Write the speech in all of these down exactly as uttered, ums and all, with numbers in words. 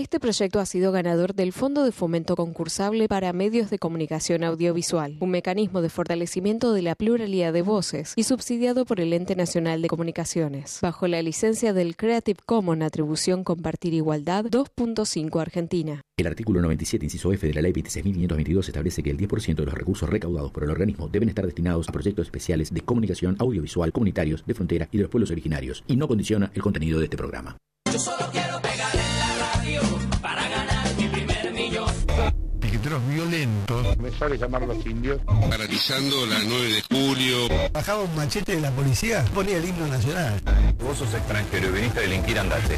Este proyecto ha sido ganador del Fondo de Fomento Concursable para Medios de Comunicación Audiovisual, un mecanismo de fortalecimiento de la pluralidad de voces y subsidiado por el Ente Nacional de Comunicaciones, bajo la licencia del Creative Commons Atribución Compartir Igualdad dos punto cinco Argentina. El artículo noventa y siete, inciso F de la Ley veintiséis mil quinientos veintidós establece que el diez por ciento de los recursos recaudados por el organismo deben estar destinados a proyectos especiales de comunicación audiovisual comunitarios de frontera y de los pueblos originarios, y no condiciona el contenido de este programa. Yo solo quiero pegar en la radio para ganar mi primer millón. Piqueteros violentos. Me sale llamar a los indios. Paralizando la nueve de julio. Bajaba un machete de la policía, ponía el himno nacional. Vos sos extranjero y viniste a delinquir, andate.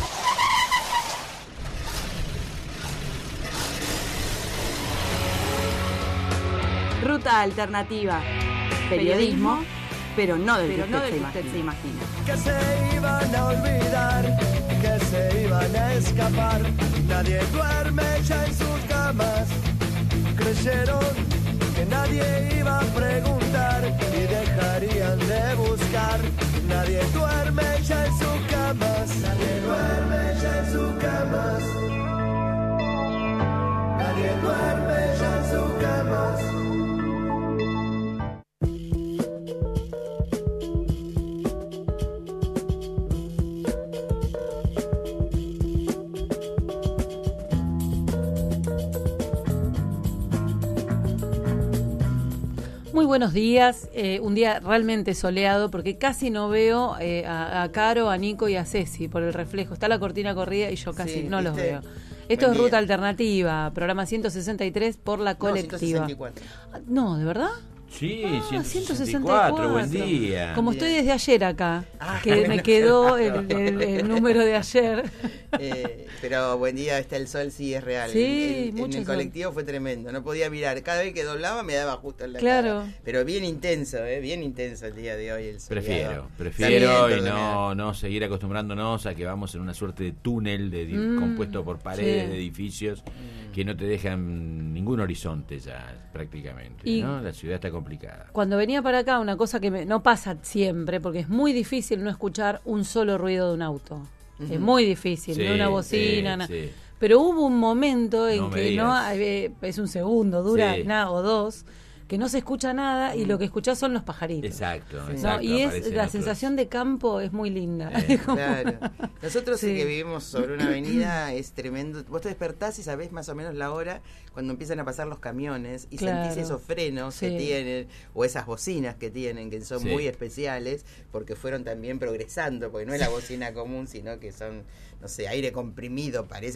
Ruta alternativa. Periodismo, pero no del pero que, usted, no del se, usted se imagina. Que se iban a olvidar, que se iban a escapar. Nadie duerme ya en sus camas. Creyeron que nadie iba a preguntar y dejarían de buscar. Nadie duerme ya en sus camas. Nadie duerme ya en sus camas. Nadie duerme ya en sus camas. Muy buenos días, eh, un día realmente soleado porque casi no veo eh, a, a Caro, a Nico y a Ceci por el reflejo. Está la cortina corrida y yo casi sí, no los veo. Esto es Ruta Alternativa, programa ciento sesenta y tres por la colectiva. No, ciento sesenta y cuatro. No, ¿de verdad? Sí, ah, ciento sesenta y cuatro, buen día. Como estoy desde ayer acá, ah, que bueno. me quedó el, el, el número de ayer. Eh, pero buen día, está el sol, sí es real. Sí, el, mucho en el sol. Colectivo fue tremendo, no podía mirar. Cada vez que doblaba me daba justo en la claro. cara. Pero bien intenso, eh, bien intenso el día de hoy. El prefiero, prefiero y no, no seguir acostumbrándonos a que vamos en una suerte de túnel de, mm, compuesto por paredes sí. de edificios mm. que no te dejan ningún horizonte ya prácticamente. Y ¿no? La ciudad está complicada. Cuando venía para acá, una cosa que me, no pasa siempre, porque es muy difícil no escuchar un solo ruido de un auto. Uh-huh. Es muy difícil, sí, no una bocina, sí, na, sí. Pero hubo un momento en no que no eh, es un segundo, dura sí. nada o dos, que no se escucha nada y lo que escuchás son los pajaritos. Exacto, sí. exacto. ¿No? Y es la sensación de campo es muy linda. Eh, claro. Nosotros sí. que vivimos sobre una avenida es tremendo. Vos te despertás y sabés más o menos la hora cuando empiezan a pasar los camiones y claro. sentís esos frenos sí. que tienen o esas bocinas que tienen que son sí. muy especiales porque fueron también progresando, porque no es la bocina común, sino que son, no sé, aire comprimido, parece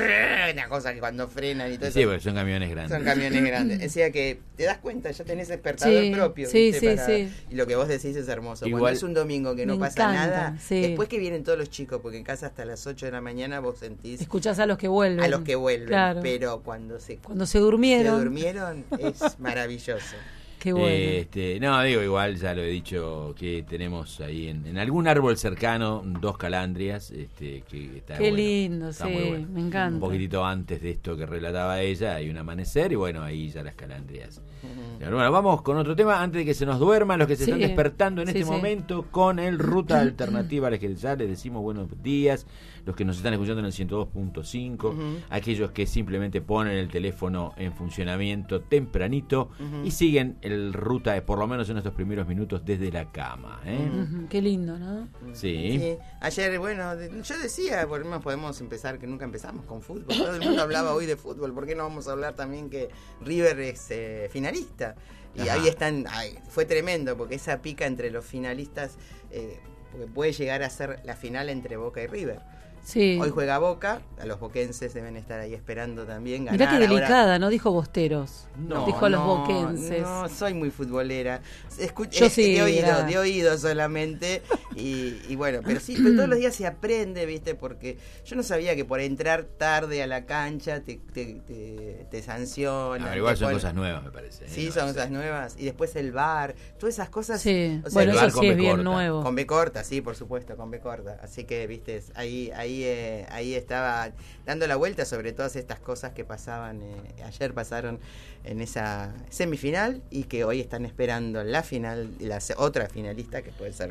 una cosa que cuando frenan y todo sí, eso. Porque son camiones grandes. Son camiones grandes. O sea que te das cuenta, ya tenés despertador sí, propio. Sí, ¿viste? sí, Para, sí. Y lo que vos decís es hermoso. Igual, cuando es un domingo que no pasa encanta, nada, sí. después que vienen todos los chicos, porque en casa hasta las ocho de la mañana vos sentís... Escuchás a los que vuelven. A los que vuelven, claro. pero cuando se... Cuando se durmieron. Se durmieron es maravilloso. Qué bueno. Este, no, digo, igual ya lo he dicho que tenemos ahí en, en algún árbol cercano dos calandrias. Este, que está Qué bueno, lindo, está sí, muy bueno. Me encanta. Un poquitito antes de esto que relataba ella, hay un amanecer y bueno, ahí ya las calandrias. Uh-huh. Pero bueno, vamos con otro tema antes de que se nos duerman los que se sí. están despertando en sí, este sí. momento con el Ruta Alternativa, a los que ya les decimos buenos días, los que nos están escuchando en el ciento dos punto cinco, uh-huh. aquellos que simplemente ponen el teléfono en funcionamiento tempranito uh-huh. y siguen el Ruta, por lo menos en estos primeros minutos, desde la cama. ¿eh? Uh-huh. Qué lindo, ¿no? Sí. sí. Ayer, bueno, yo decía, por lo menos podemos empezar, que nunca empezamos con fútbol. Todo el mundo hablaba hoy de fútbol, ¿por qué no vamos a hablar también que River es eh, finalista? Y Ajá. ahí están, ay, fue tremendo, porque esa pica entre los finalistas, eh, porque puede llegar a ser la final entre Boca y River. Sí. Hoy juega Boca, a los boquenses deben estar ahí esperando también ganar. Mirá qué delicada, ahora... no dijo Bosteros, no, dijo a los no, boquenses. No, soy muy futbolera. Escu... Yo eh, sí, de oído, era... de oído solamente. Y, y bueno, pero sí, pero todos los días se aprende, ¿viste? Porque yo no sabía que por entrar tarde a la cancha te, te, te, te sancionan. No, igual te son ponen... cosas nuevas, me parece. Sí, no, son no cosas sé. nuevas. Y después el V A R, todas esas cosas. Sí, o sea, bueno, eso sí es bien corta. nuevo. Con B corta, sí, por supuesto, con B corta. Así que, ¿viste? Ahí, ahí, eh, ahí estaba dando la vuelta sobre todas estas cosas que pasaban, eh, ayer pasaron en esa semifinal y que hoy están esperando la final, la otra finalista que puede ser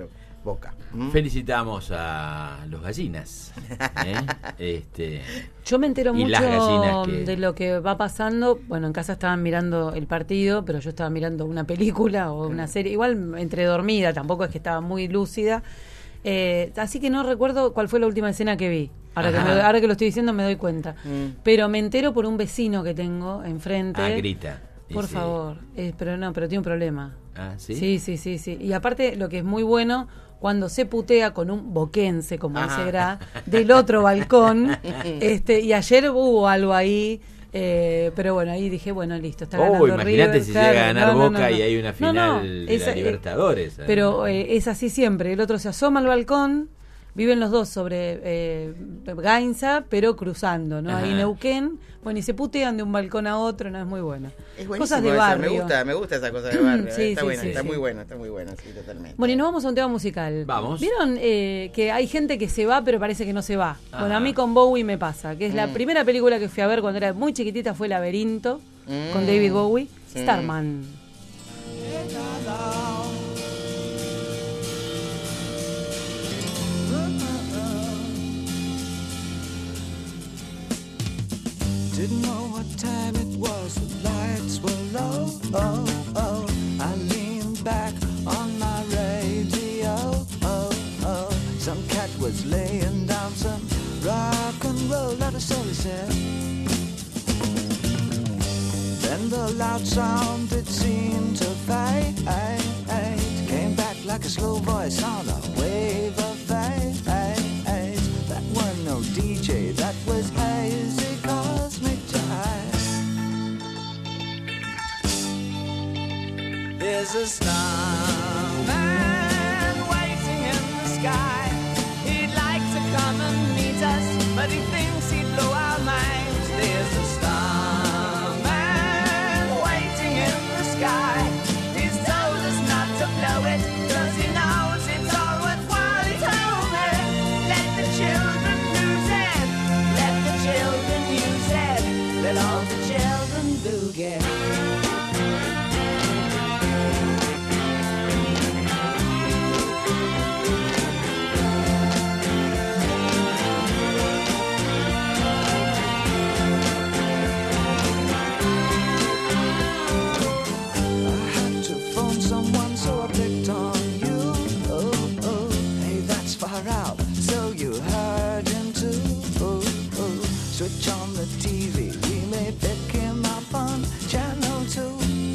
Boca. ¿Mm? Felicitamos a los gallinas. ¿eh? este, Yo me entero mucho que... de lo que va pasando. Bueno, en casa estaban mirando el partido, pero yo estaba mirando una película o una serie, igual entre dormida, tampoco es que estaba muy lúcida. Eh, así que no recuerdo cuál fue la última escena que vi. Ahora que, me, ahora que lo estoy diciendo me doy cuenta. Mm. Pero me entero por un vecino que tengo enfrente. Ah, grita. Por sí. favor. Eh, pero no, pero tiene un problema. Ah, ¿sí? Sí, sí, sí, sí. Y aparte lo que es muy bueno, cuando se putea con un boquense, como dice Gra, del otro balcón. este Y ayer hubo algo ahí. Eh, pero bueno, ahí dije, bueno, listo, está ganando oh, imagínate River, si claro, llega a ganar no, no, Boca no, no. y hay una final no, no, de esa, la Libertadores. Eh, pero eh, es así siempre. El otro se asoma al balcón, viven los dos sobre eh, Gainza, pero cruzando, ¿no? Ajá. Ahí Neuquén, bueno, y se putean de un balcón a otro, no es muy bueno. Es cosas de barrio. Me gusta, me gusta esa cosa de barrio. sí, está sí, buena, sí, está sí. muy buena, está muy buena, sí, totalmente. Bueno, y nos vamos a un tema musical. Vamos. ¿Vieron eh, que hay gente que se va, pero parece que no se va? Ajá. Bueno, a mí con Bowie me pasa, que es Mm. la primera película que fui a ver cuando era muy chiquitita, fue Laberinto, mm. con David Bowie, sí. Starman. Didn't know what time it was, the lights were low, oh, oh. I leaned back on my radio, oh, oh. Some cat was laying down some rock and roll, that is all he said. Then the loud sound, it seemed to fade, came back like a slow voice on a wave of fade. That wasn't no D J, that was hazy cosmic jive. There's a starman waiting in the sky. He'd like to come and meet us, but he thinks he'd blow our minds. There's a starman waiting in the sky. He's told us not to blow it, cause he knows it's all worthwhile. He told me, let the children lose it, let the children use it, let all the children boogie. Out, so you heard him too. Oh, oh. Switch on the T V, we may pick him up on channel two.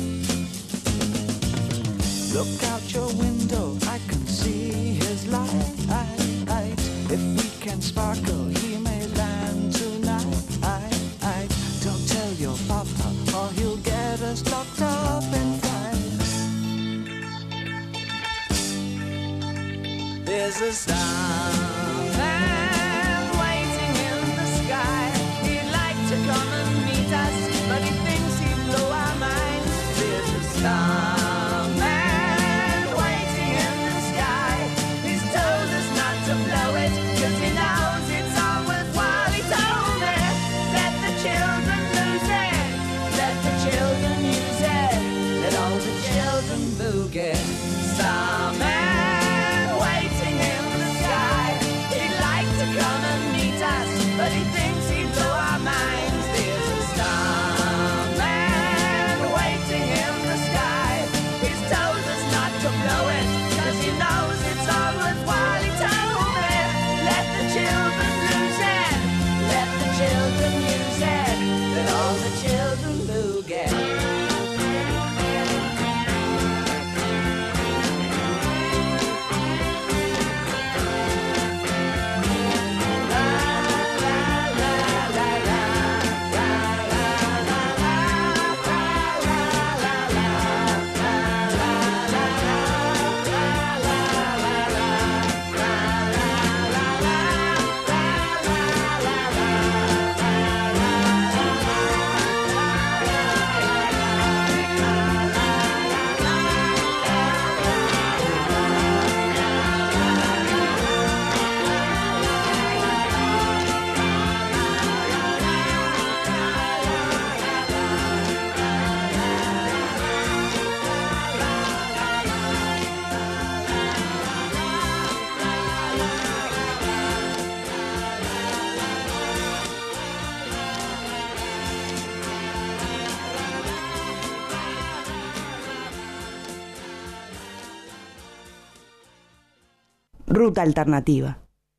Look out your window, I can see his light. If we can sparkle, he may land tonight. Don't tell your papa, or he'll get us locked up in flight. There's a starman waiting in the sky. He'd like to come and meet us, but he thinks he'd blow our minds. There's a starman waiting in the sky. He's told us not to blow it, cause he knows it's all worthwhile. He told me, let the children lose it, let the children use it, let all the children boogie. Starman waiting in the sky. Ruta Alternativa.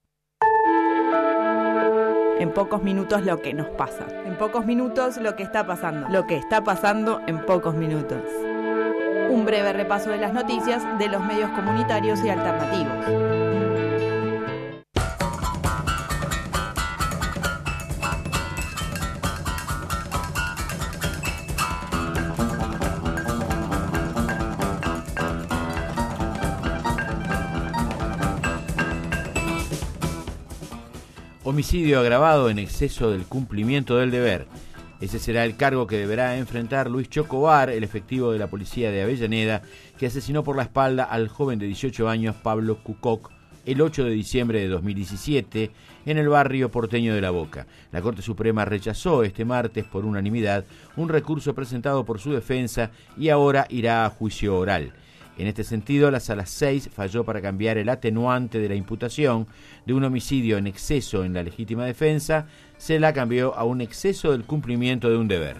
En pocos minutos lo que nos pasa. En pocos minutos lo que está pasando. Lo que está pasando en pocos minutos. Un breve repaso de las noticias de los medios comunitarios y alternativos. Homicidio agravado en exceso del cumplimiento del deber. Ese será el cargo que deberá enfrentar Luis Chocobar, el efectivo de la policía de Avellaneda, que asesinó por la espalda al joven de dieciocho años Pablo Cucoc el ocho de diciembre de dos mil diecisiete en el barrio porteño de La Boca. La Corte Suprema rechazó este martes por unanimidad un recurso presentado por su defensa y ahora irá a juicio oral. En este sentido, la Sala seis falló para cambiar el atenuante de la imputación de un homicidio en exceso en la legítima defensa, se la cambió a un exceso del cumplimiento de un deber.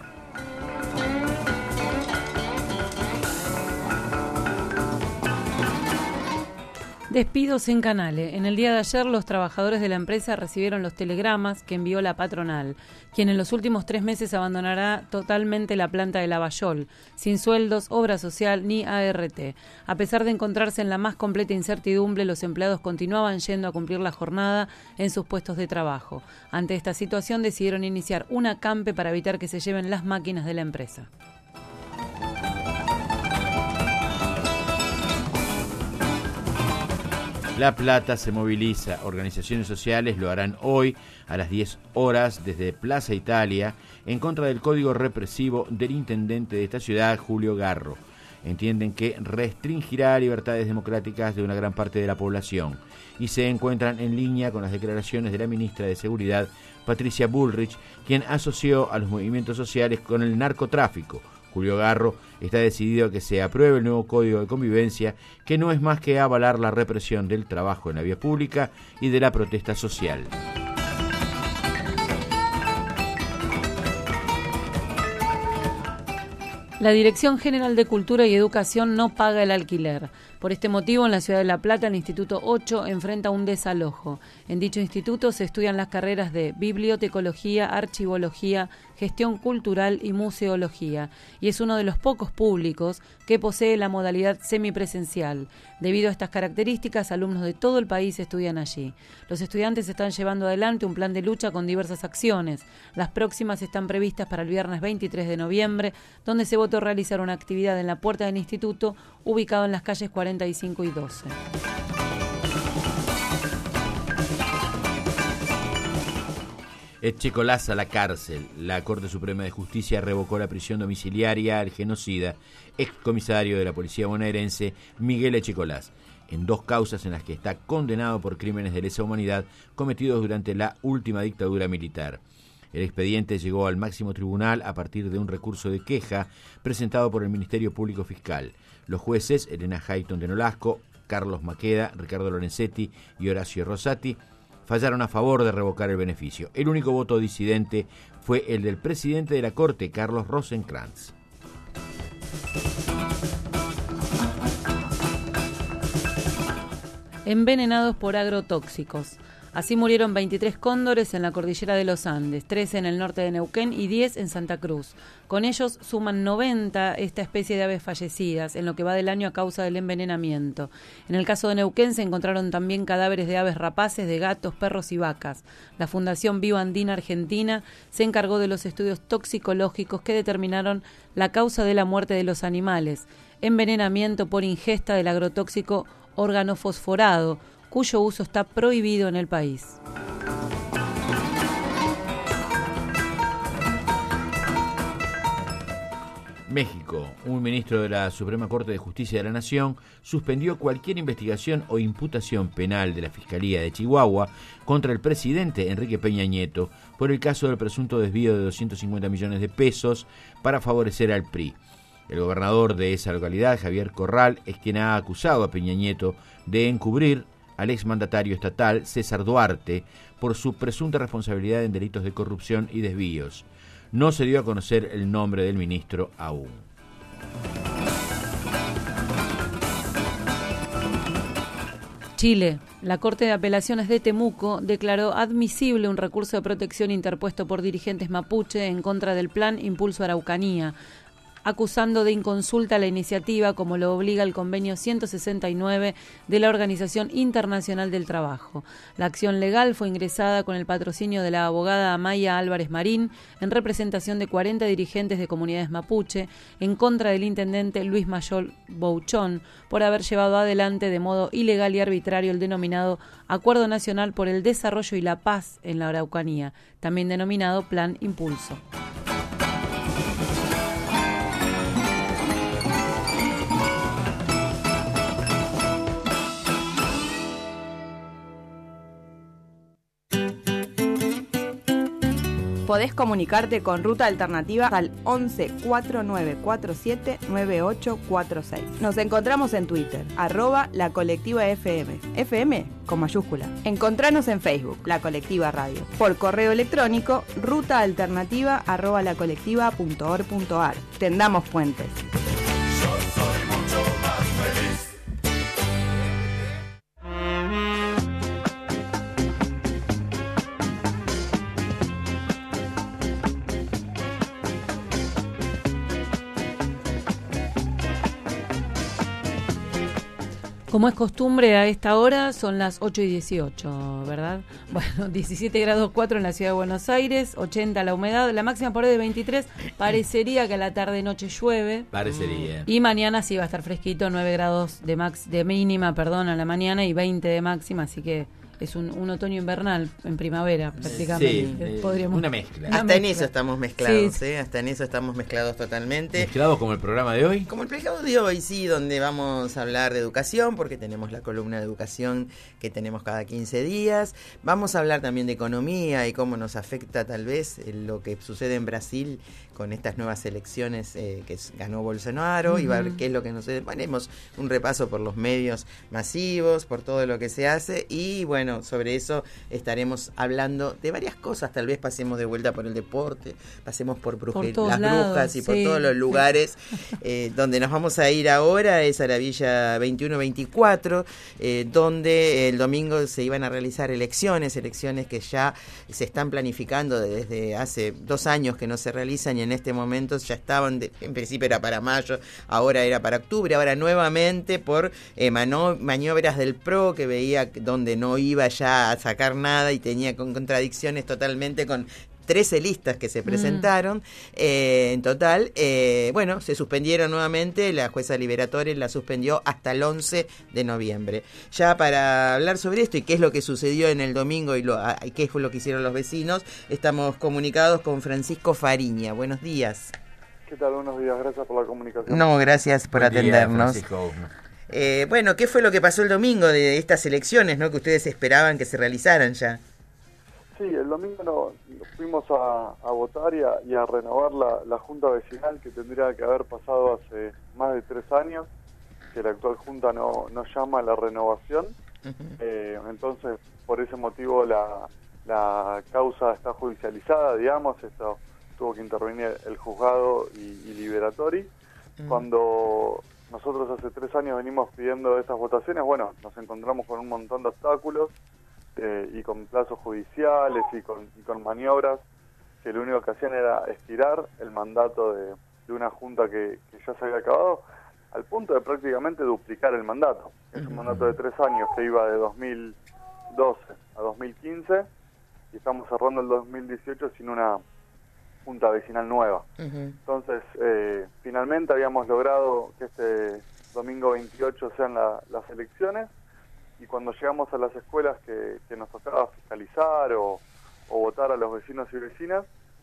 Despidos en Canale. En el día de ayer, los trabajadores de la empresa recibieron los telegramas que envió la patronal, quien en los últimos tres meses abandonará totalmente la planta de Lavallol, sin sueldos, obra social ni A R T. A pesar de encontrarse en la más completa incertidumbre, los empleados continuaban yendo a cumplir la jornada en sus puestos de trabajo. Ante esta situación, decidieron iniciar un acampe para evitar que se lleven las máquinas de la empresa. La Plata se moviliza. Organizaciones sociales lo harán hoy a las diez horas desde Plaza Italia en contra del código represivo del intendente de esta ciudad, Julio Garro. Entienden que restringirá libertades democráticas de una gran parte de la población y se encuentran en línea con las declaraciones de la ministra de Seguridad, Patricia Bullrich, quien asoció a los movimientos sociales con el narcotráfico. Julio Garro está decidido a que se apruebe el nuevo Código de Convivencia, que no es más que avalar la represión del trabajo en la vía pública y de la protesta social. La Dirección General de Cultura y Educación no paga el alquiler. Por este motivo, en la ciudad de La Plata, el Instituto ocho enfrenta un desalojo. En dicho instituto se estudian las carreras de bibliotecología, archivología, gestión cultural y museología, y es uno de los pocos públicos que posee la modalidad semipresencial. Debido a estas características, alumnos de todo el país estudian allí. Los estudiantes están llevando adelante un plan de lucha con diversas acciones. Las próximas están previstas para el viernes veintitrés de noviembre, donde se votó realizar una actividad en la puerta del instituto, ubicado en las calles cuarenta y cinco y doce. Echecolás a la cárcel. La Corte Suprema de Justicia revocó la prisión domiciliaria al genocida, excomisario de la policía bonaerense Miguel Echecolás, en dos causas en las que está condenado por crímenes de lesa humanidad cometidos durante la última dictadura militar. El expediente llegó al máximo tribunal a partir de un recurso de queja presentado por el Ministerio Público Fiscal. Los jueces Elena Hayton de Nolasco, Carlos Maqueda, Ricardo Lorenzetti y Horacio Rosati fallaron a favor de revocar el beneficio. El único voto disidente fue el del presidente de la Corte, Carlos Rosenkrantz. Envenenados por agrotóxicos. Así murieron veintitrés cóndores en la cordillera de los Andes, trece en el norte de Neuquén y diez en Santa Cruz. Con ellos suman noventa esta especie de aves fallecidas en lo que va del año a causa del envenenamiento. En el caso de Neuquén se encontraron también cadáveres de aves rapaces, de gatos, perros y vacas. La Fundación Bio Andina Argentina se encargó de los estudios toxicológicos que determinaron la causa de la muerte de los animales: envenenamiento por ingesta del agrotóxico organofosforado, cuyo uso está prohibido en el país. México. Un ministro de la Suprema Corte de Justicia de la Nación suspendió cualquier investigación o imputación penal de la Fiscalía de Chihuahua contra el presidente Enrique Peña Nieto por el caso del presunto desvío de doscientos cincuenta millones de pesos para favorecer al P R I. El gobernador de esa localidad, Javier Corral, es quien ha acusado a Peña Nieto de encubrir al exmandatario estatal César Duarte por su presunta responsabilidad en delitos de corrupción y desvíos. No se dio a conocer el nombre del ministro aún. Chile. La Corte de Apelaciones de Temuco declaró admisible un recurso de protección interpuesto por dirigentes mapuche en contra del Plan Impulso Araucanía, acusando de inconsulta la iniciativa como lo obliga el convenio ciento sesenta y nueve de la Organización Internacional del Trabajo. La acción legal fue ingresada con el patrocinio de la abogada Amaya Álvarez Marín en representación de cuarenta dirigentes de comunidades mapuche en contra del intendente Luis Mayol Bouchón por haber llevado adelante de modo ilegal y arbitrario el denominado Acuerdo Nacional por el Desarrollo y la Paz en la Araucanía, también denominado Plan Impulso. Podés comunicarte con Ruta Alternativa al once cuatro nueve cuatro siete nueve ocho cuatro seis. Nos encontramos en Twitter, arroba la colectiva F M. F M con mayúscula. Encontranos en Facebook, La Colectiva Radio. Por correo electrónico, rutaalternativa arroba lacolectiva punto org punto ar. Tendamos puentes. Yo soy mucho más feliz. Como es costumbre a esta hora, son las ocho y dieciocho, ¿verdad? Bueno, diecisiete grados cuatro en la ciudad de Buenos Aires, ochenta la humedad, la máxima por hoy de veintitrés, parecería que a la tarde-noche llueve. Parecería. Y mañana sí va a estar fresquito, nueve grados de max de mínima, perdón, a la mañana y veinte de máxima, así que es un, un otoño invernal en primavera, prácticamente. Sí, eh, podríamos, una mezcla. Hasta una en mezcla. eso estamos mezclados, sí. ¿eh? Hasta en eso estamos mezclados totalmente. ¿Mezclados como el programa de hoy? Como el programa de hoy, sí, donde vamos a hablar de educación, porque tenemos la columna de educación que tenemos cada quince días. Vamos a hablar también de economía y cómo nos afecta tal vez lo que sucede en Brasil con estas nuevas elecciones eh, que ganó Bolsonaro, uh-huh. y ver qué es lo que nos... Ponemos un repaso por los medios masivos, por todo lo que se hace, y bueno, sobre eso estaremos hablando de varias cosas. Tal vez pasemos de vuelta por el deporte, pasemos por, bruje- por las lados, brujas y sí. por todos los lugares. eh, donde nos vamos a ir ahora es a la Villa veintiuno veinticuatro, eh, donde el domingo se iban a realizar elecciones, elecciones que ya se están planificando desde hace dos años que no se realizan, y en este momento ya estaban, de, en principio era para mayo, ahora era para octubre, ahora nuevamente por eh, mano, maniobras del P R O, que veía donde no iba ya a sacar nada y tenía con contradicciones totalmente con trece listas que se presentaron, mm. eh, en total, eh, bueno, se suspendieron nuevamente, la jueza Liberatore la suspendió hasta el once de noviembre. Ya para hablar sobre esto y qué es lo que sucedió en el domingo y, lo, y qué fue lo que hicieron los vecinos, estamos comunicados con Francisco Fariña. Buenos días. ¿Qué tal? Buenos días, gracias por la comunicación. No, gracias por Buen atendernos. Día, Francisco. Eh, bueno, ¿qué fue lo que pasó el domingo de estas elecciones, ¿no? Que ustedes esperaban que se realizaran ya? Sí, el domingo no, fuimos a, a votar y a, y a renovar la, la junta vecinal, que tendría que haber pasado hace más de tres años, que la actual junta no, no llama a la renovación. Uh-huh. eh, entonces, por ese motivo la, la causa está judicializada, digamos, esto tuvo que intervenir el juzgado y, y Liberatori. Uh-huh. Cuando nosotros hace tres años venimos pidiendo estas votaciones, bueno, nos encontramos con un montón de obstáculos, Eh, y con plazos judiciales y con, y con maniobras que lo único que hacían era estirar el mandato de, de una junta que, que ya se había acabado, al punto de prácticamente duplicar el mandato. Es un mandato de tres años que iba de dos mil doce a dos mil quince y estamos cerrando el dos mil dieciocho sin una junta vecinal nueva. Uh-huh. Entonces, eh, finalmente habíamos logrado que este domingo veintiocho sean la, las elecciones. Y cuando llegamos a las escuelas que, que nos tocaba fiscalizar o, o votar a los vecinos y vecinas,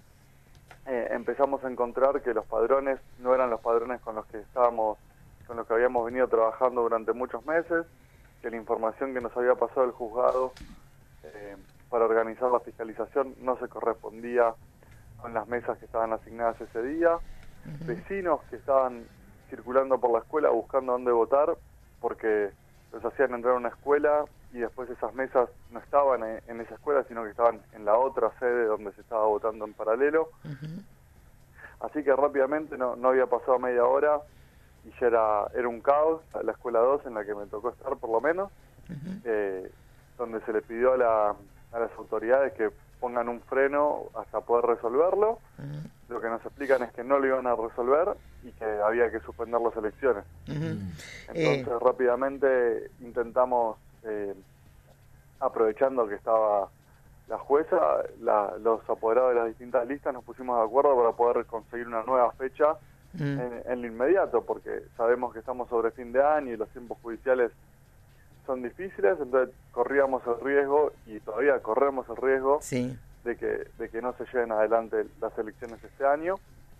eh, empezamos a encontrar que los padrones no eran los padrones con los que estábamos, con los que habíamos venido trabajando durante muchos meses, que la información que nos había pasado el juzgado eh, para organizar la fiscalización no se correspondía con las mesas que estaban asignadas ese día, uh-huh. vecinos que estaban circulando por la escuela buscando dónde votar, porque los hacían entrar a una escuela y después esas mesas no estaban en esa escuela, sino que estaban en la otra sede donde se estaba votando en paralelo. Uh-huh. Así que rápidamente, no, no había pasado media hora y ya era, era un caos, la escuela dos en la que me tocó estar por lo menos. uh-huh. eh, donde se le pidió a, la, a las autoridades que pongan un freno hasta poder resolverlo. Uh-huh. Lo que nos explican es que no lo iban a resolver y que había que suspender las elecciones. Uh-huh. Entonces eh. rápidamente intentamos, eh, aprovechando que estaba la jueza, la, los apoderados de las distintas listas, nos pusimos de acuerdo para poder conseguir una nueva fecha uh-huh. en, en lo inmediato, porque sabemos que estamos sobre fin de año y los tiempos judiciales son difíciles, entonces corríamos el riesgo y todavía corremos el riesgo sí. de que de que no se lleven adelante las elecciones este año.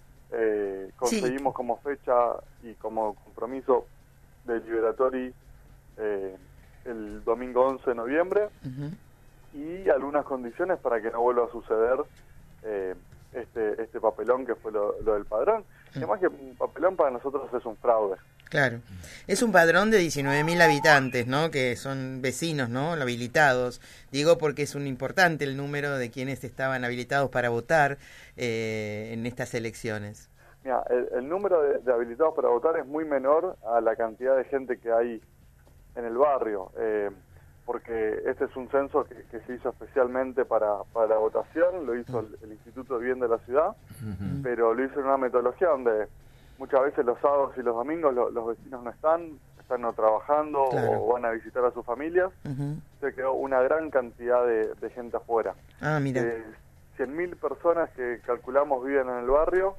Eh, conseguimos sí. como fecha y como compromiso de Liberatori eh, el domingo once de noviembre uh-huh. y algunas condiciones para que no vuelva a suceder eh, este este papelón que fue lo, lo del padrón. Uh-huh. Además que un papelón para nosotros es un fraude. Claro. Es un padrón de diecinueve mil habitantes, ¿no? Que son vecinos, ¿no? Habilitados. Digo porque es un importante el número de quienes estaban habilitados para votar eh, en estas elecciones. Mira, el, el número de, de habilitados para votar es muy menor a la cantidad de gente que hay en el barrio, eh, porque este es un censo que, que se hizo especialmente para, para la votación, lo hizo el, el Instituto de Bien de la Ciudad, uh-huh. pero lo hizo en una metodología donde muchas veces los sábados y los domingos lo, los vecinos no están, están no trabajando claro. o van a visitar a sus familias. Uh-huh. Se quedó una gran cantidad de, de gente afuera. Ah, mira. Eh, cien mil personas que calculamos viven en el barrio,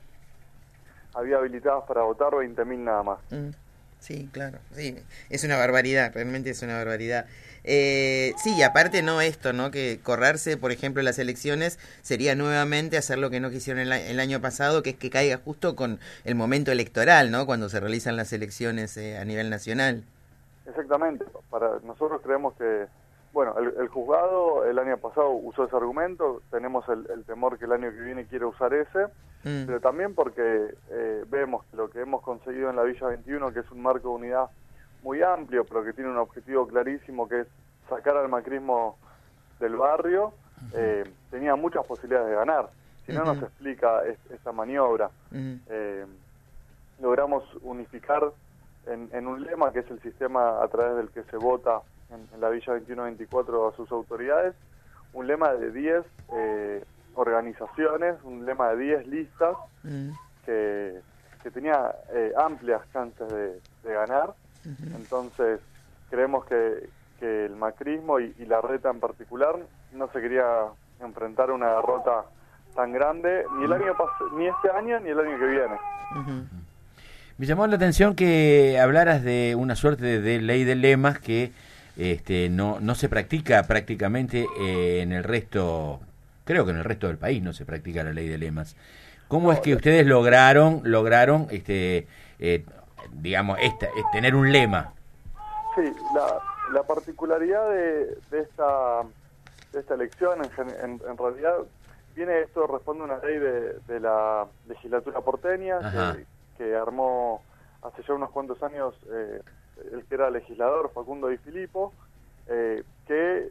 había habilitadas para votar veinte mil nada más. Uh-huh. Sí, claro, sí, es una barbaridad, realmente es una barbaridad. Eh, sí, y aparte no esto, ¿no? Que correrse, por ejemplo, las elecciones sería nuevamente hacer lo que no quisieron el, el año pasado, que es que caiga justo con el momento electoral, ¿no? Cuando se realizan las elecciones eh, a nivel nacional. Exactamente, para nosotros creemos que, bueno, el, el juzgado el año pasado usó ese argumento, tenemos el, el temor que el año que viene quiere usar ese, mm. pero también porque eh, vemos que lo que hemos conseguido en la Villa veintiuno, que es un marco de unidad muy amplio, pero que tiene un objetivo clarísimo, que es sacar al macrismo del barrio, uh-huh. eh, tenía muchas posibilidades de ganar. Si no, uh-huh. nos explica es, esta maniobra. Uh-huh. Eh, logramos unificar en, en un lema, que es el sistema a través del que se vota en, en la Villa veintiuno veinticuatro a sus autoridades, un lema de diez eh, organizaciones, un lema de diez listas, uh-huh. que, que tenía eh, amplias chances de, de ganar. Uh-huh. Entonces creemos que, que el macrismo y, y la reta en particular no se quería enfrentar a una derrota tan grande ni el año pas- ni este año ni el año que viene. Uh-huh. Me llamó la atención que hablaras de una suerte de, de ley de lemas que este, no no se practica prácticamente eh, en el resto, creo que en el resto del país no se practica la ley de lemas. ¿Cómo no, es que ustedes lograron lograron este eh, digamos, esta, es tener un lema? Sí, la, la particularidad de, de esta de esta elección, en, en, en realidad, viene esto, responde a una ley de, de la legislatura porteña, que, que armó hace ya unos cuantos años eh, el que era legislador, Facundo Di Filippo, eh, que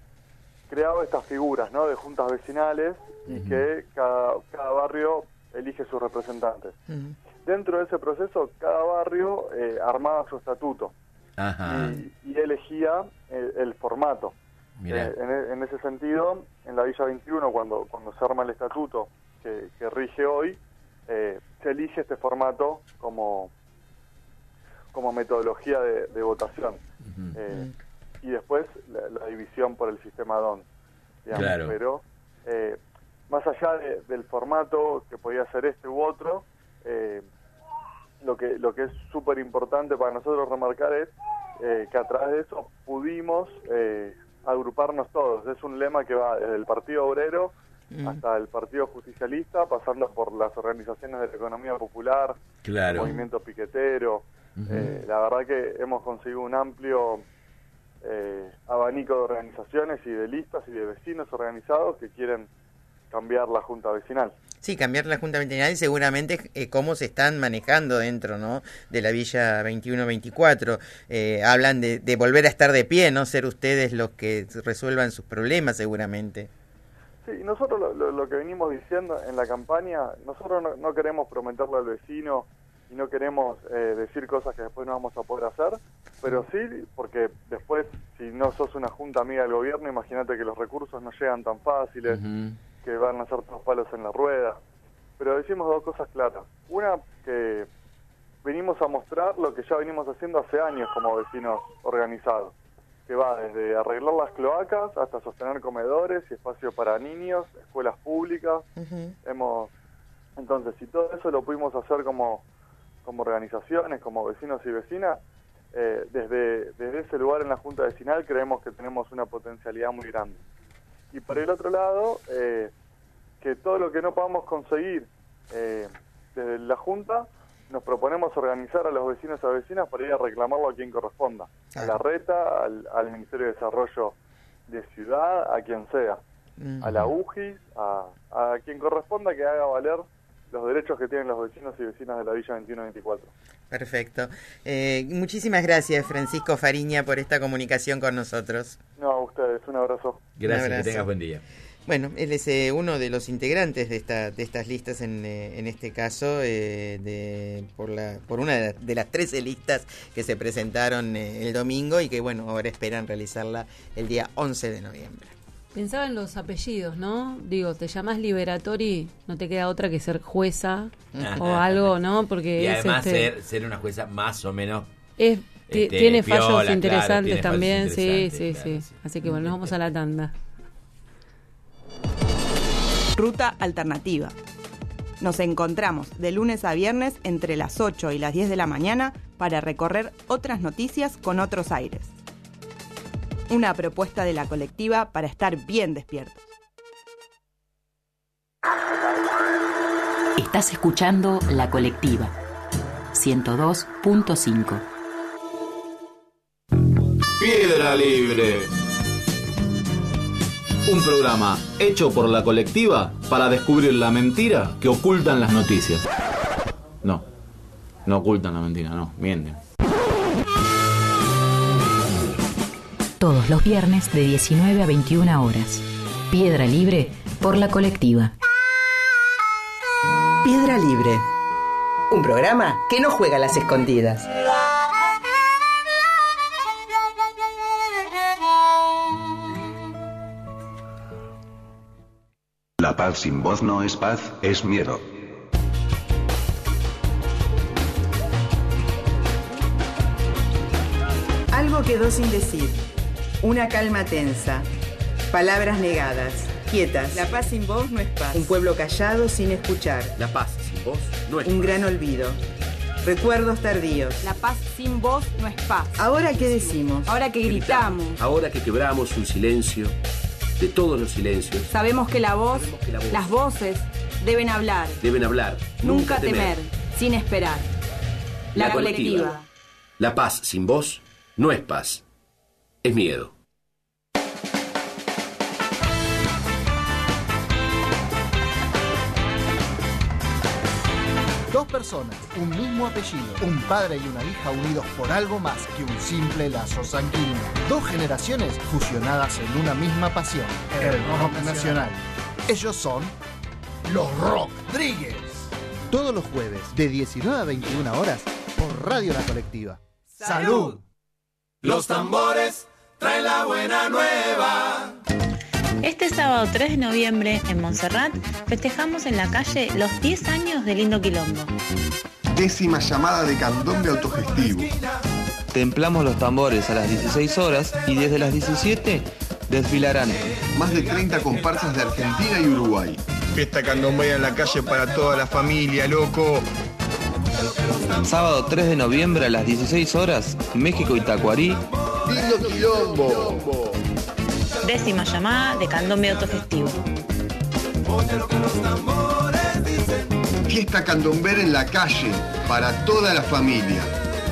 creaba estas figuras, ¿no?, de juntas vecinales, y uh-huh. que cada, cada barrio elige sus representantes. Uh-huh. Dentro de ese proceso, cada barrio eh, armaba su estatuto. Ajá. Y, y elegía el, el formato. Eh, en, en ese sentido, en la Villa veintiuno, cuando cuando se arma el estatuto que, que rige hoy, eh, se elige este formato como como metodología de, de votación. Uh-huh. eh, y después la, la división por el sistema D O N. Digamos. Claro. Pero eh, más allá de, del formato, que podía ser este u otro, Eh, lo que lo que es súper importante para nosotros remarcar es eh, que a través de eso pudimos eh, agruparnos todos. Es un lema que va desde el Partido Obrero mm. hasta el Partido Justicialista, pasando por las organizaciones de la economía popular, claro. el movimiento piquetero. Uh-huh. Eh, la verdad que hemos conseguido un amplio eh, abanico de organizaciones y de listas y de vecinos organizados que quieren cambiar la Junta Vecinal. Sí, cambiar la Junta Vecinal y seguramente eh, cómo se están manejando dentro, ¿no?, de la Villa veintiuno veinticuatro. Eh, hablan de, de volver a estar de pie, ¿no?, ser ustedes los que resuelvan sus problemas seguramente. Sí, y nosotros lo, lo, lo que venimos diciendo en la campaña, nosotros no, no queremos prometerle al vecino y no queremos eh, decir cosas que después no vamos a poder hacer, pero sí, porque después, si no sos una junta amiga del gobierno, imagínate que los recursos no llegan tan fáciles, uh-huh. que van a ser todos palos en la rueda. Pero decimos dos cosas claras. Una, que venimos a mostrar lo que ya venimos haciendo hace años como vecinos organizados, que va desde arreglar las cloacas hasta sostener comedores y espacios para niños, escuelas públicas. Uh-huh. Hemos Entonces, si todo eso lo pudimos hacer como, como organizaciones, como vecinos y vecinas, eh, desde, desde ese lugar en la Junta Vecinal creemos que tenemos una potencialidad muy grande. Y por el otro lado, eh, que todo lo que no podamos conseguir eh, desde la Junta, nos proponemos organizar a los vecinos y a vecinas para ir a reclamarlo a quien corresponda. A la Reta, al, al Ministerio de Desarrollo de Ciudad, a quien sea. Uh-huh. A la U G I S, a, a quien corresponda que haga valer los derechos que tienen los vecinos y vecinas de la Villa veintiuno veinticuatro. Perfecto. Eh, muchísimas gracias, Francisco Fariña, por esta comunicación con nosotros. No, a ustedes, un abrazo. Gracias, un abrazo. Que tengas buen día. Bueno, él es eh, uno de los integrantes de esta de estas listas, en, eh, en este caso, eh, de por la por una de, de las trece listas que se presentaron eh, el domingo y que, bueno, ahora esperan realizarla el día once de noviembre. Pensaba en los apellidos, ¿no? Digo, te llamas Liberatori, no te queda otra que ser jueza o algo, ¿no? Porque y es además este, ser, ser una jueza más o menos... Es, este, tiene piola, fallos claro, interesantes tiene también, fallos sí, interesantes, sí, claro, sí. sí. Así que bueno, nos vamos a la tanda. Ruta Alternativa. Nos encontramos de lunes a viernes entre las ocho y las diez de la mañana para recorrer otras noticias con otros aires. Una propuesta de la colectiva para estar bien despiertos. Estás escuchando La Colectiva, ciento dos punto cinco. Piedra Libre. Un programa hecho por la colectiva para descubrir la mentira que ocultan las noticias. No, no ocultan la mentira, no, mienten. Todos los viernes de diecinueve a veintiuna horas. Piedra Libre por la colectiva. Piedra Libre. Un programa que no juega a las escondidas. La paz sin voz no es paz, es miedo. Algo quedó sin decir. Una calma tensa. Palabras negadas, quietas. La paz sin voz no es paz. Un pueblo callado sin escuchar. La paz sin voz no es paz. Un gran olvido. Recuerdos tardíos. La paz sin voz no es paz. ¿Ahora qué decimos? Ahora que gritamos. Ahora que quebramos un silencio, de todos los silencios. Sabemos que la voz, que la voz las voces, deben hablar. Deben hablar. Nunca, nunca temer, temer, sin esperar. La, la colectiva. colectiva. La paz sin voz no es paz. Es miedo. Dos personas, un mismo apellido, un padre y una hija unidos por algo más que un simple lazo sanguíneo. Dos generaciones fusionadas en una misma pasión, el rock nacional. Ellos son los Rodríguez. Todos los jueves, de diecinueve a veintiuna horas, por Radio La Colectiva. ¡Salud! Los tambores traen la buena nueva. Este sábado tres de noviembre, en Montserrat, festejamos en la calle los diez años de Lindo Quilombo. Décima llamada de candombe autogestivo. Templamos los tambores a las dieciséis horas y desde las diecisiete desfilarán más de treinta comparsas de Argentina y Uruguay. Fiesta candombera en la calle para toda la familia, loco. Sábado tres de noviembre a las dieciséis horas, México y Tacuarí. Lindo Quilombo. Décima llamada de candombe autogestivo. Fiesta candombera en la calle para toda la familia.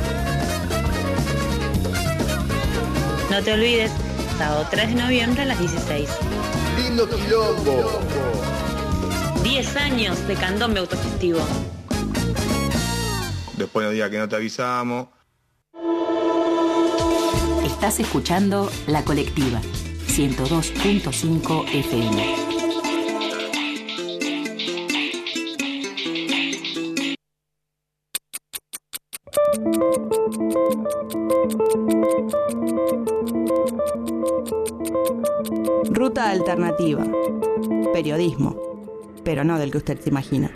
No te olvides, sábado tres de noviembre a las dieciséis. Lindo Quilombo. diez años de candombe autogestivo. Después de día que no te avisamos. Estás escuchando La Colectiva, ciento dos punto cinco F M. Ruta alternativa. Periodismo, pero no del que usted se imagina.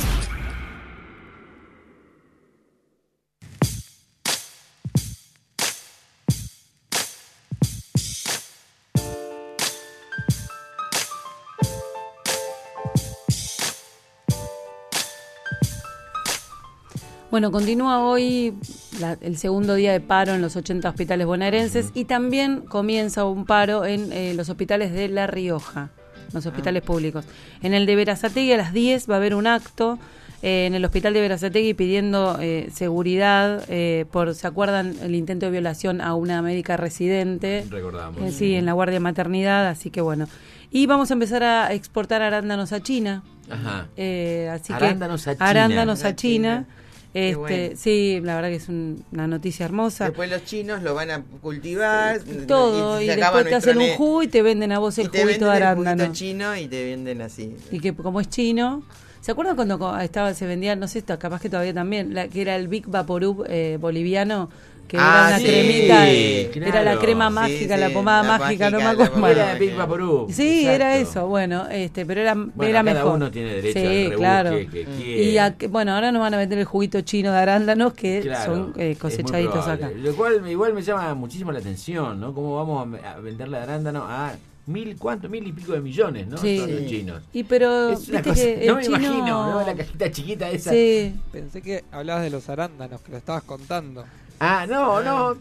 Bueno, continúa hoy la, el segundo día de paro en los ochenta hospitales bonaerenses y también comienza un paro en eh, los hospitales de La Rioja, los hospitales ah. públicos. En el de Berazategui a las diez va a haber un acto eh, en el hospital de Berazategui pidiendo eh, seguridad eh, por, ¿se acuerdan? El intento de violación a una médica residente. Recordamos. Eh, sí, en la guardia de maternidad, así que bueno. Y vamos a empezar a exportar arándanos a China. Ajá. Eh, así arándanos que, a China. Arándanos a China. China. Este, bueno. Sí, la verdad que es un, una noticia hermosa. Después los chinos lo van a cultivar todo y, y después te hacen un jugo y te venden a vos el juguito de arándano. El chino y te venden así. Y que como es chino, ¿se acuerdan cuando estaba se vendía, no sé, capaz que todavía también, la, que era el Big Vaporub eh, boliviano? Que ah, era una sí, cremita, claro. Era la crema mágica, sí, la pomada la mágica, mágica, no me acuerdo más. Era Big Vaporub. Sí, exacto. Era eso, bueno, este, pero era, bueno, era cada mejor. Uno tiene derecho sí, al rebusque claro. que, que quiere. Y a, bueno, ahora nos van a vender el juguito chino de arándanos que claro, son eh, cosechaditos acá. Lo cual igual me llama muchísimo la atención, ¿no? Cómo vamos a, a venderle arándano a mil, ¿cuánto? Mil y pico de millones, ¿no? Sí. Son los chinos. Y pero, es una viste cosa, que no el me chino... imagino, ¿no? La cajita chiquita esa. Sí. Pensé que hablabas de los arándanos, que lo estabas contando. Ah, no, no.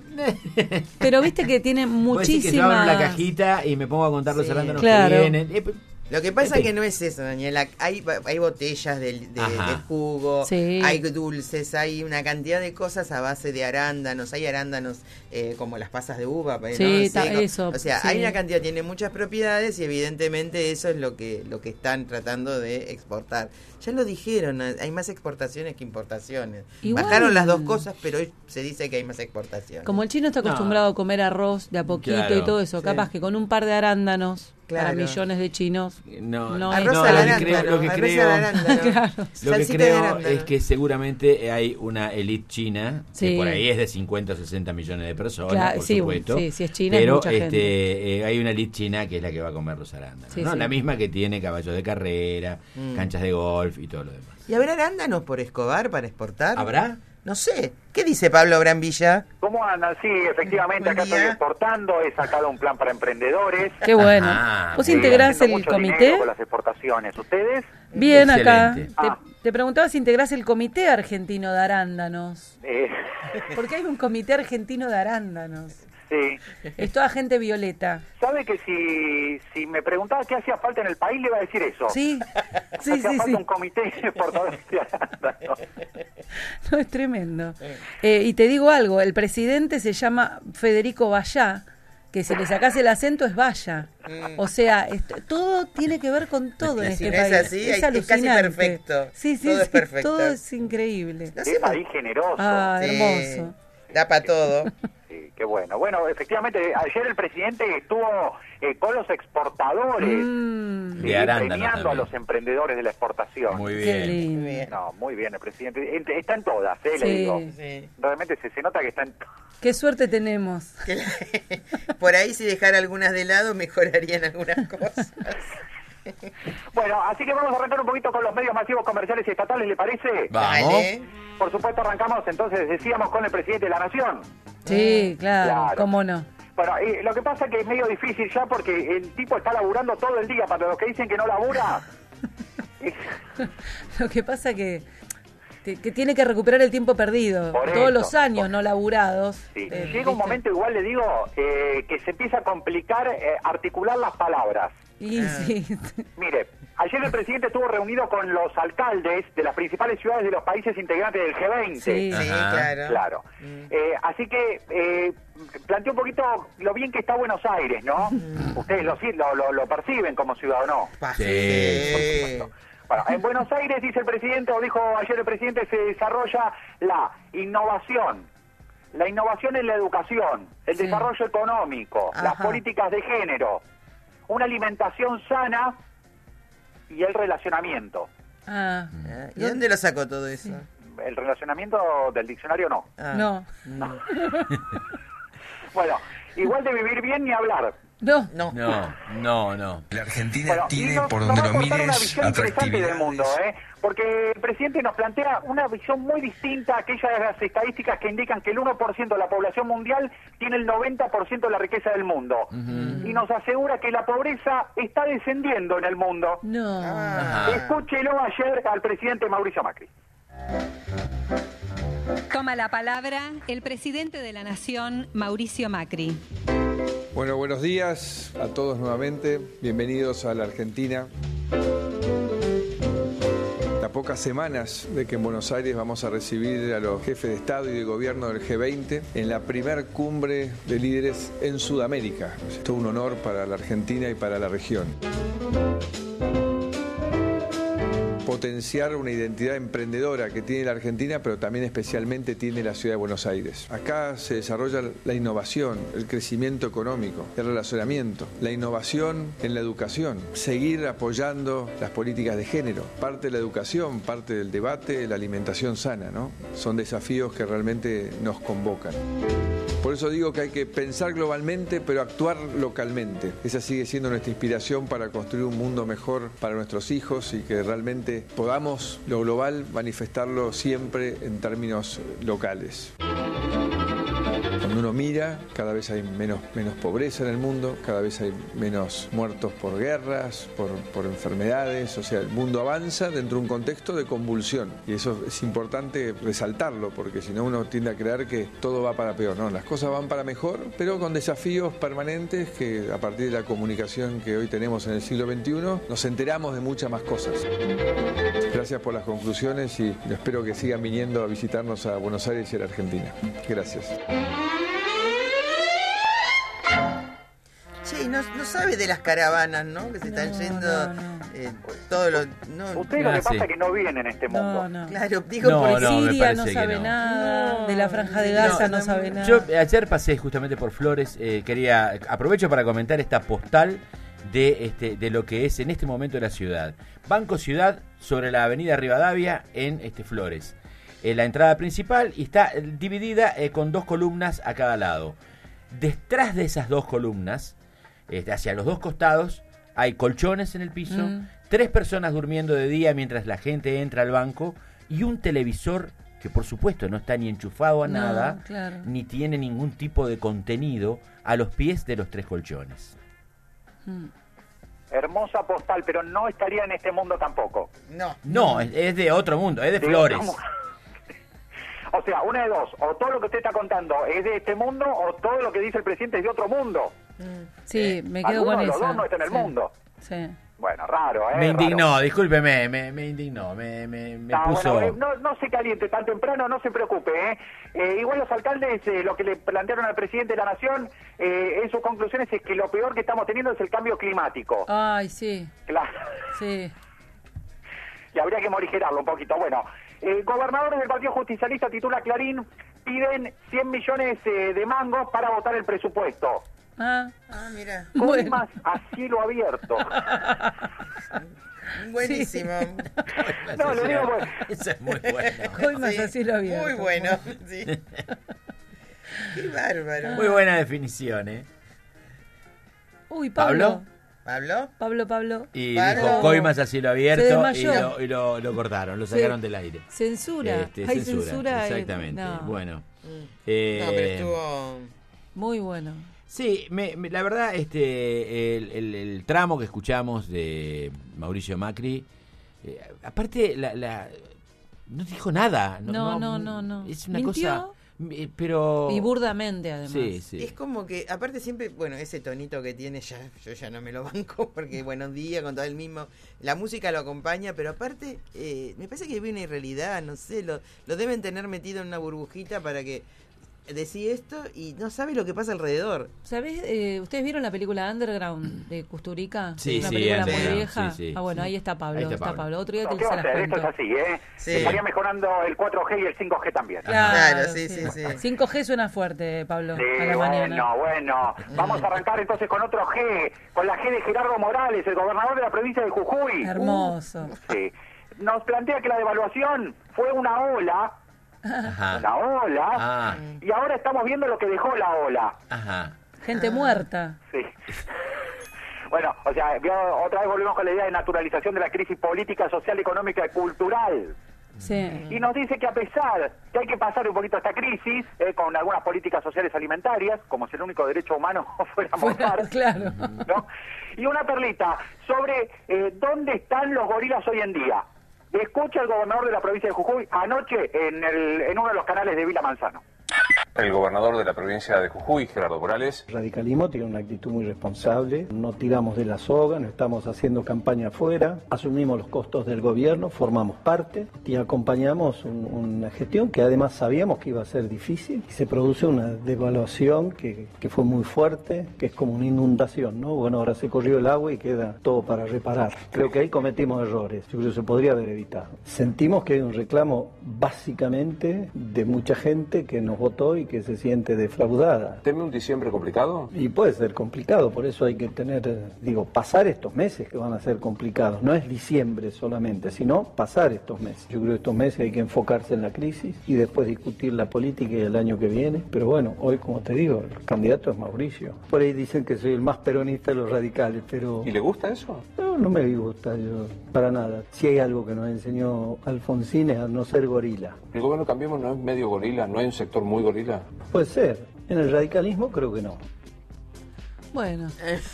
Pero viste que tiene muchísimas... que yo abro la cajita y me pongo a contar sí. los arándanos claro. que vienen. Eh, Lo que pasa este. es que no es eso, Daniela. Hay, hay botellas de, de, de jugo, sí. hay dulces, hay una cantidad de cosas a base de arándanos. Hay arándanos eh, como las pasas de uva. ¿no? Sí, Seco. eso. O sea, sí. hay una cantidad, tiene muchas propiedades y evidentemente eso es lo que, lo que están tratando de exportar. Ya lo dijeron, hay más exportaciones que importaciones. Igual. Bajaron las dos cosas, pero hoy se dice que hay más exportaciones. Como el chino está acostumbrado no. a comer arroz de a poquito claro. y todo eso, sí. capaz que con un par de arándanos claro. para millones de chinos no, no, arroz no al lo arándano, que creo, lo que creo, claro. lo que creo es que seguramente hay una élite china sí. que por ahí es de cincuenta o sesenta millones de personas, claro, por sí, supuesto. Sí, sí, es China, pero es mucha este, gente. Eh, hay una élite china que es la que va a comer los arándanos, sí, ¿no? sí. La misma que tiene caballos de carrera, mm. canchas de golf y todo lo demás. ¿Y habrá arándanos por Escobar para exportar? ¿Habrá? No sé. ¿Qué dice Pablo Brambilla? ¿Cómo andan? Sí, efectivamente, acá estoy exportando, he sacado un plan para emprendedores. Qué bueno. Ah, ¿vos integrás el comité? Con las exportaciones. ¿Ustedes? Bien, excelente. Acá. Ah. Te, te preguntaba si integrás el Comité Argentino de Arándanos. Eh. Porque hay un Comité Argentino de Arándanos. Sí. Es toda gente violeta. ¿Sabe que si, si me preguntaba qué hacía falta en el país, le iba a decir eso? Sí, sí, hacía sí. falta sí. un comité exportador de arándanos. No, es tremendo. Eh, y te digo algo, el presidente se llama Federico Vallá, que si le sacás el acento es Valla. O sea, esto, todo tiene que ver con todo en si este no país. Es así, es, es casi perfecto. Sí, sí, todo sí, es perfecto. Todo es increíble. No sé, país generoso. Ah, sí, hermoso. Da para todo. Sí, qué bueno. Bueno, efectivamente, ayer el presidente estuvo eh, con los exportadores, mm. sí, de arándanos premiando también. a los emprendedores de la exportación. Muy bien. Qué lindo. No, muy bien, el presidente. Está en todas, ¿eh? Sí. Le digo. Sí. Realmente se, se nota que está en Qué suerte tenemos. Por ahí si dejara algunas de lado mejorarían algunas cosas. Bueno, así que vamos a arrancar un poquito con los medios masivos comerciales y estatales, ¿le parece? Vamos. Vale. Por supuesto, arrancamos entonces, decíamos, con el presidente de la Nación. Sí, claro, Claro. cómo no. Bueno, eh, lo que pasa es que es medio difícil ya porque el tipo está laburando todo el día. Para los que dicen que no labura... Lo que pasa que... que tiene que recuperar el tiempo perdido. Por Todos eso. los años no laburados. Sí. Eh, Llega ¿viste? un momento, igual le digo, eh, que se empieza a complicar eh, articular las palabras. Y sí. Mire, ayer el presidente estuvo reunido con los alcaldes de las principales ciudades de los países integrantes del G veinte. Sí, sí, claro. Claro. Mm. Eh, así que eh, planteó un poquito lo bien que está Buenos Aires, ¿no? Mm. Ustedes lo, lo, lo, lo perciben como ciudadanos. Sí. Por supuesto. Bueno, en Buenos Aires, dice el presidente, o dijo ayer el presidente, se desarrolla la innovación. La innovación en la educación, el Sí. desarrollo económico, Ajá. las políticas de género, una alimentación sana y el relacionamiento. Ah, ¿Y dónde lo sacó todo eso? El relacionamiento del diccionario no. Ah. no. No. Bueno, igual de vivir bien ni hablar. No, no, no, no. no. La Argentina Bueno, tiene, nos, por nos donde va a lo contar una mires, visión interesante del atractividades. mundo, ¿eh? Porque el presidente nos plantea una visión muy distinta a aquellas de las estadísticas que indican que el uno por ciento de la población mundial tiene el noventa por ciento de la riqueza del mundo. Uh-huh. Y nos asegura que la pobreza está descendiendo en el mundo. No. Ah. Escúchelo ayer al presidente Mauricio Macri. Toma la palabra el presidente de la Nación, Mauricio Macri. Bueno, buenos días a todos nuevamente. Bienvenidos a la Argentina. A pocas semanas de que en Buenos Aires vamos a recibir a los jefes de Estado y de Gobierno del G veinte en la primer cumbre de líderes en Sudamérica. Es todo un honor para la Argentina y para la región. Potenciar una identidad emprendedora que tiene la Argentina, pero también especialmente tiene la ciudad de Buenos Aires. Acá se desarrolla la innovación, el crecimiento económico, el relacionamiento, la innovación en la educación, seguir apoyando las políticas de género, parte de la educación, parte del debate, la alimentación sana, ¿no? Son desafíos que realmente nos convocan. Por eso digo que hay que pensar globalmente, pero actuar localmente. Esa sigue siendo nuestra inspiración para construir un mundo mejor para nuestros hijos y que realmente podamos lo global manifestarlo siempre en términos locales. Cuando uno mira, cada vez hay menos, menos pobreza en el mundo, cada vez hay menos muertos por guerras, por, por enfermedades, o sea, el mundo avanza dentro de un contexto de convulsión. Y eso es importante resaltarlo, porque si no uno tiende a creer que todo va para peor. No, las cosas van para mejor, pero con desafíos permanentes que a partir de la comunicación que hoy tenemos en el siglo veintiuno, nos enteramos de muchas más cosas. Gracias por las conclusiones y espero que sigan viniendo a visitarnos a Buenos Aires y a la Argentina. Gracias. Che, no, no sabe de las caravanas, ¿no? Que se están no, yendo no, no. Eh, todos los... No, Ustedes lo que pasa es que no viven en este mundo. No, no. Claro, digo, no, por no, Siria no sabe no. nada, de la Franja de Gaza no, no sabe nada. Yo ayer pasé justamente por Flores, eh, quería aprovecho para comentar esta postal de este de lo que es en este momento la ciudad. Banco Ciudad sobre la avenida Rivadavia en este Flores. Eh, la entrada principal y está dividida eh, con dos columnas a cada lado. Detrás de esas dos columnas, este, hacia los dos costados, hay colchones en el piso, mm. tres personas durmiendo de día mientras la gente entra al banco y un televisor que por supuesto no está ni enchufado a no, nada, claro. ni tiene ningún tipo de contenido a los pies de los tres colchones. Mm. Hermosa postal, pero no estaría en este mundo tampoco. No, no, es, es de otro mundo, es de, de Flores. O sea, una de dos, o todo lo que usted está contando es de este mundo, o todo lo que dice el presidente es de otro mundo. Sí, eh, me quedo con eso. Los dos no está en el sí. mundo. Sí. Bueno, raro, ¿eh? Me indignó, raro. discúlpeme, me, me indignó, me, me, me no, puso... Bueno, no, no se caliente tan temprano, no se preocupe, ¿eh? eh igual los alcaldes, eh, lo que le plantearon al presidente de la Nación, eh, en sus conclusiones es que lo peor que estamos teniendo es el cambio climático. Ay, sí. Claro. Sí. Y habría que morigerarlo un poquito. Bueno, eh, gobernadores del Partido Justicialista, titula Clarín, piden cien millones eh, de mangos para votar el presupuesto. Ah, ah mira. Coimas bueno. a cielo abierto. Buenísimo. Sí. No, lo digo pues. Eso es muy bueno. Coimas sí. a cielo abierto. Muy bueno, sí. Qué bárbaro. Muy buena definición, ¿eh? Uy, Pablo. ¿Pablo? Pablo, Pablo. Y Pablo. dijo coimas a cielo abierto y, lo, y lo, lo cortaron, lo sacaron sí. del aire. Censura. Este, Hay censura, censura. Exactamente. No. Bueno. Mm. Eh, no, pero estuvo... Muy bueno. Sí, me, me, la verdad, este el, el, el tramo que escuchamos de Mauricio Macri, eh, aparte, la, la no dijo nada. No, no, no, no. no. Es una ¿Mintió? cosa... Eh, pero... Y burdamente, además. Sí, sí. Es como que, aparte siempre, bueno, ese tonito que tiene, ya yo ya no me lo banco, porque buenos días, con todo el mismo... La música lo acompaña, pero aparte, eh, me parece que vive una irrealidad, no sé, lo, lo deben tener metido en una burbujita para que... decía esto y no sabe lo que pasa alrededor. ¿Sabés? Eh, ¿Ustedes vieron la película Underground de Kusturica? Sí, una sí, película sí, muy sí, vieja. Sí, sí, ah, bueno, sí. ahí está Pablo. Ahí está, está Pablo. Pablo. Otro día No, te ¿qué se va a las hacer? cuento. Esto es así, ¿eh? Sí. Estaría mejorando el cuatro G y el cinco G también. Claro, claro sí, sí, sí, sí. cinco G suena fuerte, Pablo, sí, a la bueno, mañana. bueno. Vamos a arrancar entonces con otro G, con la G de Gerardo Morales, el gobernador de la provincia de Jujuy. Hermoso. Uh, sí. Nos plantea que la devaluación fue una ola Ajá. La ola, ah. y ahora estamos viendo lo que dejó la ola. Ajá. Gente ah. muerta. Sí. Bueno, o sea, otra vez volvemos con la idea de naturalización de la crisis política, social, económica y cultural. Sí. Y nos dice que a pesar que hay que pasar un poquito esta crisis, eh, con algunas políticas sociales alimentarias, como si el único derecho humano fuera morfar, claro. ¿no? Y una perlita sobre eh, dónde están los gorilas hoy en día. Escucha el gobernador de la provincia de Jujuy anoche en, el, en uno de los canales de Vila Manzano. El gobernador de la provincia de Jujuy, Gerardo Morales. El radicalismo tiene una actitud muy responsable, no tiramos de la soga, no estamos haciendo campaña afuera, asumimos los costos del gobierno, formamos parte y acompañamos un, una gestión que además sabíamos que iba a ser difícil y se produce una devaluación que, que fue muy fuerte, que es como una inundación, ¿no? Bueno, ahora se corrió el agua y queda todo para reparar. Creo que ahí cometimos errores, yo creo que se podría haber evitado. Sentimos que hay un reclamo básicamente de mucha gente que nos votó y que se siente defraudada. ¿Teme un diciembre complicado? Y puede ser complicado, por eso hay que tener, digo, pasar estos meses que van a ser complicados. No es diciembre solamente, sino pasar estos meses. Yo creo que estos meses hay que enfocarse en la crisis y después discutir la política y el año que viene. Pero bueno, hoy, como te digo, el candidato es Mauricio. Por ahí dicen que soy el más peronista de los radicales, pero... ¿Y le gusta eso? No, no me gusta, yo, para nada. Si hay algo que nos enseñó Alfonsín es a no ser gorila. ¿El gobierno Cambiemos no es medio gorila? ¿No hay un sector muy gorila? Puede ser. En el radicalismo creo que no. Bueno.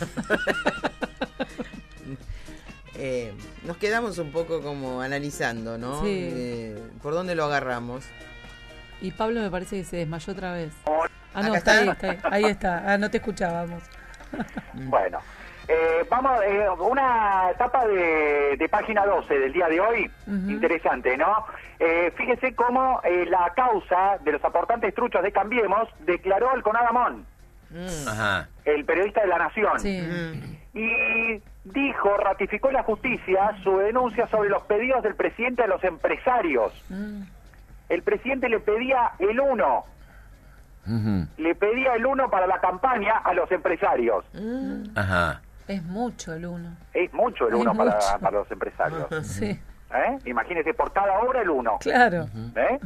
eh, nos quedamos un poco como analizando, ¿no? Sí. Eh, ¿Por dónde lo agarramos? Y Pablo me parece que se desmayó otra vez. Ah, no, ¿Acá está, está? ahí, está ahí. Ahí está. Ah, no te escuchábamos. Bueno. Eh, vamos, eh, una etapa de, de página doce del día de hoy, uh-huh. Interesante, ¿no? Eh, fíjese cómo eh, la causa de los aportantes truchos de Cambiemos declaró al Conadamón, mm. Ajá. el periodista de La Nación, sí. Y dijo, ratificó la justicia su denuncia sobre los pedidos del presidente a los empresarios. Mm. El presidente le pedía el uno. Uh-huh. Le pedía el uno para la campaña a los empresarios. Mm. Ajá. Es mucho el uno. Es mucho el uno para, para los empresarios. Sí. ¿Eh? Imagínese, por cada obra el uno. Claro. ¿Eh?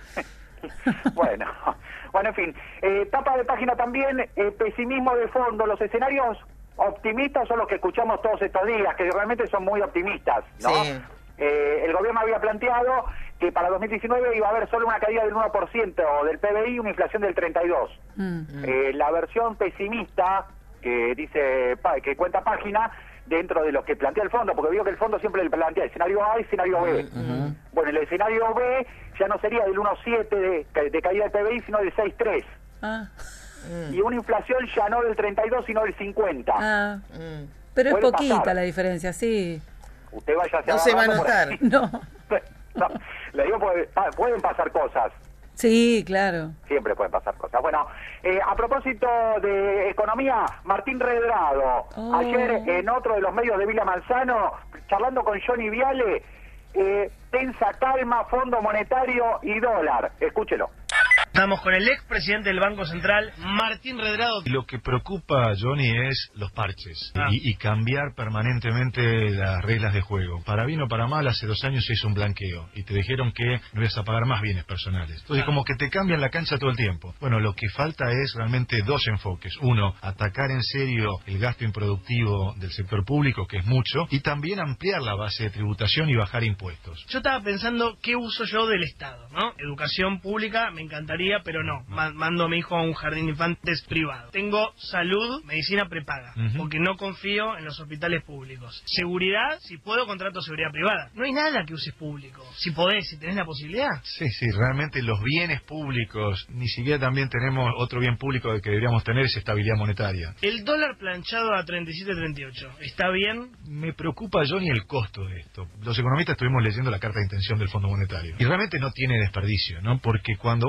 bueno, bueno, en fin. Eh, tapa de página también, eh, pesimismo de fondo. Los escenarios optimistas son los que escuchamos todos estos días, que realmente son muy optimistas, ¿no? Sí. Eh, el gobierno había planteado que para dos mil diecinueve iba a haber solo una caída del uno por ciento del P B I y una inflación del treinta y dos por ciento. Mm. Eh, la versión pesimista que dice, que cuenta página, dentro de lo que plantea el fondo, porque veo que el fondo siempre le plantea escenario A y escenario B. Uh-huh. Bueno, el escenario B ya no sería del uno coma siete de, de caída del P B I, sino del seis coma tres. Ah. Mm. Y una inflación ya no del treinta y dos, sino del cincuenta. Ah. Mm. Pero es poquita pasar. La diferencia, sí. Usted vaya No se va a notar. No. no. Le digo, puede, pueden pasar cosas. Sí, claro. Siempre pueden pasar cosas. Bueno, eh, a propósito de economía, Martín Redrado, oh. ayer en otro de los medios de Vila Manzano, charlando con Johnny Viale, eh, tensa calma, Fondo Monetario y dólar. Escúchelo. Estamos con el expresidente del Banco Central, Martín Redrado. Lo que preocupa a Johnny es los parches ah. y, y cambiar permanentemente las reglas de juego. Para bien o para mal, hace dos años se hizo un blanqueo y te dijeron que no ibas a pagar más bienes personales. Entonces, ah. como que te cambian la cancha todo el tiempo. Bueno, lo que falta es realmente dos enfoques. Uno, atacar en serio el gasto improductivo del sector público, que es mucho, y también ampliar la base de tributación y bajar impuestos. Yo estaba pensando, ¿qué uso yo del Estado? ¿no? Educación pública, me encantaría, pero no, mando a mi hijo a un jardín de infantes privado. Tengo salud, medicina prepaga, uh-huh. porque no confío en los hospitales públicos. Seguridad, si puedo, contrato seguridad privada. No hay nada que uses público. Si podés, si tenés la posibilidad. Sí, sí, realmente los bienes públicos, ni siquiera también tenemos otro bien público que deberíamos tener, es estabilidad monetaria. El dólar planchado a treinta y siete treinta y ocho, ¿está bien? Me preocupa, Johnny, el costo de esto. Los economistas estuvimos leyendo la carta de intención del Fondo Monetario y realmente no tiene desperdicio, ¿no? Porque cuando vos mirás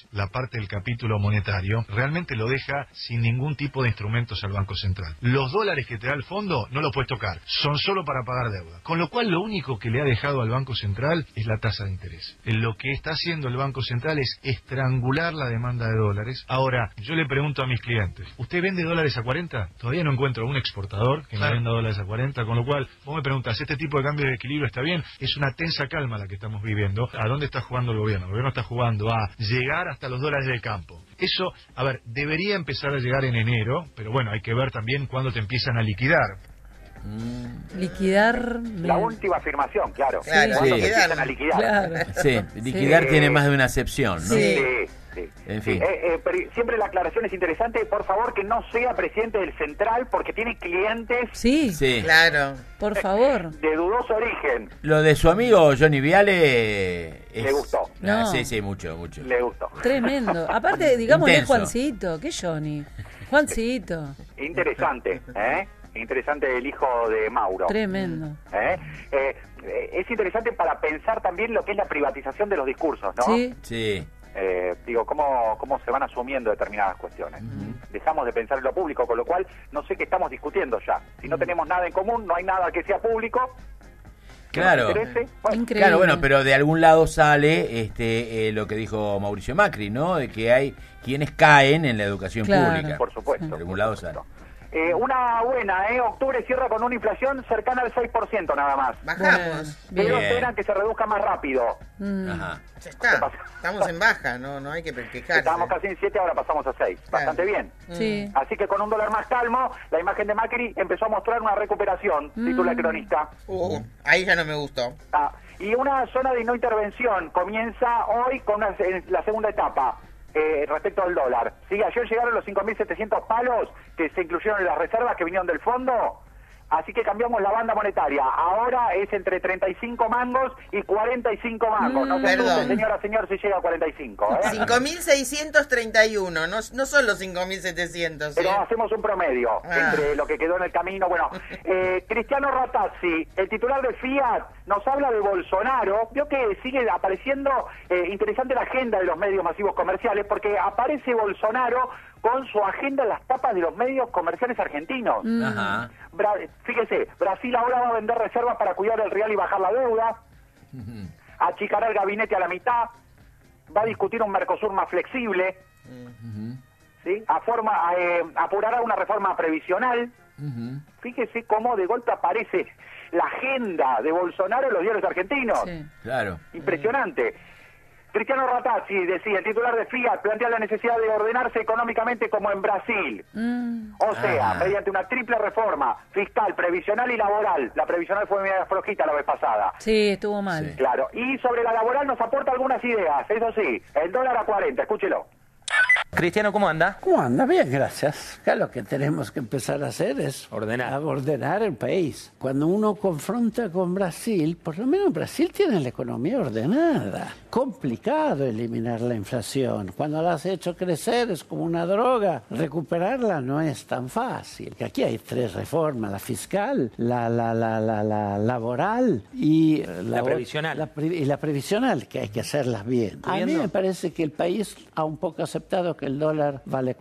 dólares, la parte del capítulo monetario, realmente lo deja sin ningún tipo de instrumentos al Banco Central. Los dólares que te da el fondo no los puedes tocar, son solo para pagar deuda. Con lo cual lo único que le ha dejado al Banco Central es la tasa de interés. Lo que está haciendo el Banco Central es estrangular la demanda de dólares. Ahora, yo le pregunto a mis clientes, ¿usted vende dólares a cuarenta? Todavía no encuentro un exportador que me venda dólares a cuarenta, con lo cual vos me preguntas, ¿este tipo de cambio de equilibrio está bien? Es una tensa calma la que estamos viviendo. ¿A dónde está jugando el gobierno? El gobierno está jugando a llegar hasta los dólares del campo. Eso, a ver, debería empezar a llegar en enero, pero bueno, hay que ver también cuándo te empiezan a liquidar. Mm. Liquidar... La última afirmación, claro. Claro, sí. Liquidar. A liquidar. Claro. Sí, liquidar sí. tiene más de una acepción, ¿no? Sí, sí. sí. En fin. Sí, eh, eh, pero siempre la aclaración es interesante. Por favor, que no sea presidente del Central porque tiene clientes... Sí, sí. Claro. Por favor. De dudoso origen. Lo de su amigo Johnny Viale... Es... Le gustó. No. Sí, sí, mucho, mucho. Le gustó. Tremendo. Aparte, digámosle Intenso. Juancito. ¿Qué Johnny? Juancito. Interesante, ¿eh? Interesante el hijo de Mauro. Tremendo. ¿Eh? Eh, eh, es interesante para pensar también lo que es la privatización de los discursos, ¿no? Sí. Sí. Eh, digo, cómo, cómo se van asumiendo determinadas cuestiones. Uh-huh. Dejamos de pensar en lo público, con lo cual no sé qué estamos discutiendo ya. Si no tenemos nada en común, no hay nada que sea público. Claro. Bueno. Claro, bueno, pero de algún lado sale este eh, lo que dijo Mauricio Macri, ¿no? De que hay quienes caen en la educación claro. pública. Por supuesto. De algún lado sale. Eh, una buena, ¿eh? Octubre cierra con una inflación cercana al seis por ciento nada más. Bajamos. Bien. Pero esperan que se reduzca más rápido. Mm. Ajá. Ya está. Estamos en baja, no no hay que quejarse. Estábamos casi en siete, ahora pasamos a seis. Claro. Bastante bien. Sí. Así que con un dólar más calmo, la imagen de Macri empezó a mostrar una recuperación, Mm. titula el cronista. Uh, ahí ya no me gustó. Ah, y una zona de no intervención comienza hoy con una- la segunda etapa. Eh, respecto al dólar. Sí, ayer llegaron los cinco mil setecientos palos que se incluyeron en las reservas que vinieron del fondo, así que cambiamos la banda monetaria. Ahora es entre treinta y cinco mangos y cuarenta y cinco mangos. Mm, no se perdón. asuste, señora, señor, si llega a cuarenta y cinco. ¿eh? cinco mil seiscientos treinta y uno, no, no son los cinco mil setecientos. Pero ¿eh? hacemos un promedio Ah. entre lo que quedó en el camino. Bueno, eh, Cristiano Ratazzi, el titular de Fiat, nos habla de Bolsonaro. Vio que sigue apareciendo eh, interesante la agenda de los medios masivos comerciales, porque aparece Bolsonaro con su agenda en las tapas de los medios comerciales argentinos. Mm. Ajá. Bra- fíjese, Brasil ahora va a vender reservas para cuidar el real y bajar la deuda, Ujú. achicará el gabinete a la mitad, va a discutir un Mercosur más flexible, Ujú. ¿sí? A forma, eh, apurará una reforma previsional. Ujú. Fíjese cómo de golpe aparece la agenda de Bolsonaro en los diarios argentinos. Sí. Claro. Impresionante. Cristiano Ratazzi, decía, el titular de Fiat, plantea la necesidad de ordenarse económicamente como en Brasil. Mm. O sea, Ah. mediante una triple reforma, fiscal, previsional y laboral. La previsional fue media flojita la vez pasada. Sí, estuvo mal. Sí. Claro. Y sobre la laboral nos aporta algunas ideas. Eso sí, el dólar a cuarenta, escúchelo. Cristiano, ¿cómo anda? ¿Cómo anda? Bien, gracias. Acá lo que tenemos que empezar a hacer es Ordenar. a ordenar el país. Cuando uno confronta con Brasil, por lo menos Brasil tiene la economía ordenada. Complicado eliminar la inflación. Cuando la has hecho crecer es como una droga. Recuperarla no es tan fácil. Que aquí hay tres reformas: la fiscal, la, la, la, la, la laboral y La previsional. La, pre- y la previsional, que hay que hacerlas bien. A mí Viendo. me parece que el país ha un poco aceptado que el dólar vale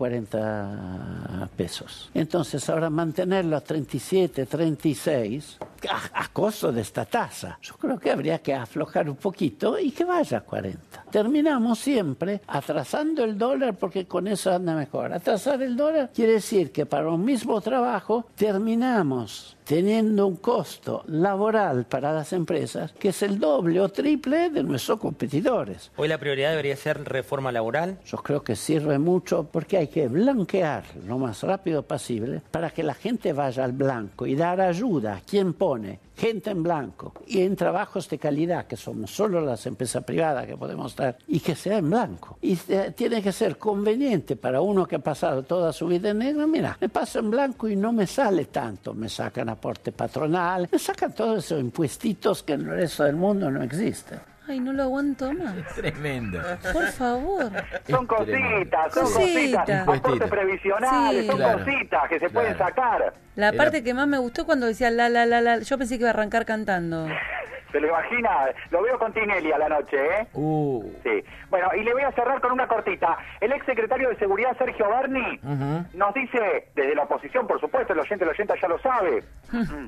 cuarenta pesos. Entonces, ahora mantenerlo a treinta y siete, treinta y seis, a, a costo de esta tasa, yo creo que habría que aflojar un poquito y que vaya a cuarenta. Terminamos siempre atrasando el dólar porque con eso anda mejor. Atrasar el dólar quiere decir que para un mismo trabajo terminamos teniendo un costo laboral para las empresas que es el doble o triple de nuestros competidores. Hoy la prioridad debería ser reforma laboral. Yo creo que sirve mucho porque hay que blanquear lo más rápido posible para que la gente vaya al blanco y dar ayuda a quien pone gente en blanco y en trabajos de calidad, que somos solo las empresas privadas que podemos dar, y que sea en blanco. Y eh, tiene que ser conveniente para uno que ha pasado toda su vida en negro. Mira, me paso en blanco y no me sale tanto. Me sacan aporte patronal, me sacan todos esos impuestitos que en el resto del mundo no existen. Ay, no lo aguanto más. Tremendo. Por favor. Son cositas, son Cositas. cositas. Aportes previsionales, Sí. son Claro. cositas que se Claro. pueden sacar. La Era- parte que más me gustó cuando decía la, la, la, la, yo pensé que iba a arrancar cantando. ¿Se lo imagina? Lo veo con Tinelli a la noche, ¿eh? Uh. Sí. Bueno, y le voy a cerrar con una cortita. El ex secretario de Seguridad, Sergio Berni, uh-huh. nos dice, desde la oposición, por supuesto, el oyente, el oyente ya lo sabe, uh-huh.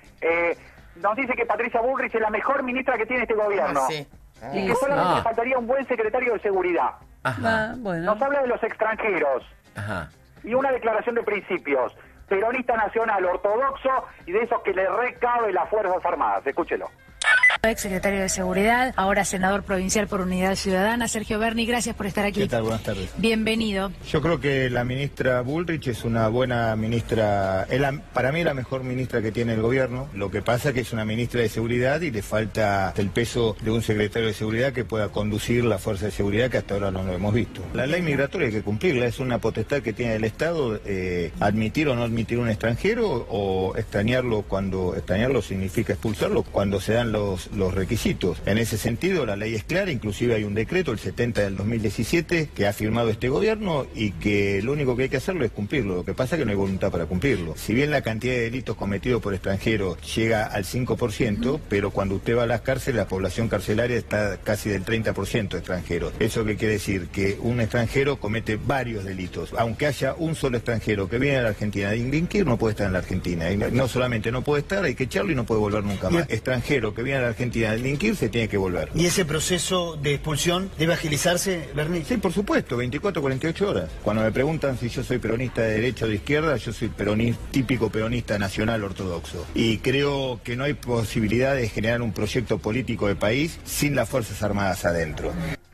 eh, nos dice que Patricia Bullrich es la mejor ministra que tiene este gobierno. Ah, sí. Ah, y que solamente le faltaría un buen secretario de Seguridad. Ajá. Ah, bueno. Nos habla de los extranjeros. Ajá. Y una declaración de principios. Peronista nacional, ortodoxo, y de esos que le recabe las Fuerzas Armadas. Escúchelo. Ex secretario de Seguridad, ahora senador provincial por Unidad Ciudadana, Sergio Berni, gracias por estar aquí. ¿Qué tal? Buenas tardes. Bienvenido. Yo creo que la ministra Bullrich es una buena ministra, es la, para mí la mejor ministra que tiene el gobierno. Lo que pasa es que es una ministra de Seguridad y le falta el peso de un secretario de Seguridad que pueda conducir la fuerza de seguridad, que hasta ahora no lo hemos visto. La ley migratoria hay que cumplirla, es una potestad que tiene el Estado, eh, admitir o no admitir un extranjero, o extrañarlo cuando, extrañarlo significa expulsarlo cuando se dan los los requisitos. En ese sentido, la ley es clara, inclusive hay un decreto, el setenta del dos mil diecisiete, que ha firmado este gobierno y que lo único que hay que hacerlo es cumplirlo. Lo que pasa es que no hay voluntad para cumplirlo. Si bien la cantidad de delitos cometidos por extranjeros llega al cinco por ciento, pero cuando usted va a las cárceles, la población carcelaria está casi del treinta por ciento extranjeros. ¿Eso qué quiere decir? Que un extranjero comete varios delitos. Aunque haya un solo extranjero que viene a la Argentina a delinquir, no puede estar en la Argentina. Y no solamente no puede estar, hay que echarlo y no puede volver nunca más. Extranjero que viene a la Argentina a delinquir se tiene que volver. ¿Y ese proceso de expulsión debe agilizarse, Berni? Sí, por supuesto, veinticuatro a cuarenta y ocho horas. Cuando me preguntan si yo soy peronista de derecha o de izquierda, yo soy peronista, típico peronista nacional ortodoxo. Y creo que no hay posibilidad de generar un proyecto político de país sin las Fuerzas Armadas adentro.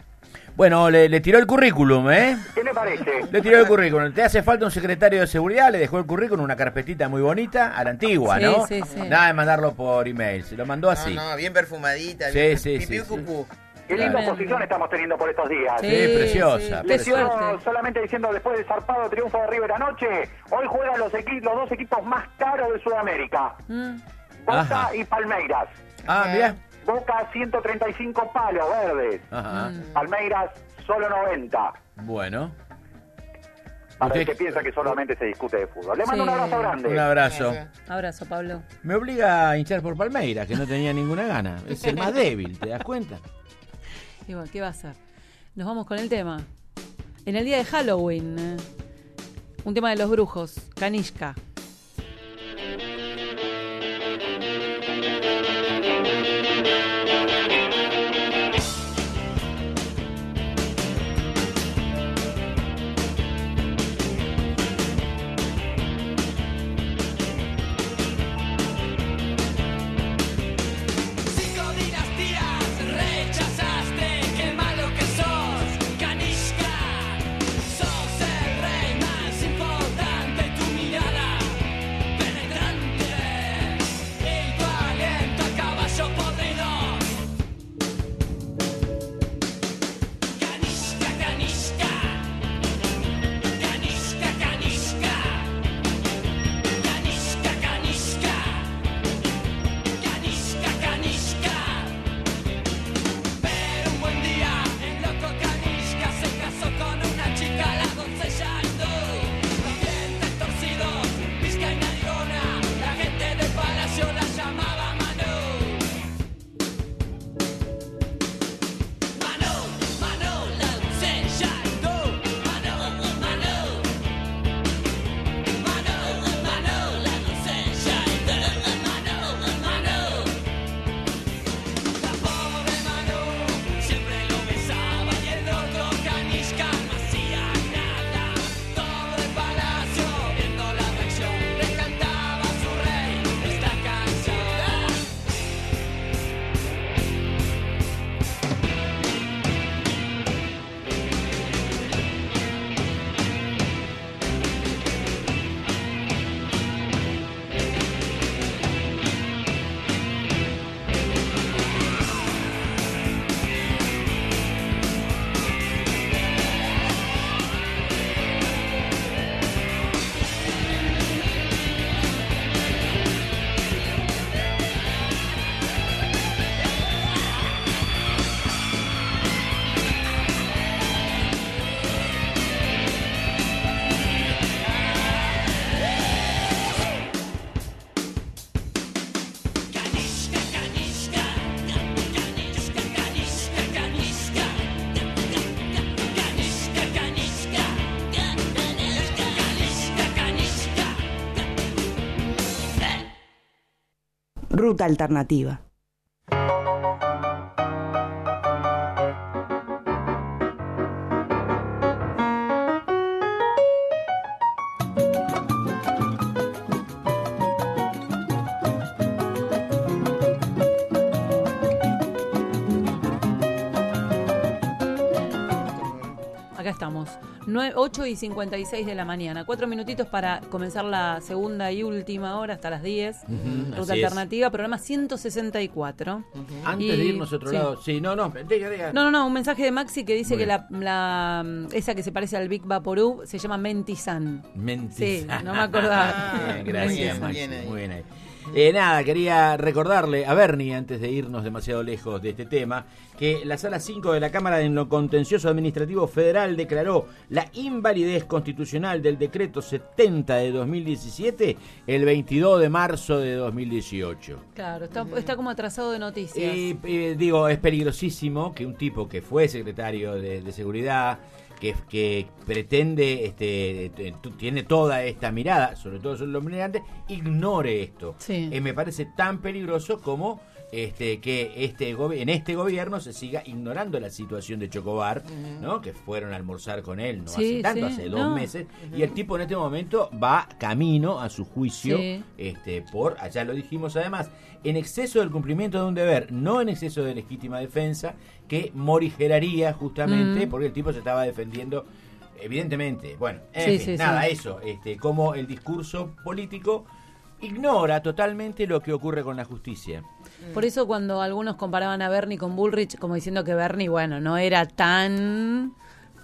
Bueno, le, le tiró el currículum, ¿eh? ¿Qué le parece? Le tiró el currículum. Te hace falta un secretario de seguridad, le dejó el currículum, una carpetita muy bonita, a la antigua, sí, ¿no? Sí, sí. Nada de mandarlo por email, se lo mandó así. No, no, bien perfumadita. Sí, bien sí, pipí, sí, cucú. Qué linda oposición estamos teniendo por estos días. Sí, sí, preciosa. Sí. Les sigo solamente diciendo, después del zarpado triunfo de River anoche, hoy juegan los, equi los dos equipos más caros de Sudamérica. Mm. Boca Ajá. y Palmeiras. Ah, mirá. Boca ciento treinta y cinco palos verdes. Ajá. Palmeiras solo noventa. Bueno. Para Usted... el que piensa que solamente se discute de fútbol. Le mando sí. un abrazo grande. Un abrazo. Abrazo, Pablo. Me obliga a hinchar por Palmeiras, que no tenía ninguna gana. Es el más débil, ¿te das cuenta? Y bueno, ¿qué va a hacer? Nos vamos con el tema. En el día de Halloween, eh, un tema de los brujos, Kanishka. Sos el rey más importante, tu mirada Ruta Alternativa. Acá estamos, ocho y cincuenta y seis de la mañana, cuatro minutitos para comenzar la segunda y última hora hasta las diez. Uh-huh, Ruta Alternativa, es. Programa ciento sesenta y cuatro. Uh-huh. Antes y, de irnos a otro sí. lado, sí, no, no, diga, diga. No, no, no, un mensaje de Maxi que dice Muy que la, la esa que se parece al Big Vaporub se llama Mentizan. Mentizan. Sí, no me acordaba. Bien, gracias, Maxi, muy bien ahí. Eh, nada, quería recordarle a Bernie, antes de irnos demasiado lejos de este tema, que la Sala cinco de la Cámara de lo Contencioso Administrativo Federal declaró la invalidez constitucional del decreto setenta de dos mil diecisiete el veintidós de marzo de dos mil dieciocho. Claro, está, está como atrasado de noticias. Y eh, digo, es peligrosísimo que un tipo que fue secretario de, de Seguridad, que, que pretende, este, tiene toda esta mirada, sobre todo sobre los migrantes, ignore esto. Sí. Eh, me parece tan peligroso como este, que este en este gobierno se siga ignorando la situación de Chocobar, uh-huh. ¿no? Que fueron a almorzar con él no sí, hace tanto, sí, hace dos no. meses, uh-huh. y el tipo en este momento va camino a su juicio, sí. este, por, allá lo dijimos además, en exceso del cumplimiento de un deber, no en exceso de legítima defensa, que morigeraría justamente, uh-huh. porque el tipo se estaba defendiendo, evidentemente. Bueno, en sí, fin, sí, nada, sí. eso, este, como el discurso político ignora totalmente lo que ocurre con la justicia. Por eso cuando algunos comparaban a Bernie con Bullrich, como diciendo que Bernie, bueno, no era tan...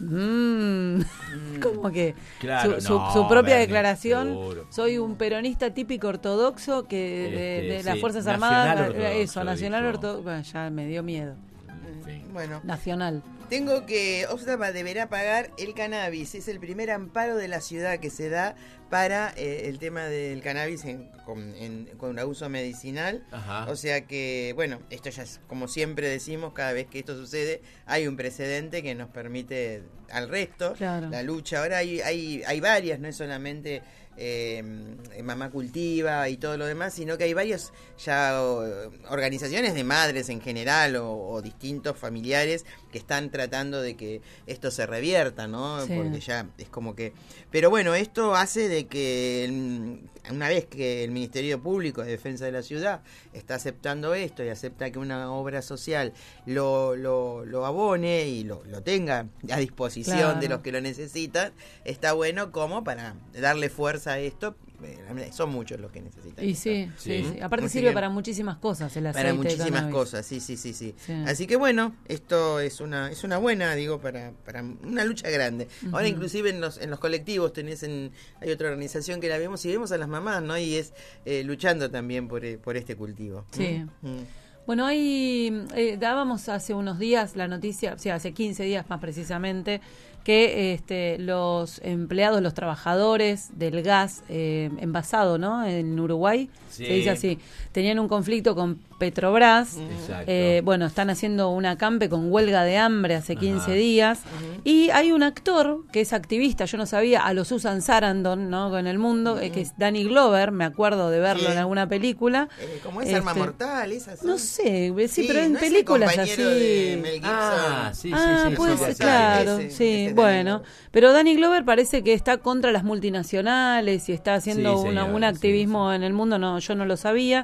Mm, como que claro, su, su, no, su propia Bernie, declaración, seguro. Soy un peronista típico ortodoxo que de, este, de, de sí, las Fuerzas Armadas, eso, nacional ortodoxo, bueno, ya me dio miedo. Sí. Bueno, nacional. Tengo que, Oxfam deberá pagar el cannabis, es el primer amparo de la ciudad que se da para eh, el tema del cannabis en, con, en, con uso medicinal. Ajá. O sea que, bueno, esto ya es, como siempre decimos, cada vez que esto sucede, hay un precedente que nos permite al resto claro. la lucha. Ahora hay, hay, hay varias, no es solamente... Eh, Mamá Cultiva y todo lo demás, sino que hay varias ya o, organizaciones de madres en general o, o distintos familiares que están tratando de que esto se revierta, ¿no? Sí. Porque ya es como que... Pero bueno, esto hace de que el, una vez que el Ministerio Público de Defensa de la Ciudad está aceptando esto y acepta que una obra social lo, lo, lo abone y lo, lo tenga a disposición claro. de los que lo necesitan, está bueno como para darle fuerza a esto. Son muchos los que necesitan. Y sí, sí, sí, sí. Aparte Así sirve que, para muchísimas cosas el aceite. Para muchísimas de cosas, sí, sí, sí, sí, sí. Así que bueno, esto es una es una buena, digo, para, para una lucha grande. Uh-huh. Ahora inclusive en los en los colectivos tenés en, hay otra organización que la vemos y vemos a las mamás, ¿no? Y es eh, luchando también por, por este cultivo. Sí. Uh-huh. Bueno, ahí eh, dábamos hace unos días la noticia, o sea, hace quince días más precisamente, que este, los empleados, los trabajadores del gas eh, envasado, ¿no? En Uruguay, sí. se dice así, tenían un conflicto con Petrobras. Eh, bueno, están haciendo un acampe con huelga de hambre hace quince Ajá. días. Uh-huh. Y hay un actor que es activista, yo no sabía, a lo Susan Sarandon, ¿no? En el mundo, uh-huh. eh, que es Danny Glover, me acuerdo de verlo sí. en alguna película. Eh, ¿Cómo es este, Arma Mortal? ¿Esas no sé, sí, sí, pero en ¿no películas es el así. De Mel Gibson? Ah, sí, sí, ah, sí. Pues, sí, claro, ese, sí, ese bueno. Pero Danny Glover parece que está contra las multinacionales y está haciendo sí, una, señora, un activismo sí, sí. en el mundo, no, yo no lo sabía.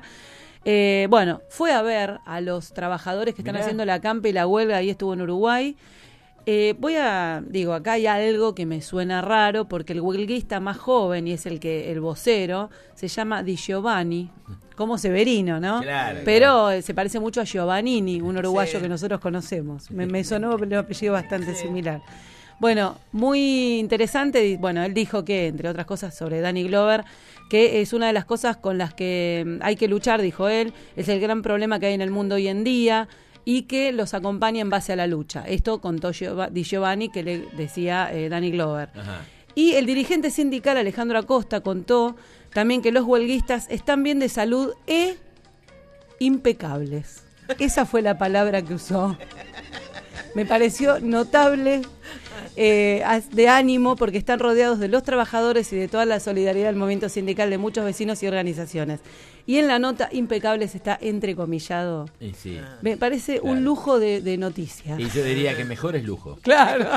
Eh, bueno, fue a ver a los trabajadores que están Mirá. haciendo la acampe y la huelga, y estuvo en Uruguay. Eh, voy a, digo, acá hay algo que me suena raro, porque el huelguista más joven, y es el que el vocero, se llama Di Giovanni, como Severino, ¿no? Claro, Pero claro. eh, se parece mucho a Giovannini, un uruguayo Sí. que nosotros conocemos. Me, me sonó el apellido bastante sí. similar. Bueno, muy interesante. Bueno, él dijo que, entre otras cosas, sobre Danny Glover, que es una de las cosas con las que hay que luchar, dijo él, es el gran problema que hay en el mundo hoy en día, y que los acompaña en base a la lucha. Esto contó Di Giovanni, que le decía eh, Danny Glover. Ajá. Y el dirigente sindical Alejandro Acosta contó también que los huelguistas están bien de salud e impecables. Esa fue la palabra que usó. Me pareció notable, eh, de ánimo, porque están rodeados de los trabajadores y de toda la solidaridad del movimiento sindical de muchos vecinos y organizaciones. Y en la nota impecables está entrecomillado. Y sí. Me parece Claro. un lujo de, de noticia. Y yo diría que mejor es lujo. Claro.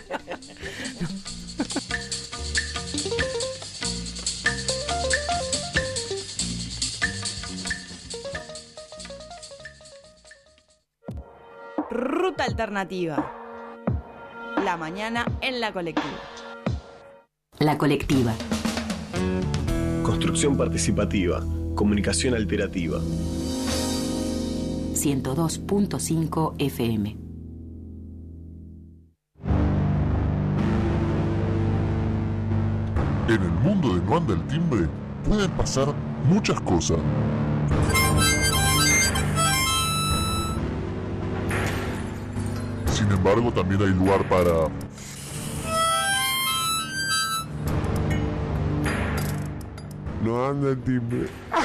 Ruta alternativa. La mañana en la colectiva. La colectiva. Construcción participativa. Comunicación alterativa. ciento dos punto cinco F M. En el mundo de No Anda el Timbre pueden pasar muchas cosas. Sin embargo, también hay lugar para... No anda el timbre.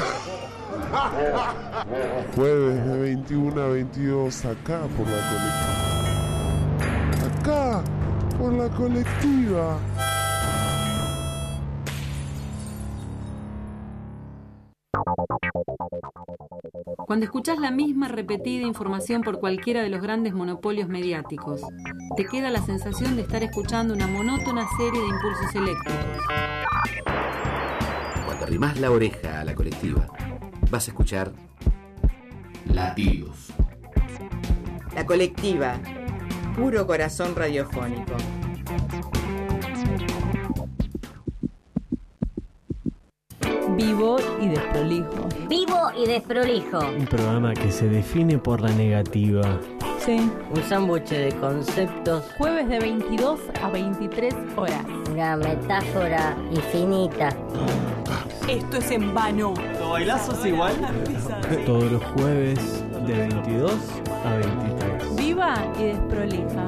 Jueves de veintiuno a veintidós acá por la colectiva. Acá por la colectiva. Cuando escuchás la misma repetida información por cualquiera de los grandes monopolios mediáticos, te queda la sensación de estar escuchando una monótona serie de impulsos eléctricos. Cuando arrimás la oreja a la colectiva, vas a escuchar latidos. La colectiva, puro corazón radiofónico. Vivo y desprolijo. Vivo y desprolijo. Un programa que se define por la negativa. Sí. Un sándwich de conceptos. Jueves de veintidós a veintitrés horas. Una metáfora infinita. Esto es en vano. ¿Los bailazos igual? Todos los jueves de veintidós a veintitrés. Viva y desprolija.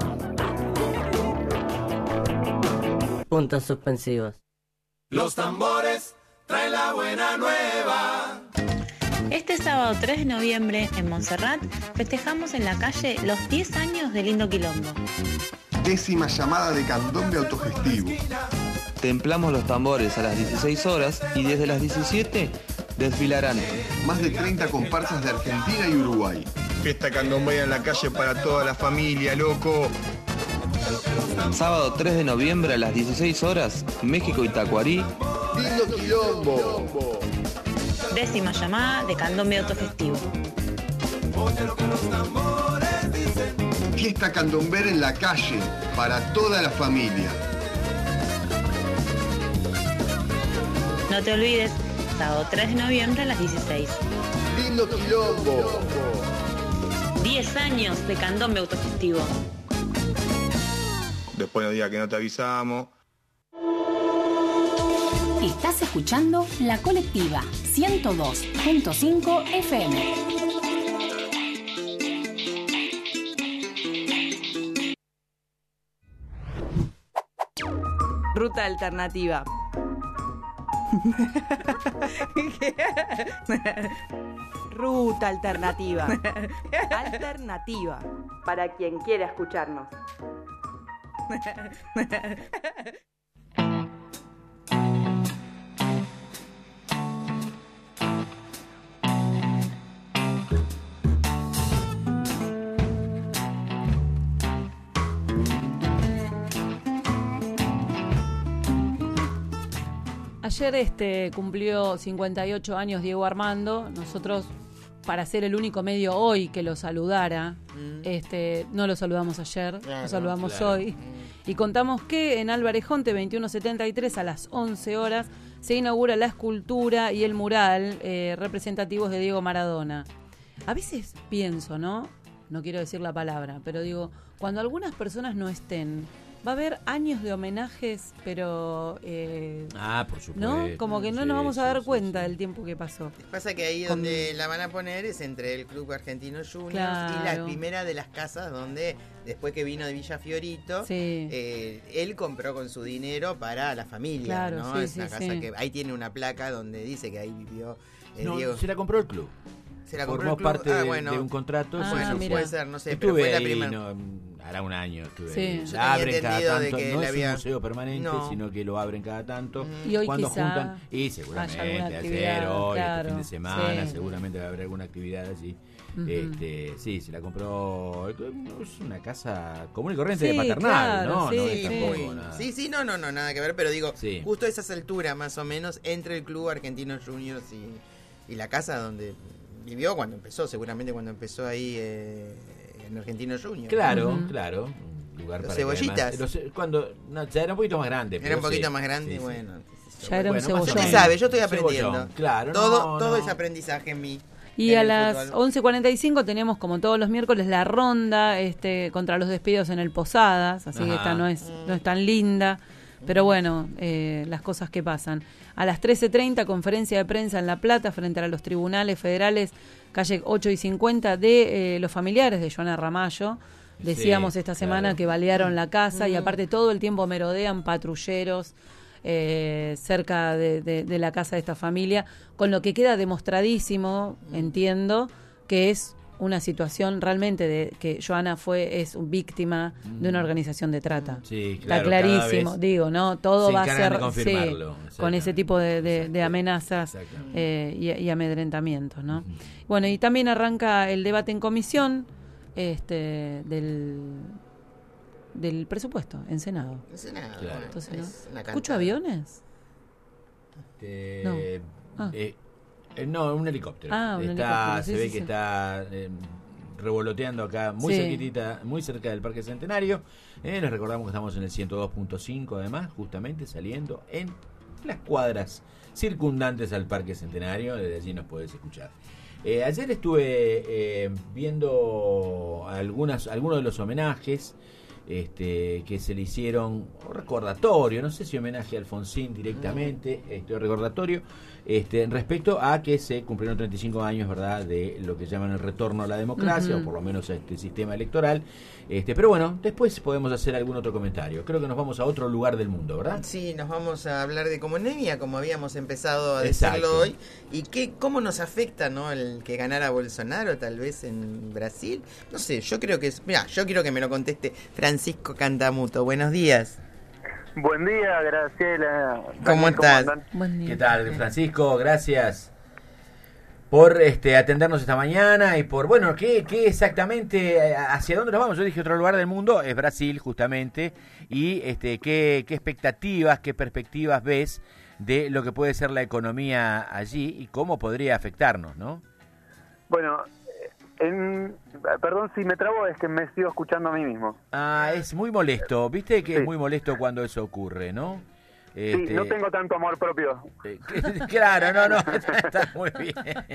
Puntos suspensivos. Los tambores traen la buena nueva. Este sábado tres de noviembre en Montserrat festejamos en la calle los diez años de Lindo Quilombo. Décima llamada de candombe autogestivo. Templamos los tambores a las dieciséis horas y desde las diecisiete desfilarán más de treinta comparsas de Argentina y Uruguay. Fiesta candombera en la calle para toda la familia, loco. Sábado tres de noviembre a las dieciséis horas, México y Tacuarí. Lindo Quilombo. Décima llamada de candombe autogestivo. Fiesta candombera en la calle para toda la familia. No te olvides, sábado tres de noviembre a las dieciséis. Lindo Quilombo. diez años de candombe autogestivo. Después no diga que no te avisamos. Estás escuchando La Colectiva, ciento dos punto cinco F M. Ruta alternativa. Ruta alternativa. Alternativa. Para quien quiera escucharnos. Ayer este cumplió cincuenta y ocho años Diego Armando. Nosotros, para ser el único medio hoy que lo saludara, mm. este, no lo saludamos ayer, claro, lo saludamos claro. hoy. Y contamos que en Alvarejonte veintiuno setenta y tres a las once horas se inaugura la escultura y el mural eh, representativos de Diego Maradona. A veces pienso, ¿no? No quiero decir la palabra, pero digo, cuando algunas personas no estén, va a haber años de homenajes, pero... Eh, ah, por supuesto. ¿no? Como que no sí, nos vamos a dar sí, cuenta sí, del tiempo que pasó. Pasa que ahí Con... donde la van a poner es entre el Club Argentino Juniors claro. y la primera de las casas donde, después que vino de Villa Fiorito, sí. eh, él compró con su dinero para la familia, claro, ¿no? Sí, es una sí, casa sí. que ahí tiene una placa donde dice que ahí vivió eh, no, Diego. Se la compró el club. ¿Se la compró formó el club? parte Ah, de, bueno. de un contrato. Ah, sí, bueno, sí, puede sí. ser, no sé, Estuve pero fue la ahí, primera. no, hará un año estuve Sí. ahí. Yo La tenía abren cada entendido de tanto, que no le es había- un museo permanente, No. sino que lo abren cada tanto. Y hoy cuando quizá juntan, y seguramente haya alguna ayer, actividad, hoy, claro, este fin de semana, sí. seguramente va a haber alguna actividad allí. Ujú. Este, sí, se la compró, es una casa común y corriente Sí, de paternal, claro, ¿no? sí, no es sí. tampoco nada. Sí, sí, no, no, no, nada que ver, pero digo, Sí. justo a esas alturas más o menos, entre el club Argentino Juniors y, y la casa donde vivió cuando empezó, seguramente cuando empezó ahí eh, en Argentino Juniors. Claro, Ujú. claro. Un lugar Los para cebollitas. que además- los- cuando, no, ya era un poquito más grande. Era pero un poquito sí, más grande, sí, sí. bueno. Ya era un Bueno, más o cebollón. ¿Qué menos. sabe? Yo estoy Cebollón, aprendiendo. claro, Todo, no, todo no. es aprendizaje en mí. Y en a el las fútbol. once cuarenta y cinco tenemos, como todos los miércoles, la ronda este contra los despidos en el Posadas, así que Ajá. esta no es, no es tan linda, pero bueno, eh, las cosas que pasan. A las trece treinta, conferencia de prensa en La Plata frente a los tribunales federales, calle ocho y cincuenta, de eh, los familiares de Joana Ramallo. Decíamos Sí, esta semana claro. que balearon la casa y aparte todo el tiempo merodean patrulleros eh, cerca de, de- de la casa de esta familia, con lo que queda demostradísimo, entiendo, que es una situación realmente de que Joana fue es víctima de una organización de trata. Sí, Está claro, cada clarísimo, vez digo, ¿no? Todo se va a encargan ser de confirmarlo, sí, con ese tipo de, de- de amenazas eh, y, y amedrentamientos, ¿no? Bueno, y también arranca el debate en comisión este del del presupuesto en Senado. En Senado, Claro. bueno, Entonces, es ¿no? una ¿Escucho cantada. aviones? Este, No. Ah. eh, eh, no, un helicóptero. Ah, un está, helicóptero, sí, se ve sí, que sí. está eh, revoloteando acá, muy Sí. cerquitita, muy cerca del Parque Centenario. Eh, les recordamos que estamos en el ciento dos punto cinco, además, justamente saliendo en las cuadras circundantes al Parque Centenario. Desde allí nos podés escuchar. Eh, ayer estuve eh, viendo algunas, algunos de los homenajes este, que se le hicieron, o recordatorio, no sé si homenaje a Alfonsín directamente, este recordatorio, este, respecto a que se cumplieron treinta y cinco años, ¿verdad?, de lo que llaman el retorno a la democracia, Ujú. o por lo menos a este sistema electoral. Este, pero bueno, después podemos hacer algún otro comentario. Creo que nos vamos a otro lugar del mundo, ¿verdad? Sí, nos vamos a hablar de comunemia, como habíamos empezado a Exacto. decirlo hoy, y qué, cómo nos afecta, ¿no?, el que ganara Bolsonaro, tal vez en Brasil. No sé, yo creo que es... Mira, yo quiero que me lo conteste Francisco Cantamuto. Buenos días. Buen día, Graciela. ¿Cómo estás? andan? ¿Qué tal, Francisco? Gracias por este atendernos esta mañana y por, bueno, ¿qué, qué exactamente, eh, hacia dónde nos vamos? Yo dije otro lugar del mundo, es Brasil, justamente, y este qué, qué expectativas, qué perspectivas ves de lo que puede ser la economía allí y cómo podría afectarnos, ¿no? Bueno, en, perdón si me trabo, es que me sigo escuchando a mí mismo. Ah, es muy molesto, viste que Sí. es muy molesto cuando eso ocurre, ¿no? Sí, Este, no tengo tanto amor propio. eh, claro, no, no, está, está muy bien.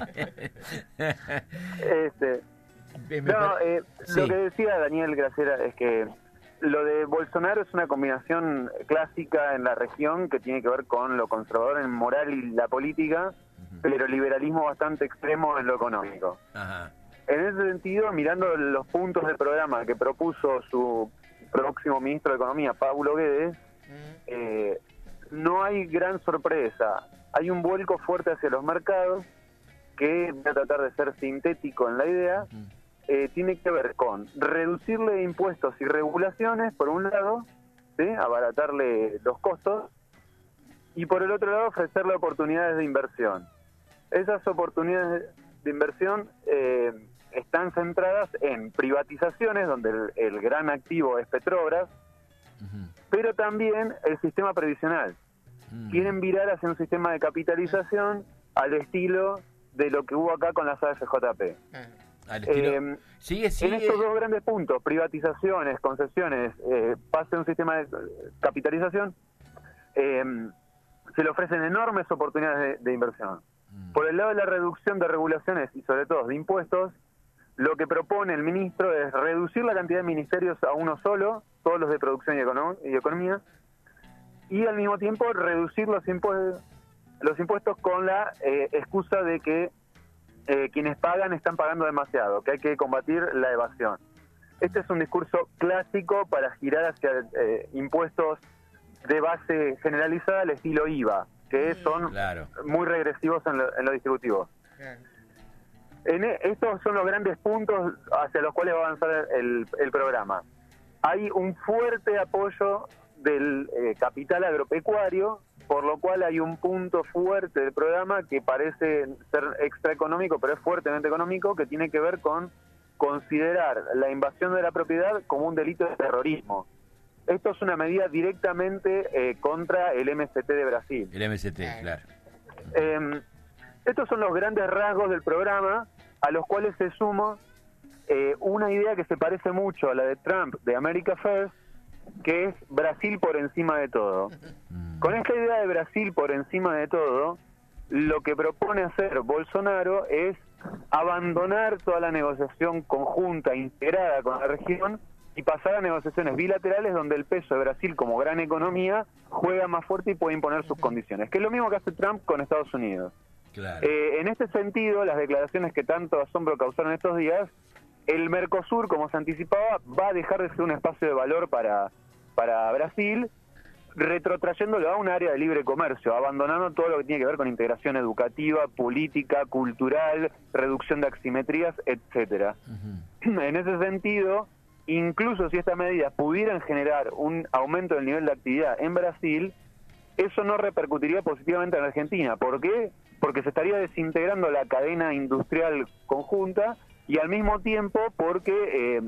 Este, Me- me no, pare- eh, sí. lo que decía Daniel Graciela es que lo de Bolsonaro es una combinación clásica en la región que tiene que ver con lo conservador en moral y la política, pero liberalismo bastante extremo en lo económico. Ajá. En ese sentido, mirando los puntos del programa que propuso su próximo ministro de Economía, Pablo Guedes, eh, no hay gran sorpresa. Hay un vuelco fuerte hacia los mercados que, voy a tratar de ser sintético en la idea, eh, tiene que ver con reducirle impuestos y regulaciones, por un lado, ¿sí?, abaratarle los costos, y por el otro lado ofrecerle oportunidades de inversión. Esas oportunidades de inversión eh, están centradas en privatizaciones, donde el, el gran activo es Petrobras, pero también el sistema previsional. Quieren virar hacia un sistema de capitalización al estilo de lo que hubo acá con las A F J P. Al estilo- Eh, sigue, En sigue. estos dos grandes puntos, privatizaciones, concesiones, eh, pase a un sistema de eh, capitalización, eh, se le ofrecen enormes oportunidades de, de inversión. Por el lado de la reducción de regulaciones y sobre todo de impuestos, lo que propone el ministro es reducir la cantidad de ministerios a uno solo, todos los de producción y, econo- y economía, y al mismo tiempo reducir los impuestos, los impuestos con la eh, excusa de que eh, quienes pagan están pagando demasiado, que hay que combatir la evasión. Este es un discurso clásico para girar hacia eh, impuestos de base generalizada al estilo I V A, que son Claro. muy regresivos en lo, en lo distributivo. En e, estos son los grandes puntos hacia los cuales va a avanzar el, el programa. Hay un fuerte apoyo del eh, capital agropecuario, por lo cual hay un punto fuerte del programa que parece ser extraeconómico, pero es fuertemente económico, que tiene que ver con considerar la invasión de la propiedad como un delito de terrorismo. Esto es una medida directamente eh, contra el M S T de Brasil. El M S T, claro. Eh, estos son los grandes rasgos del programa, a los cuales se suma eh, una idea que se parece mucho a la de Trump de America First, que es Brasil por encima de todo. Con esta idea de Brasil por encima de todo, lo que propone hacer Bolsonaro es abandonar toda la negociación conjunta, integrada con la región, y pasar a negociaciones bilaterales donde el peso de Brasil como gran economía juega más fuerte y puede imponer sus condiciones, que es lo mismo que hace Trump con Estados Unidos. Claro. Eh, en este sentido, las declaraciones que tanto asombro causaron estos días, el Mercosur, como se anticipaba, va a dejar de ser un espacio de valor para, para Brasil, retrotrayéndolo a un área de libre comercio, abandonando todo lo que tiene que ver con integración educativa, política, cultural, reducción de asimetrías, etcétera. Uh-huh. En ese sentido, incluso si estas medidas pudieran generar un aumento del nivel de actividad en Brasil, eso no repercutiría positivamente en Argentina. ¿Por qué? Porque se estaría desintegrando la cadena industrial conjunta, y al mismo tiempo porque eh,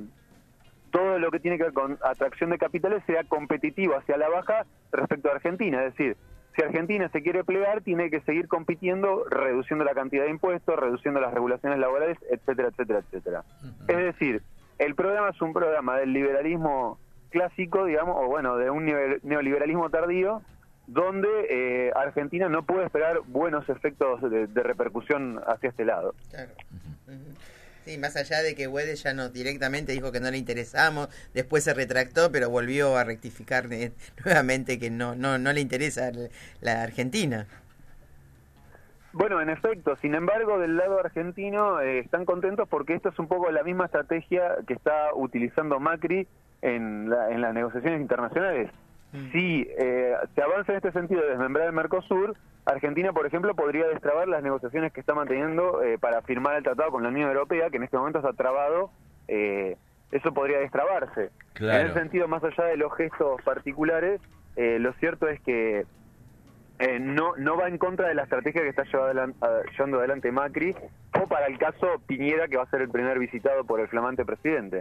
todo lo que tiene que ver con atracción de capitales sea competitivo hacia la baja respecto a Argentina. Es decir, si Argentina se quiere plegar, tiene que seguir compitiendo, reduciendo la cantidad de impuestos, reduciendo las regulaciones laborales, etcétera, etcétera, etcétera. Uh-huh. Es decir, el programa es un programa del liberalismo clásico, digamos, o bueno, de un neoliberalismo tardío, donde eh, Argentina no puede esperar buenos efectos de, de repercusión hacia este lado. Claro. Uh-huh. Uh-huh. Sí, más allá de que Guedes ya no directamente dijo que no le interesamos, después se retractó, pero volvió a rectificar nuevamente que no no no le interesa la Argentina. Bueno, en efecto, sin embargo, del lado argentino eh, están contentos porque esto es un poco la misma estrategia que está utilizando Macri en, la, en las negociaciones internacionales. Mm. Si eh, se avanza en este sentido de desmembrar el Mercosur, Argentina, por ejemplo, podría destrabar las negociaciones que está manteniendo eh, para firmar el tratado con la Unión Europea, que en este momento está trabado. Eh, eso podría destrabarse. Claro. En ese sentido, más allá de los gestos particulares, eh, lo cierto es que eh, no no va en contra de la estrategia que está llevando adelante, llevando adelante Macri, o para el caso Piñera, que va a ser el primer visitado por el flamante presidente.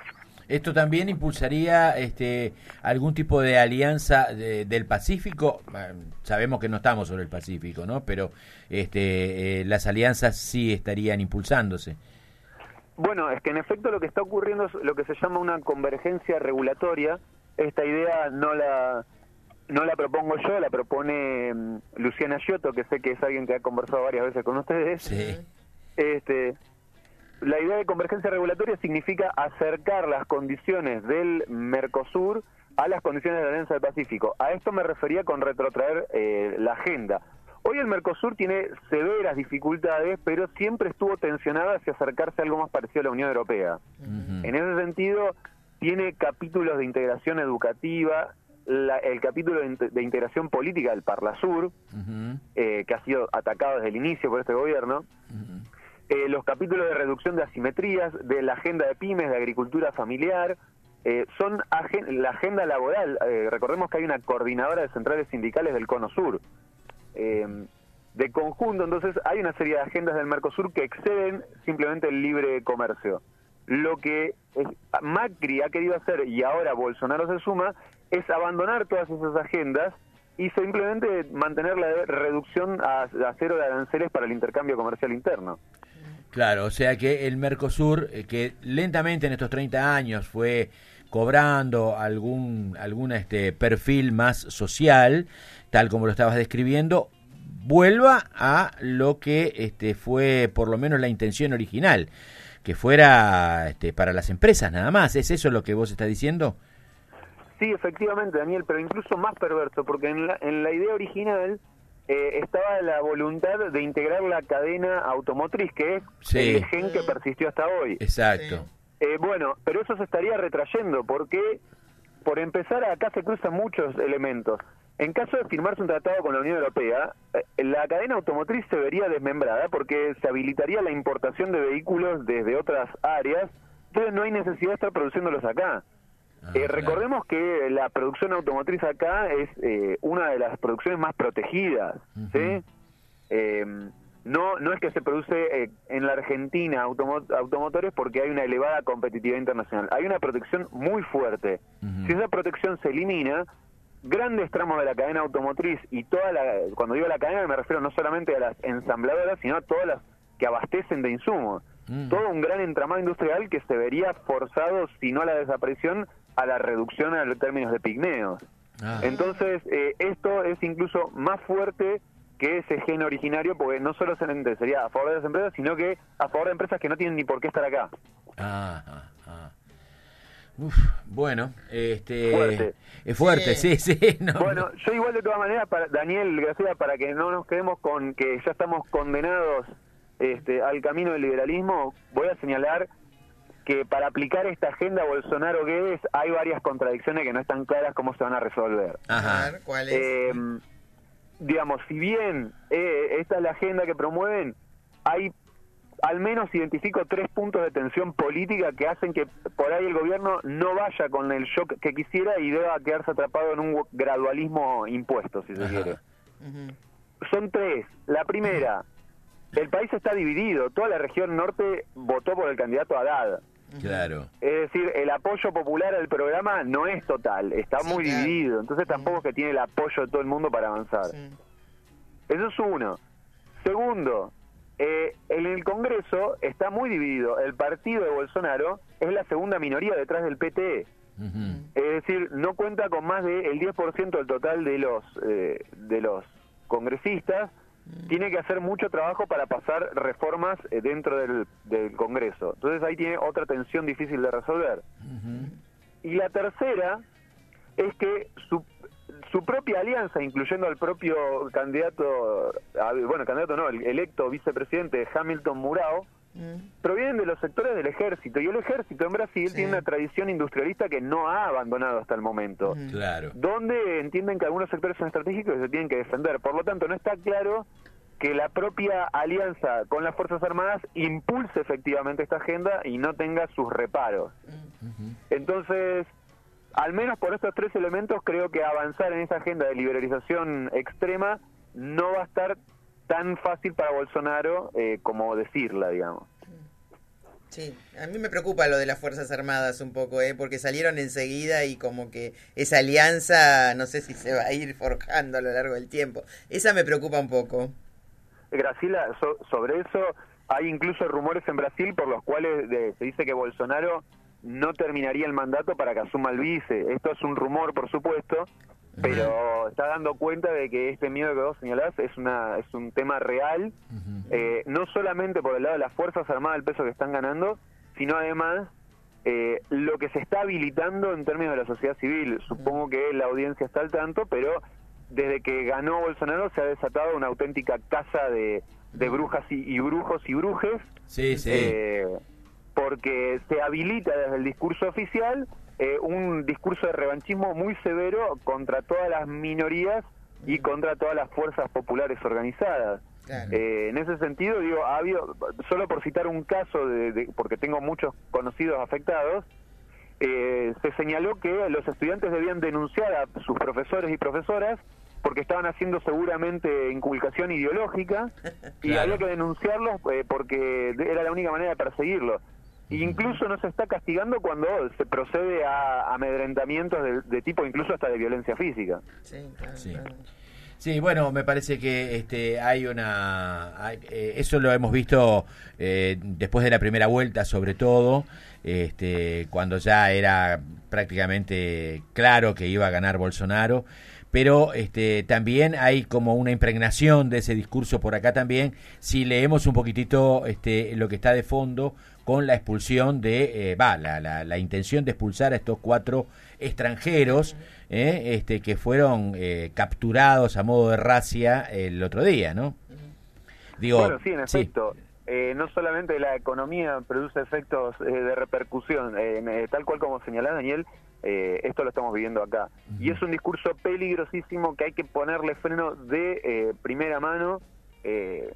¿Esto también impulsaría este algún tipo de alianza de, del Pacífico? Sabemos que no estamos sobre el Pacífico, ¿no? Pero este eh, las alianzas sí estarían impulsándose. Bueno, es que en efecto lo que está ocurriendo es lo que se llama una convergencia regulatoria. Esta idea no la no la propongo yo, la propone um, Luciana Giotto, que sé que es alguien que ha conversado varias veces con ustedes. Sí. Este... La idea de convergencia regulatoria significa acercar las condiciones del Mercosur a las condiciones de la Alianza del Pacífico. A esto me refería con retrotraer eh, la agenda. Hoy el Mercosur tiene severas dificultades, pero siempre estuvo tensionada hacia acercarse a algo más parecido a la Unión Europea. Uh-huh. En ese sentido, tiene capítulos de integración educativa, la, el capítulo de, de integración política del Parlasur, uh-huh. eh, que ha sido atacado desde el inicio por este gobierno. Uh-huh. Eh, los capítulos de reducción de asimetrías, de la agenda de pymes, de agricultura familiar, eh, son agen la agenda laboral. Eh, recordemos que hay una coordinadora de centrales sindicales del Cono Sur. Eh, de conjunto, entonces, hay una serie de agendas del Mercosur que exceden simplemente el libre comercio. Lo que es, Macri ha querido hacer, y ahora Bolsonaro se suma, es abandonar todas esas agendas y simplemente mantener la reducción a, a cero de aranceles para el intercambio comercial interno. Claro, o sea que el Mercosur, eh, que lentamente en estos treinta años fue cobrando algún algún este perfil más social, tal como lo estabas describiendo, vuelva a lo que este fue por lo menos la intención original, que fuera este para las empresas nada más. ¿Es eso lo que vos estás diciendo? Sí, efectivamente, Daniel, pero incluso más perverso, porque en la, en la idea original Eh, estaba la voluntad de integrar la cadena automotriz, que es sí. el gen que persistió hasta hoy. Exacto. Eh, bueno, pero eso se estaría retrayendo, porque, por empezar, acá se cruzan muchos elementos. En caso de firmarse un tratado con la Unión Europea, eh, la cadena automotriz se vería desmembrada porque se habilitaría la importación de vehículos desde otras áreas, entonces no hay necesidad de estar produciéndolos acá. Ah, eh, recordemos que la producción automotriz acá es eh, una de las producciones más protegidas, uh-huh. ¿sí? Eh, no no es que se produce eh, en la Argentina automo automotores porque hay una elevada competitividad internacional. Hay una protección muy fuerte. Uh-huh. Si esa protección se elimina, grandes tramos de la cadena automotriz y toda la... Cuando digo la cadena me refiero no solamente a las ensambladoras, sino a todas las que abastecen de insumos. Uh-huh. Todo un gran entramado industrial que se vería forzado, si no a la desaparición, a la reducción en términos de pigmeos. Ah. Entonces, eh, esto es incluso más fuerte que ese gen originario, porque no solo sería a favor de las empresas, sino que a favor de empresas que no tienen ni por qué estar acá. Ah, ah, ah. Uf, bueno, este... Fuerte. Es fuerte, sí, sí. sí no, bueno, yo igual de todas maneras, para, Daniel, gracias, para que no nos quedemos con que ya estamos condenados este, al camino del liberalismo, voy a señalar que para aplicar esta agenda Bolsonaro-Guedes hay varias contradicciones que no están claras cómo se van a resolver. Ajá. ¿Cuál es? Eh, digamos, si bien eh, esta es la agenda que promueven, hay al menos identifico tres puntos de tensión política que hacen que por ahí el gobierno no vaya con el shock que quisiera y deba quedarse atrapado en un gradualismo impuesto, si se Ajá. quiere. Uh-huh. Son tres. La primera, el país está dividido. Toda la región norte votó por el candidato Haddad. Claro. Es decir, el apoyo popular al programa no es total, está sí, muy claro. dividido, entonces tampoco es que tiene el apoyo de todo el mundo para avanzar. Sí. Eso es uno. Segundo, eh, en el Congreso está muy dividido. El partido de Bolsonaro es la segunda minoría detrás del P T E. Uh-huh. Es decir, no cuenta con más del diez por ciento del total de los eh, de los congresistas. Tiene que hacer mucho trabajo para pasar reformas eh, dentro del, del Congreso. Entonces ahí tiene otra tensión difícil de resolver. Uh-huh. Y la tercera es que su, su propia alianza, incluyendo al propio candidato, a, bueno, candidato no, el electo vicepresidente Hamilton Mourão, uh-huh. provienen de los sectores del ejército. Y el ejército en Brasil sí. tiene una tradición industrialista que no ha abandonado hasta el momento. Uh-huh. Claro. Donde entienden que algunos sectores son estratégicos y se tienen que defender. Por lo tanto, no está claro que la propia alianza con las Fuerzas Armadas impulse efectivamente esta agenda y no tenga sus reparos. Uh-huh. Entonces, al menos por estos tres elementos, creo que avanzar en esa agenda de liberalización extrema no va a estar tan fácil para Bolsonaro eh, como decirla, digamos. Sí, a mí me preocupa lo de las Fuerzas Armadas un poco, ¿eh? Porque salieron enseguida y como que esa alianza, no sé si se va a ir forjando a lo largo del tiempo. Esa me preocupa un poco. Graciela, so, sobre eso hay incluso rumores en Brasil por los cuales de, se dice que Bolsonaro no terminaría el mandato para que asuma el vice. Esto es un rumor, por supuesto, pero está dando cuenta de que este miedo que vos señalás es una es un tema real, uh-huh. eh, no solamente por el lado de las Fuerzas Armadas, el peso que están ganando, sino además eh, lo que se está habilitando en términos de la sociedad civil. Supongo que la audiencia está al tanto, pero desde que ganó Bolsonaro se ha desatado una auténtica caza de, de brujas y, y brujos y brujes. Sí, sí. Eh, porque se habilita desde el discurso oficial eh, un discurso de revanchismo muy severo contra todas las minorías y contra todas las fuerzas populares organizadas. Claro. Eh, en ese sentido, digo, ha habido, solo por citar un caso, de, de, porque tengo muchos conocidos afectados, eh, se señaló que los estudiantes debían denunciar a sus profesores y profesoras porque estaban haciendo seguramente inculcación ideológica y claro. había que denunciarlos eh, porque era la única manera de perseguirlos. E incluso no se está castigando cuando se procede a amedrentamientos de, de tipo incluso hasta de violencia física. Sí, claro, sí. claro. Sí, bueno, me parece que este hay una... Hay, eh, eso lo hemos visto eh, después de la primera vuelta, sobre todo, este, cuando ya era prácticamente claro que iba a ganar Bolsonaro, pero este, también hay como una impregnación de ese discurso por acá también, si leemos un poquitito este, lo que está de fondo con la expulsión de, va, eh, la, la, la intención de expulsar a estos cuatro extranjeros eh, este, que fueron eh, capturados a modo de racia el otro día, ¿no? Digo, bueno, sí, en efecto. Sí. eh, no solamente la economía produce efectos eh, de repercusión, eh, eh, tal cual como señalás, Daniel, eh, esto lo estamos viviendo acá. Uh-huh. Y es un discurso peligrosísimo que hay que ponerle freno de eh, primera mano. Eh,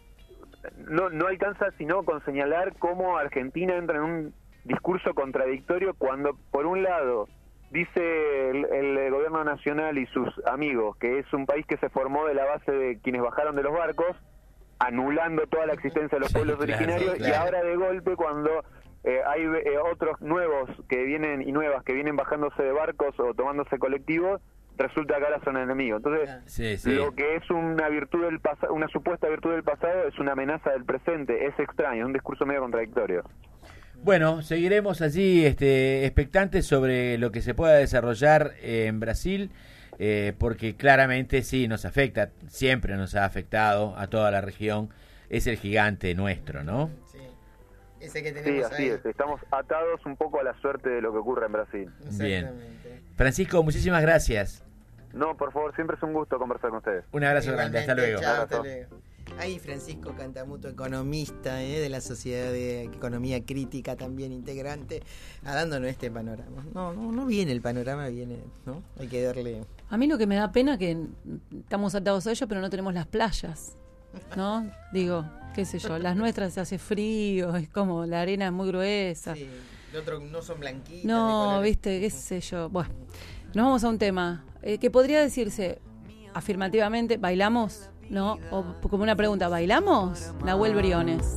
no, no alcanza sino con señalar cómo Argentina entra en un discurso contradictorio cuando, por un lado, dice el, el gobierno nacional y sus amigos que es un país que se formó de la base de quienes bajaron de los barcos, anulando toda la existencia de los pueblos sí, claro, originarios, claro. Y ahora de golpe cuando eh, hay eh, otros nuevos que vienen y nuevas que vienen bajándose de barcos o tomándose colectivos, resulta que ahora son enemigos. Entonces, sí, sí. Lo que es una virtud del pasado, una supuesta virtud del pasado, es una amenaza del presente. Es extraño, es un discurso medio contradictorio. Bueno, seguiremos allí este, expectantes sobre lo que se pueda desarrollar eh, en Brasil, eh, porque claramente sí nos afecta, siempre nos ha afectado a toda la región, es el gigante nuestro, ¿no? Sí, ese que tenemos sí, así ahí. es, estamos atados un poco a la suerte de lo que ocurre en Brasil. Bien. Francisco, muchísimas gracias. No, por favor, siempre es un gusto conversar con ustedes. Un abrazo grande, hasta luego. Chao, hasta luego. Ahí Francisco Cantamuto, economista eh, de la Sociedad de Economía Crítica, también integrante, a dándonos este panorama. No, no, no viene el panorama, viene, ¿no? Hay que darle... A mí lo que me da pena es que estamos atados a ellos, pero no tenemos las playas, ¿no? Digo, qué sé yo, las nuestras se hace frío, es como la arena es muy gruesa. Sí, los otros no son blanquitas. No, viste, qué sé yo. Bueno, nos vamos a un tema eh, que podría decirse afirmativamente, ¿bailamos? ¿No? O como una pregunta, ¿bailamos? Nahuel Briones.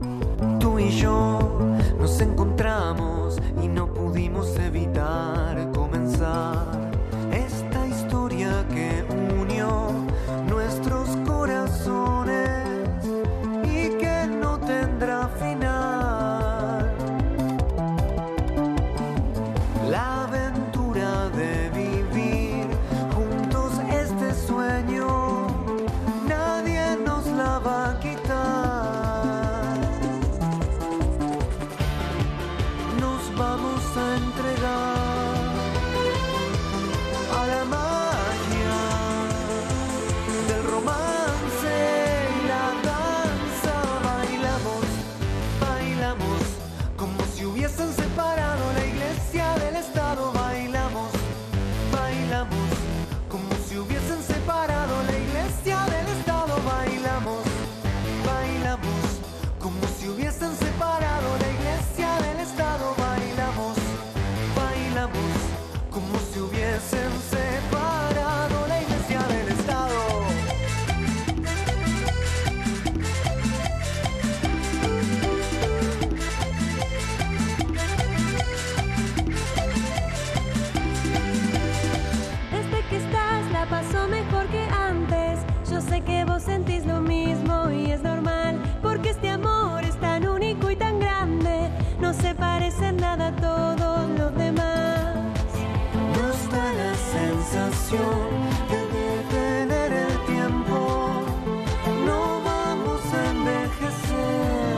Tú y yo nos encontramos y no pudimos evitar comenzar esta historia que unió nuestros corazones y que no tendrá final. La aventura de vivir juntos este sueño la va a quitar. Nos vamos a entregar a la magia del romance y la danza. Bailamos, bailamos como si hubiesen separado la iglesia del Estado. Bailamos, bailamos como si hubiesen separado la iglesia del Estado. Bailamos, bailamos, como si hubiesen separado la iglesia del Estado. Bailamos, bailamos, como si hubiesen separado la iglesia del Estado. Desde que estás la paso mejor que antes. Yo sé que vos sentís lo mismo y es normal, porque este amor es tan único y tan grande, no se parece en nada a todos los demás. Nos da la sensación de detener el tiempo, no vamos a envejecer.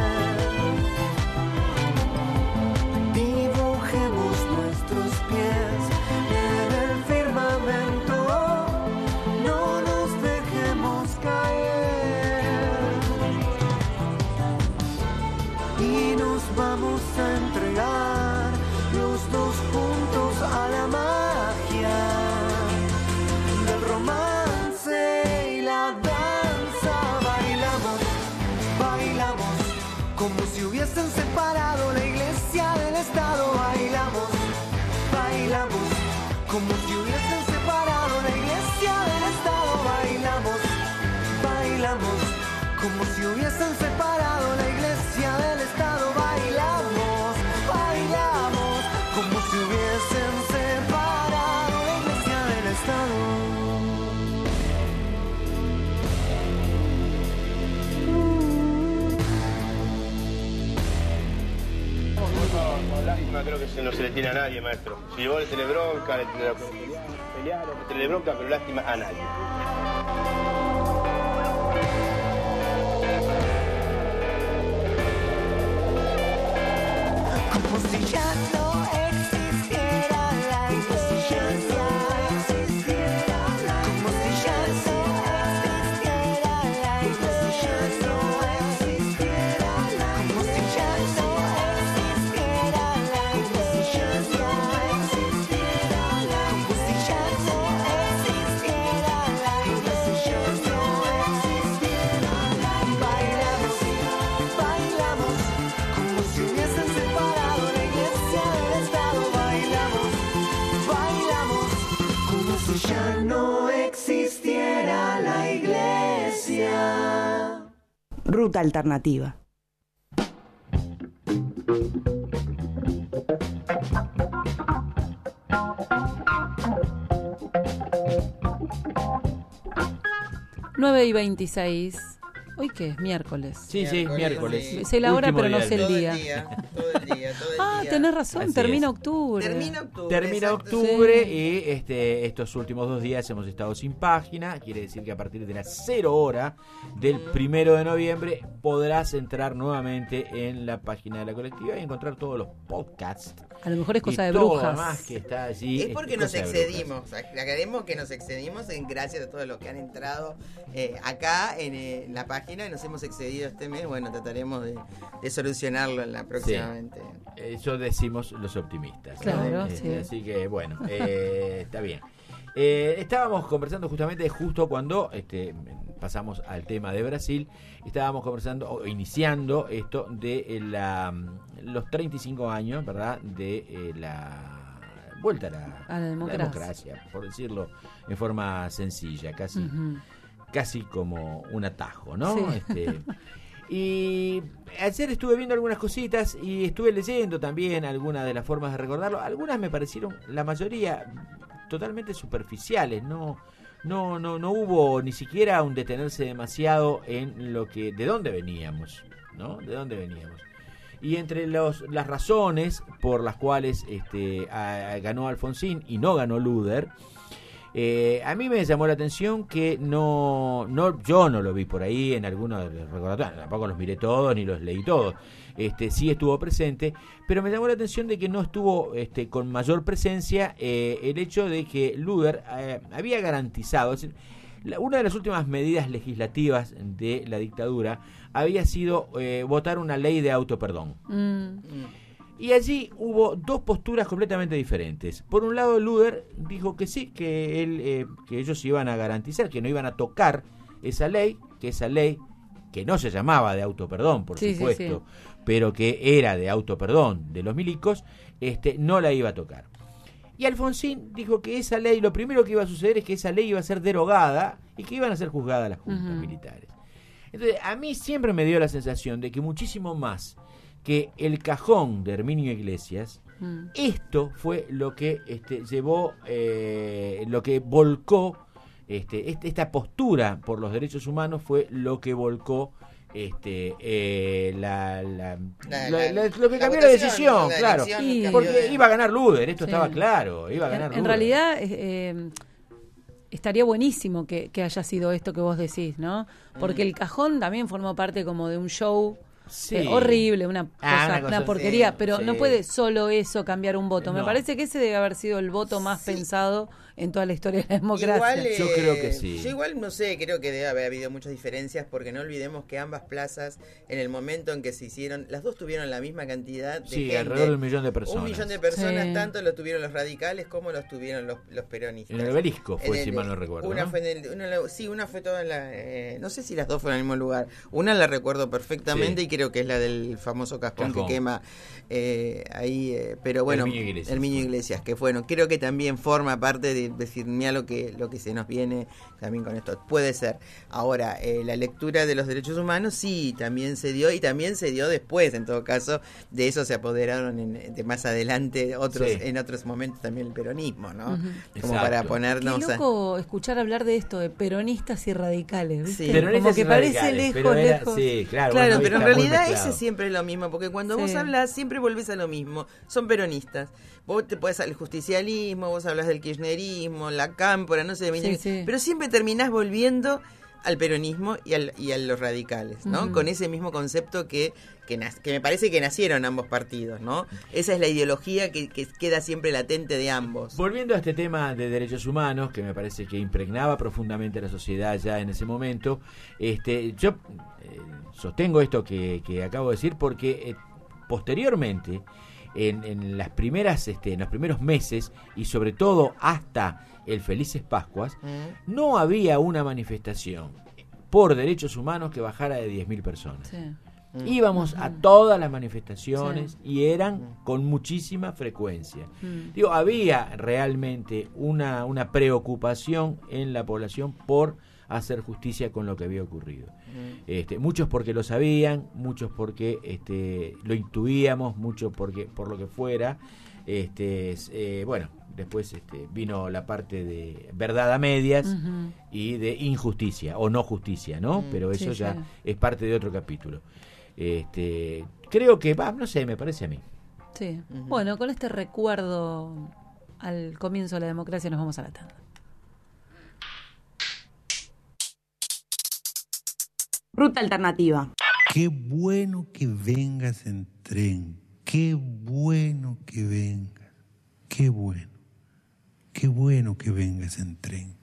Dibujemos nuestros pies en el firmamento, no nos dejemos caer y nos vamos a entregar los dos juntos a la magia del romance y la danza. Bailamos, bailamos como si hubiesen separado la iglesia del Estado. Bailamos, bailamos como si hubiesen separado la iglesia del Estado. Bailamos, bailamos como si hubiesen separado la iglesia del Estado. Bailamos, bailamos como si hubiesen separado la iglesia del Estado. Lástima creo que se no se le tiene a nadie, maestro. Si vos se le bronca, le, le, pelear, se le bronca, pero lástima a nadie. Como si ya no existiera la injusticia, como si ya no existiera la injusticia, Ruta Alternativa. nueve y veintiséis. ¿Hoy qué es? Miércoles. Sí, sí, miércoles. Sí. Sé la hora, Último pero no día sé el Todo día. el día, todo el día, todo el Ah, día. tenés razón, Así termina es. octubre. Termina octubre. Termina exacto. octubre Sí. y este, estos últimos dos días hemos estado sin página. Quiere decir que a partir de las cero hora del primero de noviembre podrás entrar nuevamente en la página de la colectiva y encontrar todos los podcasts. A lo mejor es cosa y de todo brujas. Más que está allí, Es porque este, nos cosa de brujas. excedimos. Aclaremos que nos excedimos en gracias a todos los que han entrado eh, acá en, eh, en la página y nos hemos excedido este mes. Bueno, trataremos de, de solucionarlo en la próximamente. Sí. Eso decimos los optimistas. ¿no? Claro, Este, sí. Así que bueno, eh, está bien. Eh, estábamos conversando justamente justo cuando este, pasamos al tema de Brasil. Estábamos conversando, o iniciando esto de eh, la, los treinta y cinco años, ¿verdad? De eh, la vuelta a la, A la democracia. la democracia, por decirlo en forma sencilla, casi, Ujú. casi como un atajo, ¿no? Sí. Este, y ayer estuve viendo algunas cositas y estuve leyendo también algunas de las formas de recordarlo. Algunas me parecieron, la mayoría, totalmente superficiales. No, no, no, no hubo ni siquiera un detenerse demasiado en lo que, de dónde veníamos, ¿no? De dónde veníamos. Y entre los, las razones por las cuales este, a, a, ganó Alfonsín y no ganó Luder, Eh, a mí me llamó la atención que no, no, yo no lo vi por ahí en algunos de los recordatorios, tampoco los miré todos ni los leí todos. Este, sí estuvo presente, pero me llamó la atención de que no estuvo este, con mayor presencia eh, el hecho de que Luder eh, había garantizado, es decir, la, una de las últimas medidas legislativas de la dictadura había sido eh, votar una ley de autoperdón. Mm. Y allí hubo dos posturas completamente diferentes. Por un lado, Luder dijo que sí, que él, eh, que ellos iban a garantizar, que no iban a tocar esa ley, que esa ley, que no se llamaba de autoperdón, por Sí, supuesto, sí, sí. pero que era de autoperdón de los milicos, este, no la iba a tocar. Y Alfonsín dijo que esa ley, lo primero que iba a suceder es que esa ley iba a ser derogada y que iban a ser juzgadas las juntas Uh-huh. militares. Entonces, a mí siempre me dio la sensación de que muchísimo más que el cajón de Herminio Iglesias, Mm. esto fue lo que este, llevó, eh, lo que volcó, este, este, esta postura por los derechos humanos fue lo que volcó este, eh, la, la, La- la- la- la- lo que la cambió la votación, decisión, la claro, elección Y- cambió porque de- iba a ganar Luder, esto Sí. estaba claro, iba a ganar En, Luder. en realidad, eh, eh, estaría buenísimo que, que haya sido esto que vos decís, ¿no? Porque el cajón también formó parte como de un show Sí. eh, horrible, una cosa, Ah, una una, cosa- porquería, sí, pero sí. no puede solo eso cambiar un voto. Me No. parece que ese debe haber sido el voto más pensado en toda la historia de la democracia. Igual, eh, Yo creo que sí. Yo igual no sé, creo que debe haber habido muchas diferencias porque no olvidemos que ambas plazas, en el momento en que se hicieron, las dos tuvieron la misma cantidad de Sí, gente. alrededor de un millón de personas. Un millón de personas, Sí. tanto lo tuvieron los radicales como los tuvieron los, los peronistas. En el Obelisco fue, En si el- mal no recuerdo, Una ¿no? fue en el, una la- sí, una fue toda en la... eh, no sé si las dos fueron en el mismo lugar. Una la recuerdo perfectamente Sí. y creo que es la del famoso cascón, Cajón. que quema eh, ahí. eh, pero bueno, Herminio Iglesias. Herminio Iglesias, que bueno, creo que también forma parte de decir, mira lo que, lo que se nos viene también con esto. Puede ser. Ahora, eh, la lectura de los derechos humanos sí, también se dio y también se dio después, en todo caso, de eso se apoderaron en, de más adelante otros Sí. en otros momentos también el peronismo, ¿no? Ujú. Como Exacto. para Qué ponernos a... loco escuchar hablar de esto, de peronistas y radicales, ¿viste? Sí. Peronistas Como que y parece radicales, lejos, pero era- lejos. sí, claro, Claro, bueno, pero en está muy realidad mezclado. ese siempre es lo mismo, porque cuando Sí. vos hablas siempre volvés a lo mismo. Son peronistas. Vos te podés al justicialismo, vos hablas del kirchnerismo, la cámpora, no sé, Sí, sí. pero siempre terminás volviendo al peronismo y, al, y a los radicales, ¿no? Ujú. Con ese mismo concepto que, que, nas- que me parece que nacieron ambos partidos, ¿no? Esa es la ideología que, que queda siempre latente de ambos. Volviendo a este tema de derechos humanos, que me parece que impregnaba profundamente a la sociedad ya en ese momento, este, yo eh, sostengo esto que, que acabo de decir porque eh, posteriormente, en, en las primeras, este, en los primeros meses y sobre todo hasta el Felices Pascuas, Mm. no había una manifestación por derechos humanos que bajara de diez mil personas. Sí. Mm. Íbamos a Ujú. todas las manifestaciones Sí. y eran con muchísima frecuencia. Mm. Digo, había realmente una, una preocupación en la población por hacer justicia con lo que había ocurrido. Mm. Este, muchos porque lo sabían, muchos porque este, lo intuíamos, muchos porque por lo que fuera. Este, eh, bueno, después este, vino la parte de verdad a medias uh-huh. y de injusticia o no justicia, ¿no? Mm, Pero eso sí, ya claro. es parte de otro capítulo. Este, creo que va, no sé, me parece a mí. Sí. Uh-huh. Bueno, con este recuerdo al comienzo de la democracia nos vamos a la tanda. Ruta alternativa. Qué bueno que vengas en tren. Qué bueno que vengas. Qué bueno. Qué bueno que vengas en tren.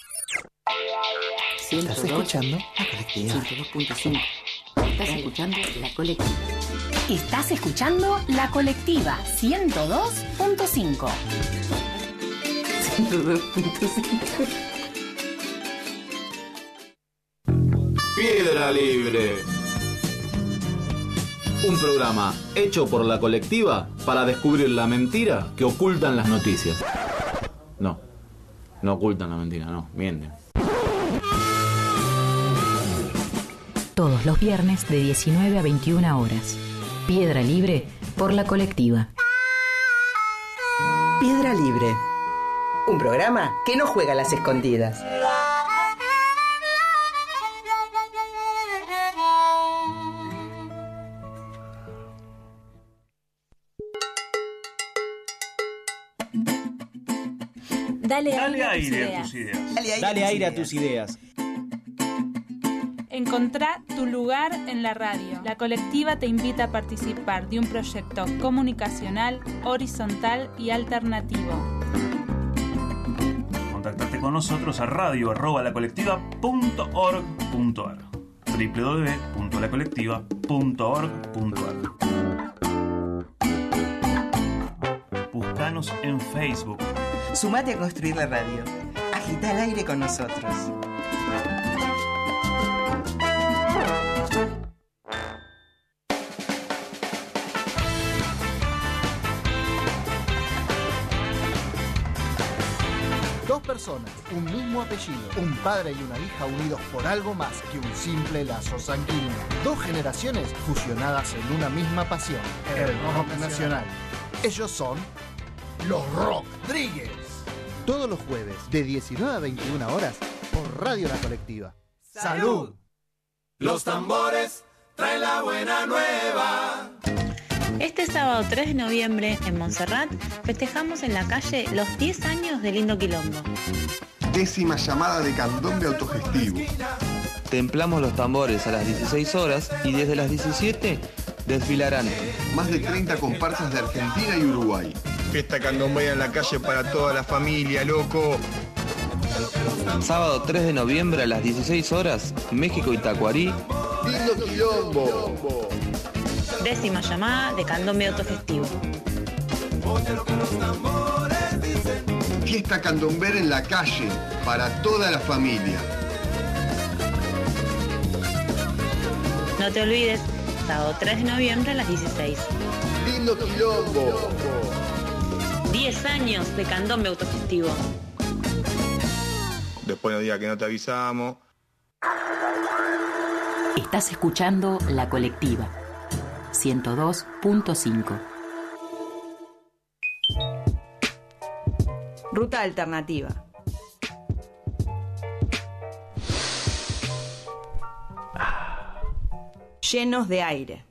¿Estás escuchando? La colectiva. ciento dos punto cinco. Estás escuchando la colectiva. Estás escuchando la colectiva ciento dos punto cinco. ciento dos punto cinco. Piedra Libre. Un programa hecho por la colectiva para descubrir la mentira que ocultan las noticias. No, no ocultan la mentira, no, mienten. Todos los viernes de diecinueve a veintiuna horas. Piedra Libre por la colectiva. Piedra Libre. Un programa que no juega a las escondidas. Dale, Dale aire, aire a a tus tus ideas. ideas. Dale aire, Dale a, tus aire ideas. a tus ideas. Encontrá tu lugar en la radio. La colectiva te invita a participar de un proyecto comunicacional, horizontal y alternativo. Contactate con nosotros a radio arroba la colectiva punto org punto ar doble u doble u doble u punto la colectiva punto org punto ar. Buscanos en Facebook. Sumate a construir la radio. Agita el aire con nosotros. Dos personas, un mismo apellido, un padre y una hija unidos por algo más que un simple lazo sanguíneo. Dos generaciones fusionadas en una misma pasión, el rock nacional. Ellos son los Rodríguez. Todos los jueves, de diecinueve a veintiuna horas, por Radio La Colectiva. ¡Salud! Los tambores traen la buena nueva. Este sábado tres de noviembre, en Montserrat, festejamos en la calle los diez años de Lindo Quilombo. Décima llamada de candombe autogestivo. Templamos los tambores a las dieciséis horas y desde las diecisiete desfilarán más de treinta comparsas de Argentina y Uruguay. Fiesta candombera en la calle para toda la familia, loco. Sábado tres de noviembre a las dieciséis horas, México y Tacuarí. Lindo Quilombo. Décima llamada de candombe autogestivo. Fiesta candombera en la calle para toda la familia. No te olvides, sábado tres de noviembre a las dieciséis. Lindo Quilombo. diez años de candombe autogestivo. Después no diga que no te avisamos. Estás escuchando La Colectiva. ciento dos punto cinco. Ruta alternativa. Llenos de aire.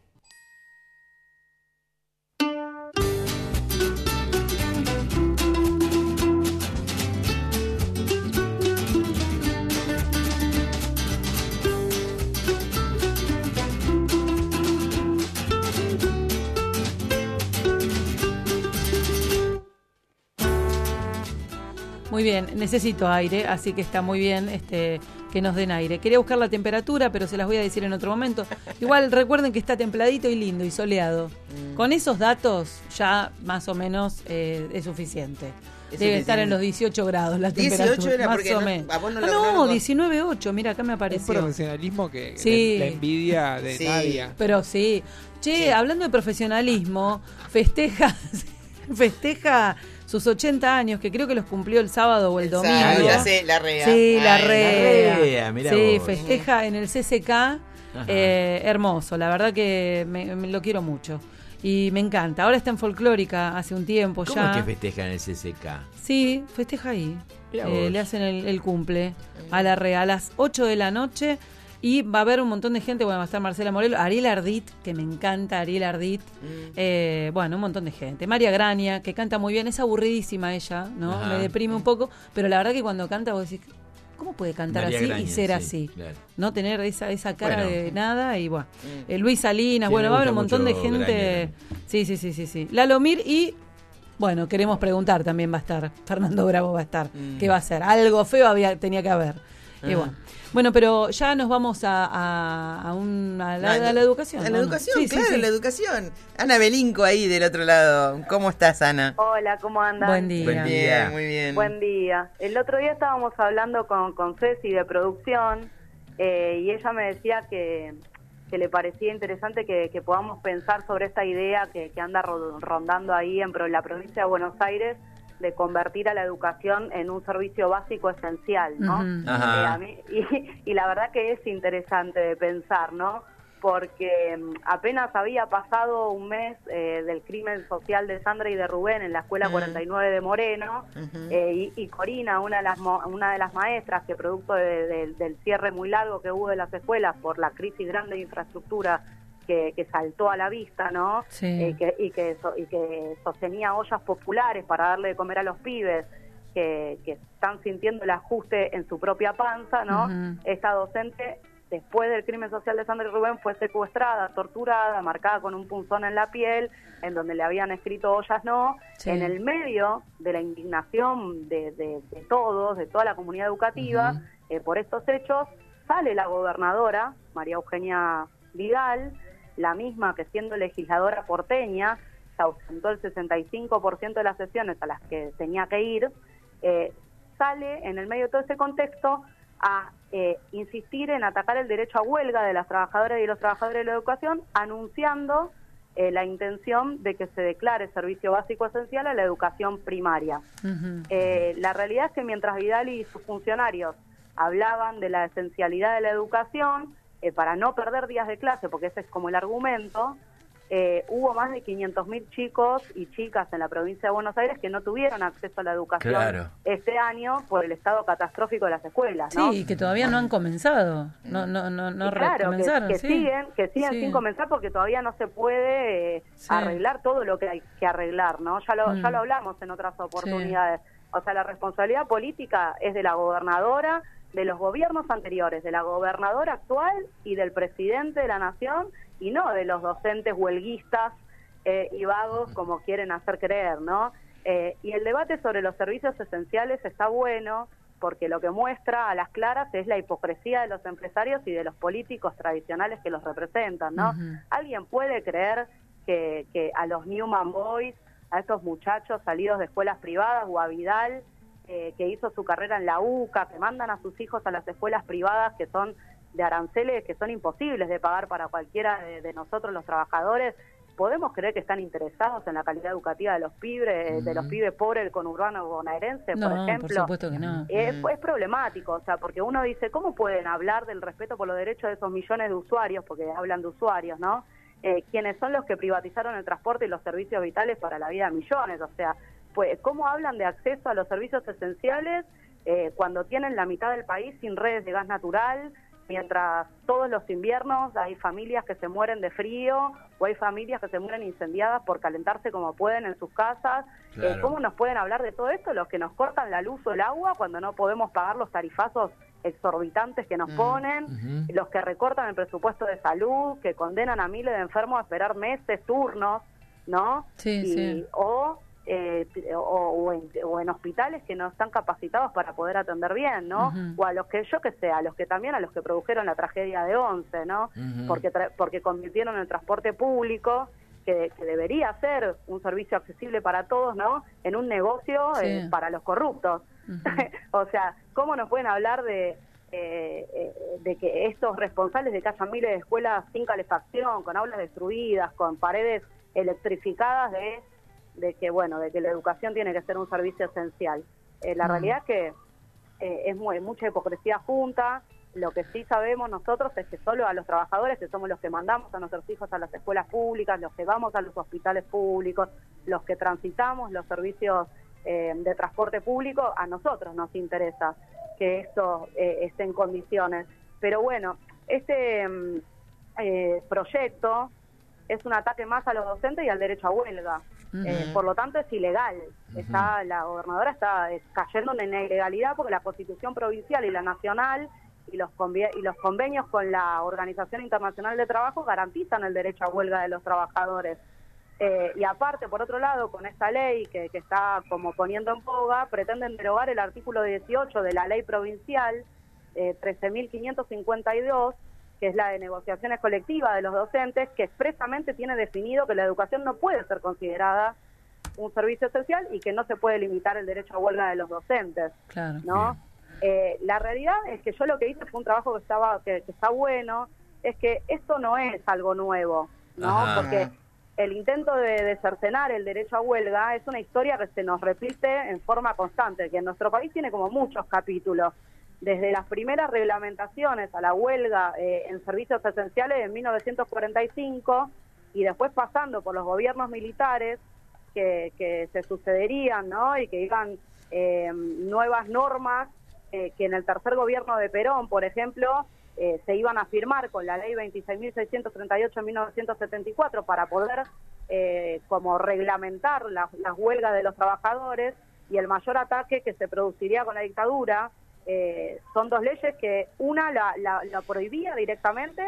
Muy bien, necesito aire, así que está muy bien este que nos den aire. Quería buscar la temperatura, pero se las voy a decir en otro momento. Igual recuerden que está templadito y lindo y soleado. Mm. Con esos datos ya más o menos eh, es suficiente. Es Debe estar en los dieciocho grados la temperatura. dieciocho era más o menos. No, no, ah, no diecinueve punto ocho, mira, acá me apareció. Un profesionalismo que sí. la, la envidia de sí. nadie. Pero sí. Che, sí. hablando de profesionalismo, festeja, festeja sus ochenta años, que creo que los cumplió el sábado o el, el domingo. Sábado, ya sé, la REA. Sí, la Ay, REA. La REA, mirá sí, vos. festeja en el C C K. Eh, hermoso, la verdad que me, me lo quiero mucho. Y me encanta. Ahora está en Folclórica hace un tiempo ¿Cómo ya. es que festeja en el C C K? Sí, festeja ahí. Mirá Eh, vos. le hacen el, el cumple a la REA a las ocho de la noche. Y va a haber un montón de gente. Bueno, va a estar Marcela Morelo, Ariel Ardit, que me encanta Ariel Ardit. Mm. Eh, bueno, un montón de gente. María Graña, que canta muy bien. Es aburridísima ella, ¿no? Ajá. Me deprime un poco. Pero la verdad que cuando canta vos decís, ¿cómo puede cantar María así Graña, y ser sí, así? claro. No tener esa esa cara Bueno. de nada. Y bueno, Mm. eh, Luis Salinas, Sí, bueno, me va a haber un gusta montón de mucho gente. Graña. Sí, sí, sí, sí, sí. Lalomir y... Bueno, queremos preguntar, también va a estar. Fernando Bravo va a estar. Mm. ¿Qué va a hacer? Algo feo había, tenía que haber. Y Ah. bueno. Bueno, pero ya nos vamos a, a, a, un, a, la, a la educación. A la ¿no? educación, Sí, sí, claro, sí. la educación. Ana Belinco ahí del otro lado. ¿Cómo estás, Ana? Hola, ¿cómo andan? Buen día. Buen día. Bien, muy bien. Buen día. El otro día estábamos hablando con, con Ceci de producción eh, y ella me decía que, que le parecía interesante que, que podamos pensar sobre esta idea que, que anda ro- rondando ahí en pro- la provincia de Buenos Aires de convertir a la educación en un servicio básico esencial, ¿no? Ujú. Ajá. Eh, a mí- y, y la verdad que es interesante de pensar, ¿no? Porque mm, apenas había pasado un mes eh, del crimen social de Sandra y de Rubén en la escuela Mm. cuarenta y nueve de Moreno, Ujú. eh, y, y Corina, una de las mo- una de las maestras que producto de- de- del cierre muy largo que hubo de las escuelas por la crisis grande de infraestructura que, que saltó a la vista, ¿no? Sí. Eh, que, y, que, so- y que sostenía ollas populares para darle de comer a los pibes que, que están sintiendo el ajuste en su propia panza, ¿no? Ujú. Esta docente, después del crimen social de Sandra y Rubén, fue secuestrada, torturada, marcada con un punzón en la piel, en donde le habían escrito ollas no. Sí. En el medio de la indignación de, de, de todos, de toda la comunidad educativa, Ujú. eh, por estos hechos, sale la gobernadora, María Eugenia Vidal, la misma que siendo legisladora porteña, se ausentó el sesenta y cinco por ciento de las sesiones a las que tenía que ir, eh, sale en el medio de todo ese contexto a eh, insistir en atacar el derecho a huelga de las trabajadoras y los trabajadores de la educación, anunciando eh, la intención de que se declare servicio básico esencial a la educación primaria. Ujú. Eh, la realidad es que mientras Vidal y sus funcionarios hablaban de la esencialidad de la educación, eh, para no perder días de clase, porque ese es como el argumento, eh, hubo más de quinientos mil chicos y chicas en la provincia de Buenos Aires que no tuvieron acceso a la educación Claro. este año por el estado catastrófico de las escuelas, ¿no? Sí, y que todavía no han comenzado. No, no, no, no Y claro, que, comenzaron. que sí. siguen, que siguen Sí. sin comenzar porque todavía no se puede eh, Sí. arreglar todo lo que hay que arreglar, ¿no? Ya lo, Mm. ya lo hablamos en otras oportunidades. O sea, la responsabilidad política es de la gobernadora, de los gobiernos anteriores, de la gobernadora actual y del presidente de la nación, y no de los docentes huelguistas eh, y vagos como quieren hacer creer, ¿no? Eh, y el debate sobre los servicios esenciales está bueno, porque lo que muestra a las claras es la hipocresía de los empresarios y de los políticos tradicionales que los representan, ¿no? Ujú. ¿Alguien puede creer que, que a los Newman Boys, a estos muchachos salidos de escuelas privadas, o a Vidal, eh, que hizo su carrera en la UCA, que mandan a sus hijos a las escuelas privadas que son de aranceles que son imposibles de pagar para cualquiera de, de nosotros los trabajadores? ¿Podemos creer que están interesados en la calidad educativa de los pibes, de los pibes pobres del conurbano bonaerense, No, por por ejemplo? supuesto que no. Es, es problemático, o sea, porque uno dice, ¿cómo pueden hablar del respeto por los derechos de esos millones de usuarios? Porque hablan de usuarios, ¿no? Eh, quienes son los que privatizaron el transporte y los servicios vitales para la vida de millones, o sea, pues, ¿cómo hablan de acceso a los servicios esenciales eh, cuando tienen la mitad del país sin redes de gas natural, mientras todos los inviernos hay familias que se mueren de frío o hay familias que se mueren incendiadas por calentarse como pueden en sus casas? Claro. Eh, ¿Cómo nos pueden hablar de todo esto los que nos cortan la luz o el agua cuando no podemos pagar los tarifazos exorbitantes que nos Mm. ponen, Ujú. los que recortan el presupuesto de salud, que condenan a miles de enfermos a esperar meses, turnos, ¿no? Sí, Y- sí. O, eh, o, o en, o en hospitales que no están capacitados para poder atender bien, ¿no? Ujú. O a los que, yo que sé, a los que también, a los que produjeron la tragedia de Once, ¿no? Ujú. Porque, tra- porque convirtieron el transporte público, que, que debería ser un servicio accesible para todos, ¿no? En un negocio Sí. eh, para los corruptos. Ujú. O sea, ¿cómo nos pueden hablar de, eh, eh, de que estos responsables de que haya miles de escuelas sin calefacción, con aulas destruidas, con paredes electrificadas de de que, bueno, de que la educación tiene que ser un servicio esencial. Eh, la mm. realidad es que eh, es muy, mucha hipocresía junta. Lo que sí sabemos nosotros es que solo a los trabajadores, que somos los que mandamos a nuestros hijos a las escuelas públicas, los que vamos a los hospitales públicos, los que transitamos los servicios eh, de transporte público, a nosotros nos interesa que esto eh, esté en condiciones. Pero bueno, este eh, proyecto es un ataque más a los docentes y al derecho a huelga. Uh-huh. Eh, por lo tanto es ilegal. Uh-huh. Está, la gobernadora está eh, cayendo en la ilegalidad porque la Constitución provincial y la nacional y los, convi- y los convenios con la Organización Internacional de Trabajo garantizan el derecho a huelga de los trabajadores. Eh, y aparte, por otro lado, con esta ley que, que está como poniendo en boga, pretenden derogar el artículo dieciocho de la ley provincial eh, trece mil quinientos cincuenta y dos, que es la de negociaciones colectivas de los docentes, que expresamente tiene definido que la educación no puede ser considerada un servicio esencial y que no se puede limitar el derecho a huelga de los docentes. Claro. ¿No? Eh, la realidad es que yo lo que hice fue un trabajo que estaba que, que está bueno, es que esto no es algo nuevo, ¿no? Ajá. Porque el intento de, de cercenar el derecho a huelga es una historia que se nos repite en forma constante, que en nuestro país tiene como muchos capítulos, desde las primeras reglamentaciones a la huelga eh, en servicios esenciales en mil novecientos cuarenta y cinco y después pasando por los gobiernos militares que, que se sucederían, ¿no? Y que iban eh, nuevas normas eh, que en el tercer gobierno de Perón, por ejemplo, eh, se iban a firmar con la ley veintiséis mil seiscientos treinta y ocho en mil novecientos setenta y cuatro para poder eh, como reglamentar las la huelgas de los trabajadores, y el mayor ataque que se produciría con la dictadura. Eh, son dos leyes que una la, la, la prohibía directamente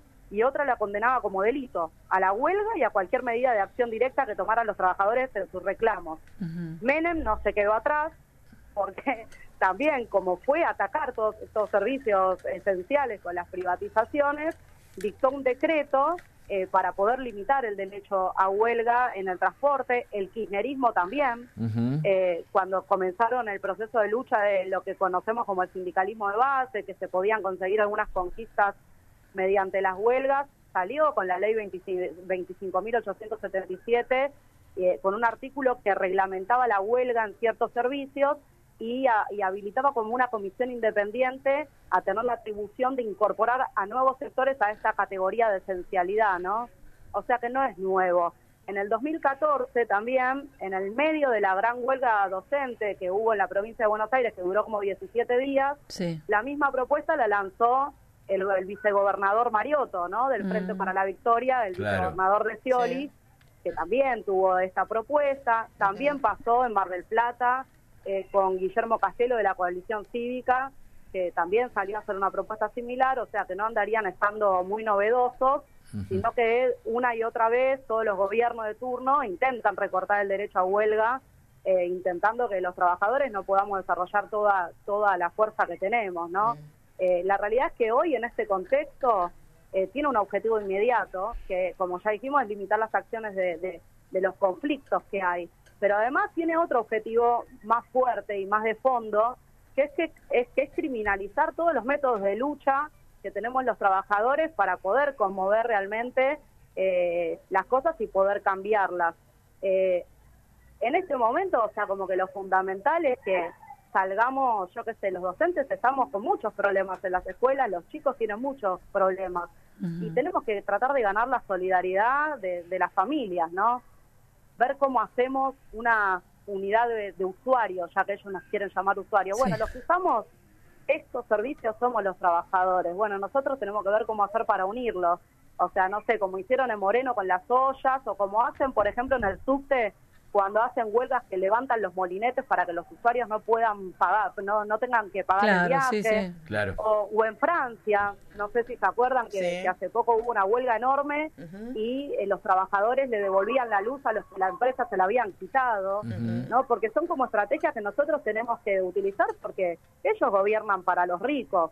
y otra la condenaba como delito a la huelga y a cualquier medida de acción directa que tomaran los trabajadores en sus reclamos. Uh-huh. Menem no se quedó atrás porque también, como fue a atacar todos estos servicios esenciales con las privatizaciones, dictó un decreto eh, para poder limitar el derecho a huelga en el transporte. El kirchnerismo también, uh-huh. eh, cuando comenzaron el proceso de lucha de lo que conocemos como el sindicalismo de base, que se podían conseguir algunas conquistas mediante las huelgas, salió con la ley veinticinco mil ochocientos setenta y siete, eh, con un artículo que reglamentaba la huelga en ciertos servicios y, a, y habilitaba como una comisión independiente a tener la atribución de incorporar a nuevos sectores a esta categoría de esencialidad, ¿no? O sea que no es nuevo. En el dos mil catorce también, en el medio de la gran huelga docente que hubo en la provincia de Buenos Aires, que duró como diecisiete días, sí. La misma propuesta la lanzó el, el vicegobernador Mariotto, ¿no? Del Frente mm. para la Victoria, el claro. vicegobernador de Scioli, sí. que también tuvo esta propuesta. También uh-huh. pasó en Mar del Plata, Eh, con Guillermo Castello de la Coalición Cívica, que también salió a hacer una propuesta similar, o sea que no andarían estando muy novedosos, uh-huh. sino que una y otra vez todos los gobiernos de turno intentan recortar el derecho a huelga, eh, intentando que los trabajadores no podamos desarrollar toda toda la fuerza que tenemos, ¿no? Uh-huh. Eh, la realidad es que hoy en este contexto eh, tiene un objetivo inmediato, que como ya dijimos es limitar las acciones de, de, de los conflictos que hay. Pero además tiene otro objetivo más fuerte y más de fondo, que es que es que es criminalizar todos los métodos de lucha que tenemos los trabajadores para poder conmover realmente eh, las cosas y poder cambiarlas. Eh, en este momento, o sea, como que lo fundamental es que salgamos, yo qué sé, los docentes estamos con muchos problemas en las escuelas, los chicos tienen muchos problemas, uh-huh. y tenemos que tratar de ganar la solidaridad de, de las familias, ¿no? Ver cómo hacemos una unidad de, de usuarios, ya que ellos nos quieren llamar usuarios. Bueno, sí. los que usamos estos servicios somos los trabajadores. Bueno, nosotros tenemos que ver cómo hacer para unirlos. O sea, no sé, como hicieron en Moreno con las ollas, o como hacen, por ejemplo, en el subte, cuando hacen huelgas que levantan los molinetes para que los usuarios no puedan pagar, no no tengan que pagar claro, el viaje. Sí, sí. Claro. O, o en Francia, no sé si se acuerdan que, sí. que hace poco hubo una huelga enorme uh-huh. y eh, los trabajadores le devolvían la luz a los que la empresa se la habían quitado, uh-huh. ¿no? Porque son como estrategias que nosotros tenemos que utilizar porque ellos gobiernan para los ricos.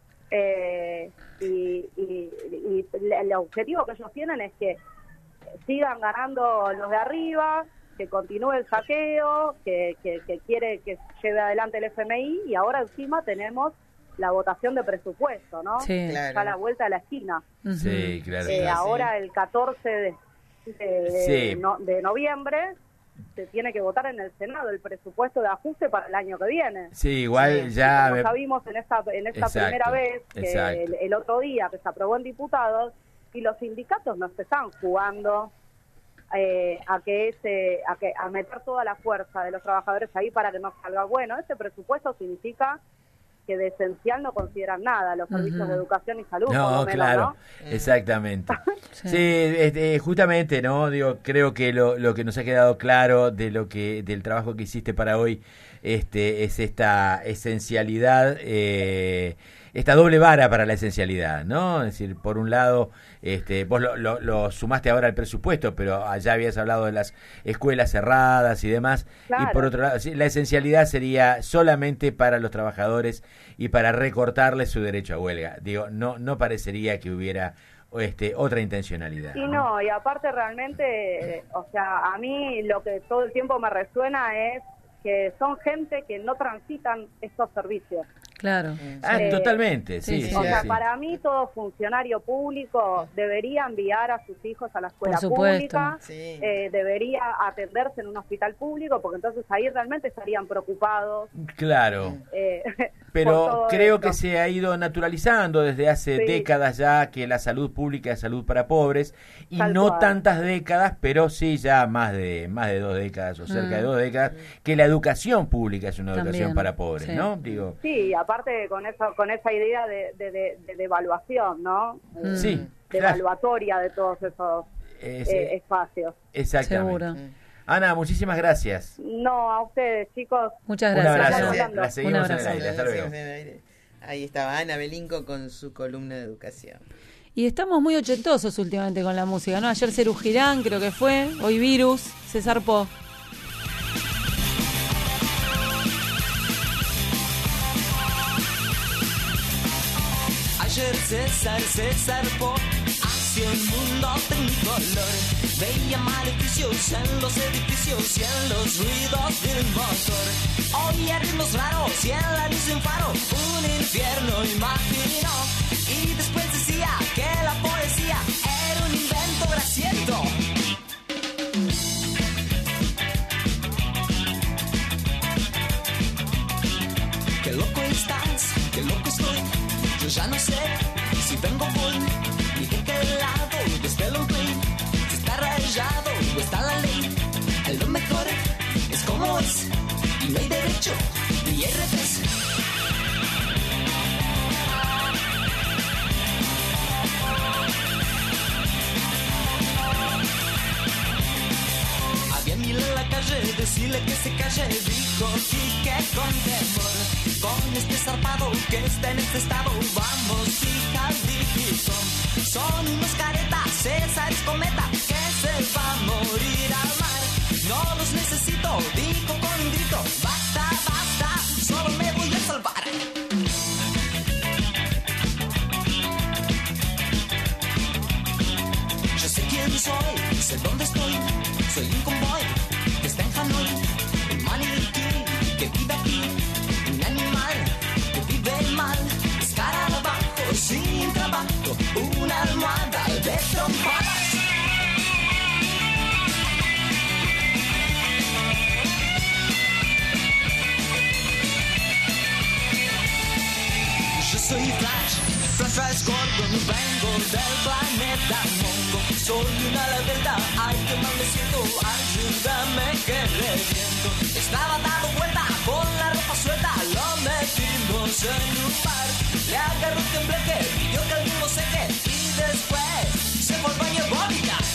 Eh, y, y, y el objetivo que ellos tienen es que sigan ganando los de arriba, que continúe el saqueo, que, que, que quiere que lleve adelante el F M I, y ahora encima tenemos la votación de presupuesto, ¿no? Sí, claro. Está a la vuelta de la esquina. Sí, claro. Eh, claro ahora sí. el catorce de, de, sí. no, de noviembre se tiene que votar en el Senado el presupuesto de ajuste para el año que viene. Sí, igual ya... Como ya vimos en esta, en esta Exacto, primera vez, que el, el otro día que se aprobó en diputados, y los sindicatos no se están jugando eh, a que ese, a que a meter toda la fuerza de los trabajadores ahí para que no salga bueno. Este presupuesto significa que de esencial no consideran nada los servicios uh-huh. de educación y salud. No, por lo menos, claro, ¿no? Exactamente. sí, sí este, justamente, ¿no? Digo, creo que lo, lo que nos ha quedado claro de lo que del trabajo que hiciste para hoy este es esta esencialidad, eh, esta doble vara para la esencialidad, ¿no? Es decir, por un lado, este, vos lo, lo, lo sumaste ahora al presupuesto, pero allá habías hablado de las escuelas cerradas y demás, claro. Y por otro lado, la esencialidad sería solamente para los trabajadores y para recortarles su derecho a huelga. Digo, no, no parecería que hubiera este, otra intencionalidad. Y no, ¿no? Y aparte realmente, eh, o sea, a mí lo que todo el tiempo me resuena es que son gente que no transitan estos servicios. Claro. Ah, eh, totalmente, sí. sí, sí o sea, sí. para mí todo funcionario público debería enviar a sus hijos a la escuela pública, sí. eh, debería atenderse en un hospital público, porque entonces ahí realmente estarían preocupados. Claro. Eh, Pero creo esto. que se ha ido naturalizando desde hace sí. décadas ya que la salud pública es salud para pobres, y Tal no cual. tantas décadas, pero sí ya más de más de dos décadas o cerca mm. de dos décadas, que la educación pública es una También. educación para pobres, sí. ¿no? Digo. Sí, aparte con eso, con esa idea de, de, de, de, de evaluación, ¿no? Sí, de claro. evaluatoria de todos esos es, eh, espacios. Exactamente. Seguro. Ana, muchísimas gracias. No, a ustedes, chicos. Muchas gracias. Un abrazo. La, la seguimos Un abrazo. en el aire. Hasta luego. Ahí estaba Ana Belinco con su columna de educación. Y estamos muy ochentosos últimamente con la música, ¿no? Ayer Cerú Girán, creo que fue. Hoy Virus, se zarpó. Ayer César se zarpó hacia un mundo tecnicolor. Veía maleficios en los edificios y en los ruidos del motor. Oía ritmos raros y en la luz de un faro un infierno imaginó. Y después decía que la poesía era un invento grasiento. Qué loco estás, qué loco estoy. Yo ya no sé si vengo voy, ni de qué lado desde el play. Si está rayado o está la ley. Lo mejor es como es, y no hay derecho ni hay revés. Había mil en la calle, decirle que se calle, dijo Quique con temor. Con este zarpado que está en este estado, vamos hija dígito. Son unos caretas, César es cometa, que se va a morir al mar. No los necesito, dijo con un grito, basta, basta, solo me voy a salvar. Yo sé quién soy, sé dónde estoy, soy un convoy que está en Hanoi, un maniquí que vive aquí. Mal, escarabajo sin trabajo, una almohada de trompadas. Yo soy Flash, Flash Flash Gordon, vengo del planeta Mongo. Soy una ladera, ay que mal me siento, ayúdame que reviento. Estaba dando vuelta con la ropa suelta, lo metimos en un bar. Le agarró un tembleque, pidió que alguien lo seque y después se fue al baño a vomitar.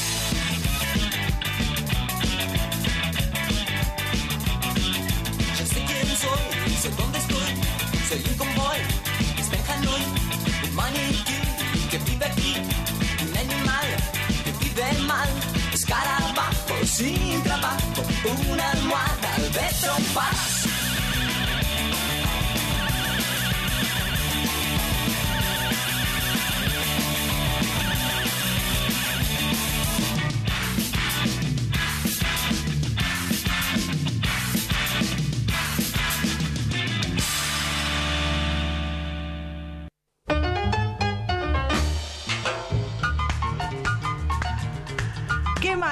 Ya sé quién soy, sé dónde estoy, soy un convoy que está en Hanoi, un maniquí que vive aquí, un animal que vive mal, escarabajo sin trabajo, una almohada de trompadas.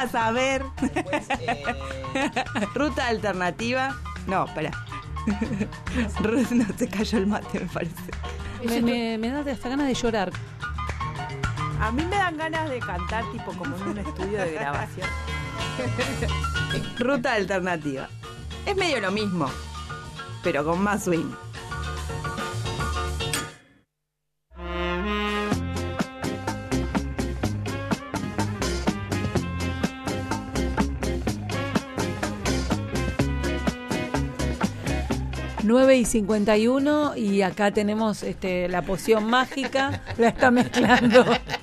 a saber. Después, eh... ruta alternativa. No, espera. No, se cayó el mate, me parece. Me, me, me da hasta ganas de llorar. A mí me dan ganas de cantar tipo como en un estudio de grabación. Ruta alternativa. Es medio lo mismo, pero con más swing. nueve y cincuenta y uno y acá tenemos este, la poción mágica, la está mezclando.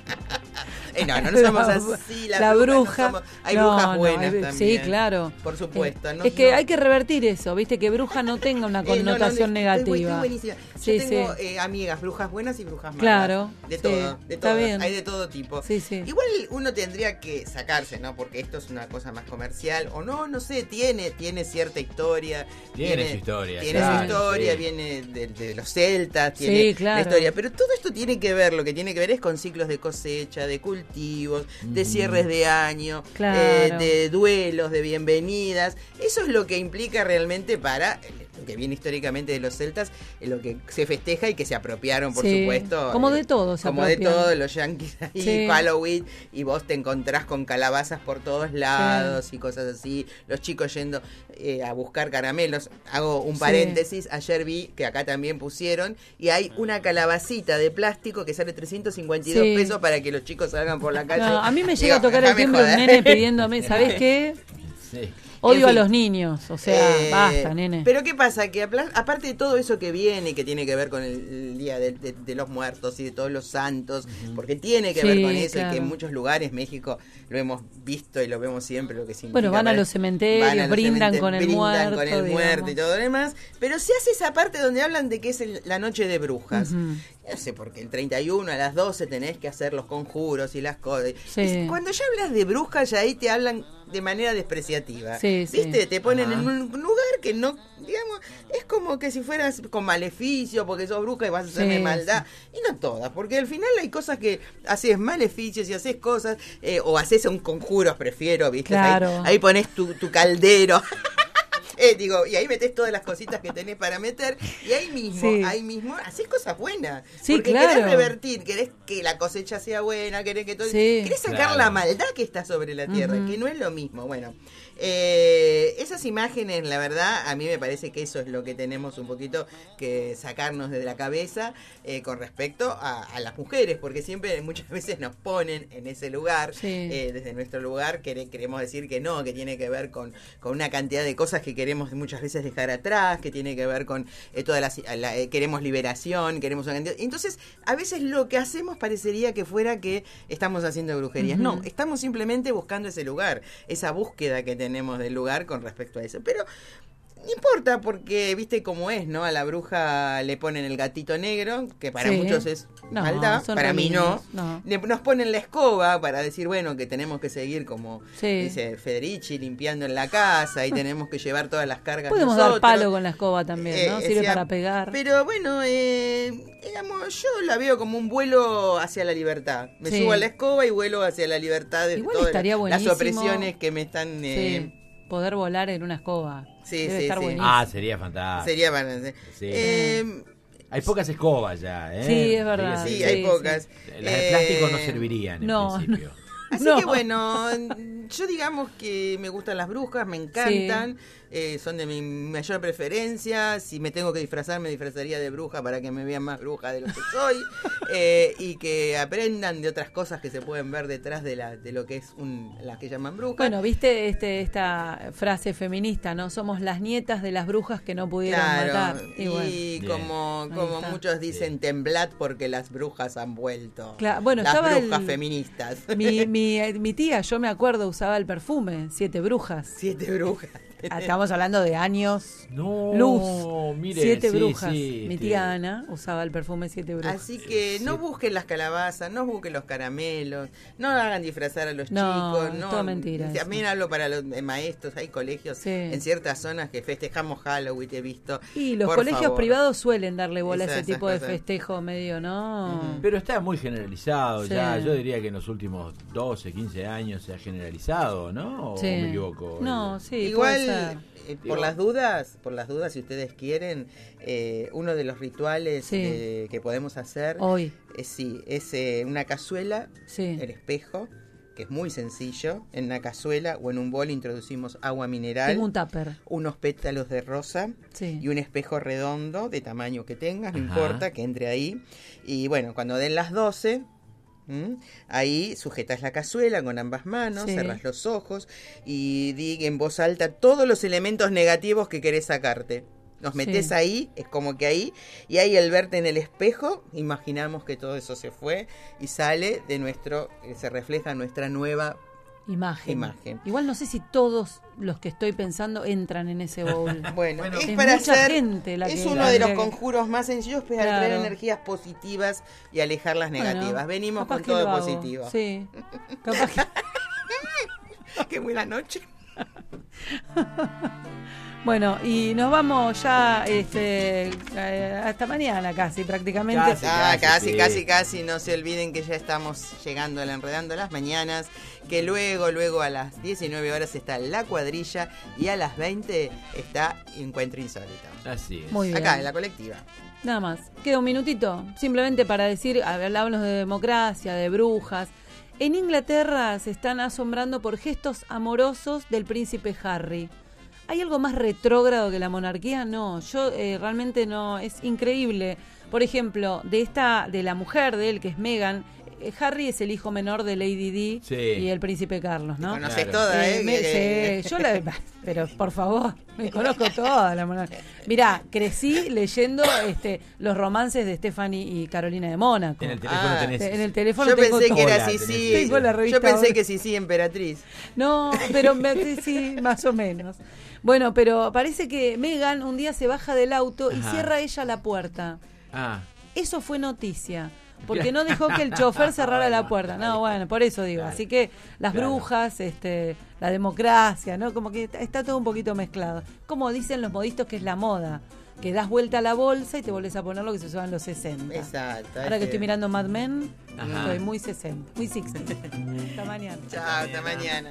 Eh, no, no, no somos así, la, la bruja. bruja no somos, hay no, brujas no, buenas hay, también. Sí, claro. Por supuesto. Eh, no, es que no. hay que revertir eso, ¿viste? Que bruja no tenga una connotación eh, no, no, negativa. Es buenísima. Sí, Yo tengo sí. eh, amigas, brujas buenas y brujas malas. Claro. De sí, todo, de está todo. bien. Hay de todo tipo. Sí, sí. Igual uno tendría que sacarse, ¿no? Porque esto es una cosa más comercial. O no, no sé, tiene, tiene cierta historia. Tiene, tiene su historia. Tiene claro, su historia, sí. viene de, de los celtas, tiene Sí, claro. la historia. Pero todo esto tiene que ver, lo que tiene que ver es con ciclos de cosecha, de cultivos, mm. de cierres de año, claro. eh, de duelos, de bienvenidas. Eso es lo que implica realmente para lo que viene históricamente de los celtas, lo que se festeja y que se apropiaron, por sí. supuesto. Como de todo, se Como apropian. de todo, los yanquis ahí, sí. Halloween, y vos te encontrás con calabazas por todos lados sí. y cosas así. Los chicos yendo eh, a buscar caramelos. Hago un paréntesis, sí. Ayer vi que acá también pusieron, y hay una calabacita de plástico que sale trescientos cincuenta y dos sí. pesos para que los chicos salgan por la calle. No, a mí me llega Digo, a tocar el timbre un nene pidiéndome, ¿sabés qué? Sí. Odio en fin, a los niños, o sea, eh, basta, nene. Pero ¿qué pasa? Que aparte de todo eso que viene, que tiene que ver con el, el Día de, de, de los Muertos y de todos los santos, uh-huh. porque tiene que sí, ver con eso, claro. y que en muchos lugares, México, lo hemos visto y lo vemos siempre, lo que significa. Bueno, van a los cementerios, a los brindan cementerios, con el brindan muerto. con el digamos. muerto y todo lo demás, pero se hace esa parte donde hablan de que es el, la noche de brujas. Uh-huh. No sé, porque el treinta y uno a las doce tenés que hacer los conjuros y las cosas. Sí. Cuando ya hablas de brujas, ya ahí te hablan de manera despreciativa. Sí, ¿viste? Sí. Te ponen Ajá. en un lugar que no, digamos, es como que si fueras con maleficio, porque sos bruja y vas a hacerme sí, maldad. Sí. Y no todas, porque al final hay cosas que haces maleficios y haces cosas, eh, o haces un conjuro, prefiero, ¿viste? Claro. Ahí, ahí pones tu, tu caldero. Eh, digo, y ahí metés todas las cositas que tenés para meter, y ahí mismo, sí. ahí mismo haces cosas buenas. Sí, porque claro. querés revertir, querés que la cosecha sea buena, querés que todo. Sí. Querés sacar claro. la maldad que está sobre la tierra, uh-huh. que no es lo mismo. Bueno, eh, esas imágenes, la verdad, a mí me parece que eso es lo que tenemos un poquito que sacarnos de la cabeza eh, con respecto a, a las mujeres, porque siempre muchas veces nos ponen en ese lugar, sí. eh, desde nuestro lugar quere, queremos decir que no, que tiene que ver con, con una cantidad de cosas que queremos muchas veces dejar atrás, que tiene que ver con eh, todas las la, eh, queremos liberación, queremos una cantidad. Entonces, a veces lo que hacemos parecería que fuera que estamos haciendo brujerías. Uh-huh. No, estamos simplemente buscando ese lugar, esa búsqueda que tenemos del lugar con respecto a eso. Pero no importa, porque viste cómo es, ¿no? A la bruja le ponen el gatito negro, que para sí. muchos es no, maldad, para mí no. no. Le, nos ponen la escoba para decir, bueno, que tenemos que seguir, como sí. dice Federici, limpiando en la casa, y tenemos que llevar todas las cargas. Podemos nosotros. dar palo con la escoba también, ¿no? Eh, Sirve sea, para pegar. Pero bueno, eh, digamos, yo la veo como un vuelo hacia la libertad. Me sí. subo a la escoba y vuelo hacia la libertad de Igual todas las opresiones que me están... Eh, sí. Poder volar en una escoba. Sí, Debe sí, estar sí. buenísimo. Ah, sería fantástico. Sería fantástico. Sí. Eh, hay pocas escobas ya, ¿eh? Sí, es verdad. Sí, sí hay pocas. Sí. Las de plástico eh, no servirían en no, principio. No. Así no. que bueno, yo digamos que me gustan las brujas, me encantan, sí. eh, son de mi mayor preferencia. Si me tengo que disfrazar, me disfrazaría de bruja para que me vean más bruja de lo que soy, eh, y que aprendan de otras cosas que se pueden ver detrás de la de lo que es un, las que llaman brujas. Bueno, viste este esta frase feminista, ¿no? Somos las nietas de las brujas que no pudieron claro, matar. Y, y bueno, como, como muchos dicen, temblad porque las brujas han vuelto. Claro, bueno, las estaba brujas el, feministas. Mi, mi, mi tía, yo me acuerdo, usaba el perfume Siete Brujas. Siete Brujas. Estamos hablando de años no, luz. No, mire, Siete sí, brujas. sí, Mi sí. tía Ana usaba el perfume Siete brujas. Así que no busquen las calabazas, no busquen los caramelos, no hagan disfrazar a los No, chicos. es No, toda mentira También eso. hablo para los eh, maestros, hay colegios Sí. en ciertas zonas que festejamos Halloween, te he visto. Y los Por colegios favor. privados suelen darle bola a Esas- ese tipo de esas cosas. festejo medio, ¿no? Pero está muy generalizado Sí. ya. Yo diría que en los últimos doce, quince años se ha generalizado, ¿no? ¿O Sí. me equivoco? No, sí, Igual, puede ser. eh, Digo- por las dudas, por las dudas, si ustedes quieren, eh, uno de los rituales Sí. eh, que podemos hacer Hoy. es, sí, es eh, una cazuela, Sí. el espejo, que es muy sencillo. En una cazuela o en un bol introducimos agua mineral, Tengo un tupper. unos pétalos de rosa Sí. y un espejo redondo de tamaño que tengas, no Ajá. importa, que entre ahí. Y bueno, cuando den las doce, ¿m? Ahí sujetas la cazuela con ambas manos, Sí. cerrás los ojos y di en voz alta todos los elementos negativos que querés sacarte. Nos metés Sí. ahí, es como que ahí, y ahí al verte en el espejo, imaginamos que todo eso se fue y sale de nuestro, eh, se refleja en nuestra nueva Imagen. imagen. Igual no sé si todos los que estoy pensando entran en ese bowl. Bueno, es, es para mucha hacer, gente la es que- uno la de los que- conjuros más sencillos para Claro. traer energías positivas y alejar las Bueno, negativas. Venimos capaz con que todo lo hago. positivo. Sí. Capaz que... Qué buena noche. Bueno, y nos vamos ya este, eh, hasta mañana casi, prácticamente. Casi, ah, casi, sí. casi, casi. No se olviden que ya estamos llegando a la Enredando las Mañanas. Que luego, luego a las diecinueve horas está La Cuadrilla y a las veinte está Encuentro Insólito. Así es. Muy bien. Acá, en la colectiva. Nada más. Queda un minutito. Simplemente para decir, hablábamos de democracia, de brujas. En Inglaterra se están asombrando por gestos amorosos del príncipe Harry. ¿Hay algo más retrógrado que la monarquía? No, yo eh, realmente no, es increíble. Por ejemplo, de esta, de la mujer de él, que es Meghan, eh, Harry es el hijo menor de Lady Di Sí. y el príncipe Carlos, ¿no? Conoces Claro. toda, ¿eh? me- Que- sí, yo la, pero por favor, me conozco toda la monarquía. Mirá, crecí leyendo este, los romances de Stephanie y Carolina de Mónaco. En el teléfono Ah, tenés. En el teléfono Yo tengo pensé que todo. era Hola, Sisi. Tengo la revista Yo pensé ahora. que Sisi Emperatriz. No, pero me, sí, más o menos. Bueno, pero parece que Meghan un día se baja del auto y Ajá. cierra ella la puerta. Ah, Eso fue noticia. Porque no dejó que el chofer cerrara la puerta. No, bueno, por eso digo. Así que las Claro. brujas, este, la democracia, ¿no? Como que está- está todo un poquito mezclado. Como dicen los modistas que es la moda. Que das vuelta a la bolsa y te volvés a poner lo que se usaba en los sesenta. Exacto. Ahora que este- estoy mirando Mad Men, Ajá. estoy muy sesenta, muy sesenta. Hasta mañana. Chao, hasta mañana.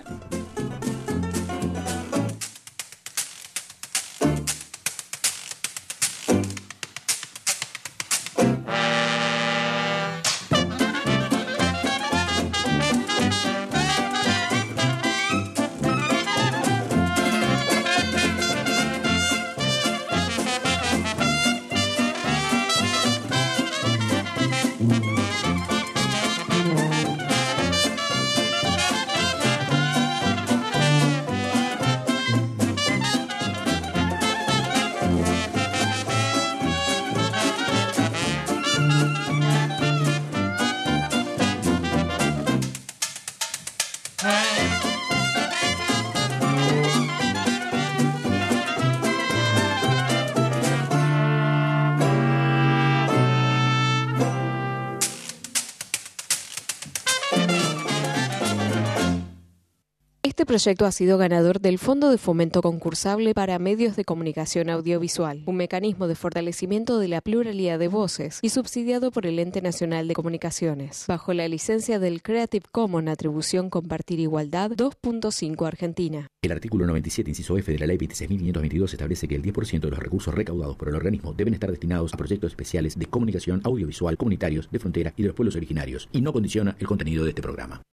Este proyecto ha sido ganador del Fondo de Fomento Concursable para Medios de Comunicación Audiovisual, un mecanismo de fortalecimiento de la pluralidad de voces y subsidiado por el Ente Nacional de Comunicaciones, bajo la licencia del Creative Commons Atribución Compartir Igualdad dos punto cinco Argentina. El artículo noventa y siete, inciso F de la Ley veintiséis mil quinientos veintidós establece que el diez por ciento de los recursos recaudados por el organismo deben estar destinados a proyectos especiales de comunicación audiovisual comunitarios de frontera y de los pueblos originarios, y no condiciona el contenido de este programa.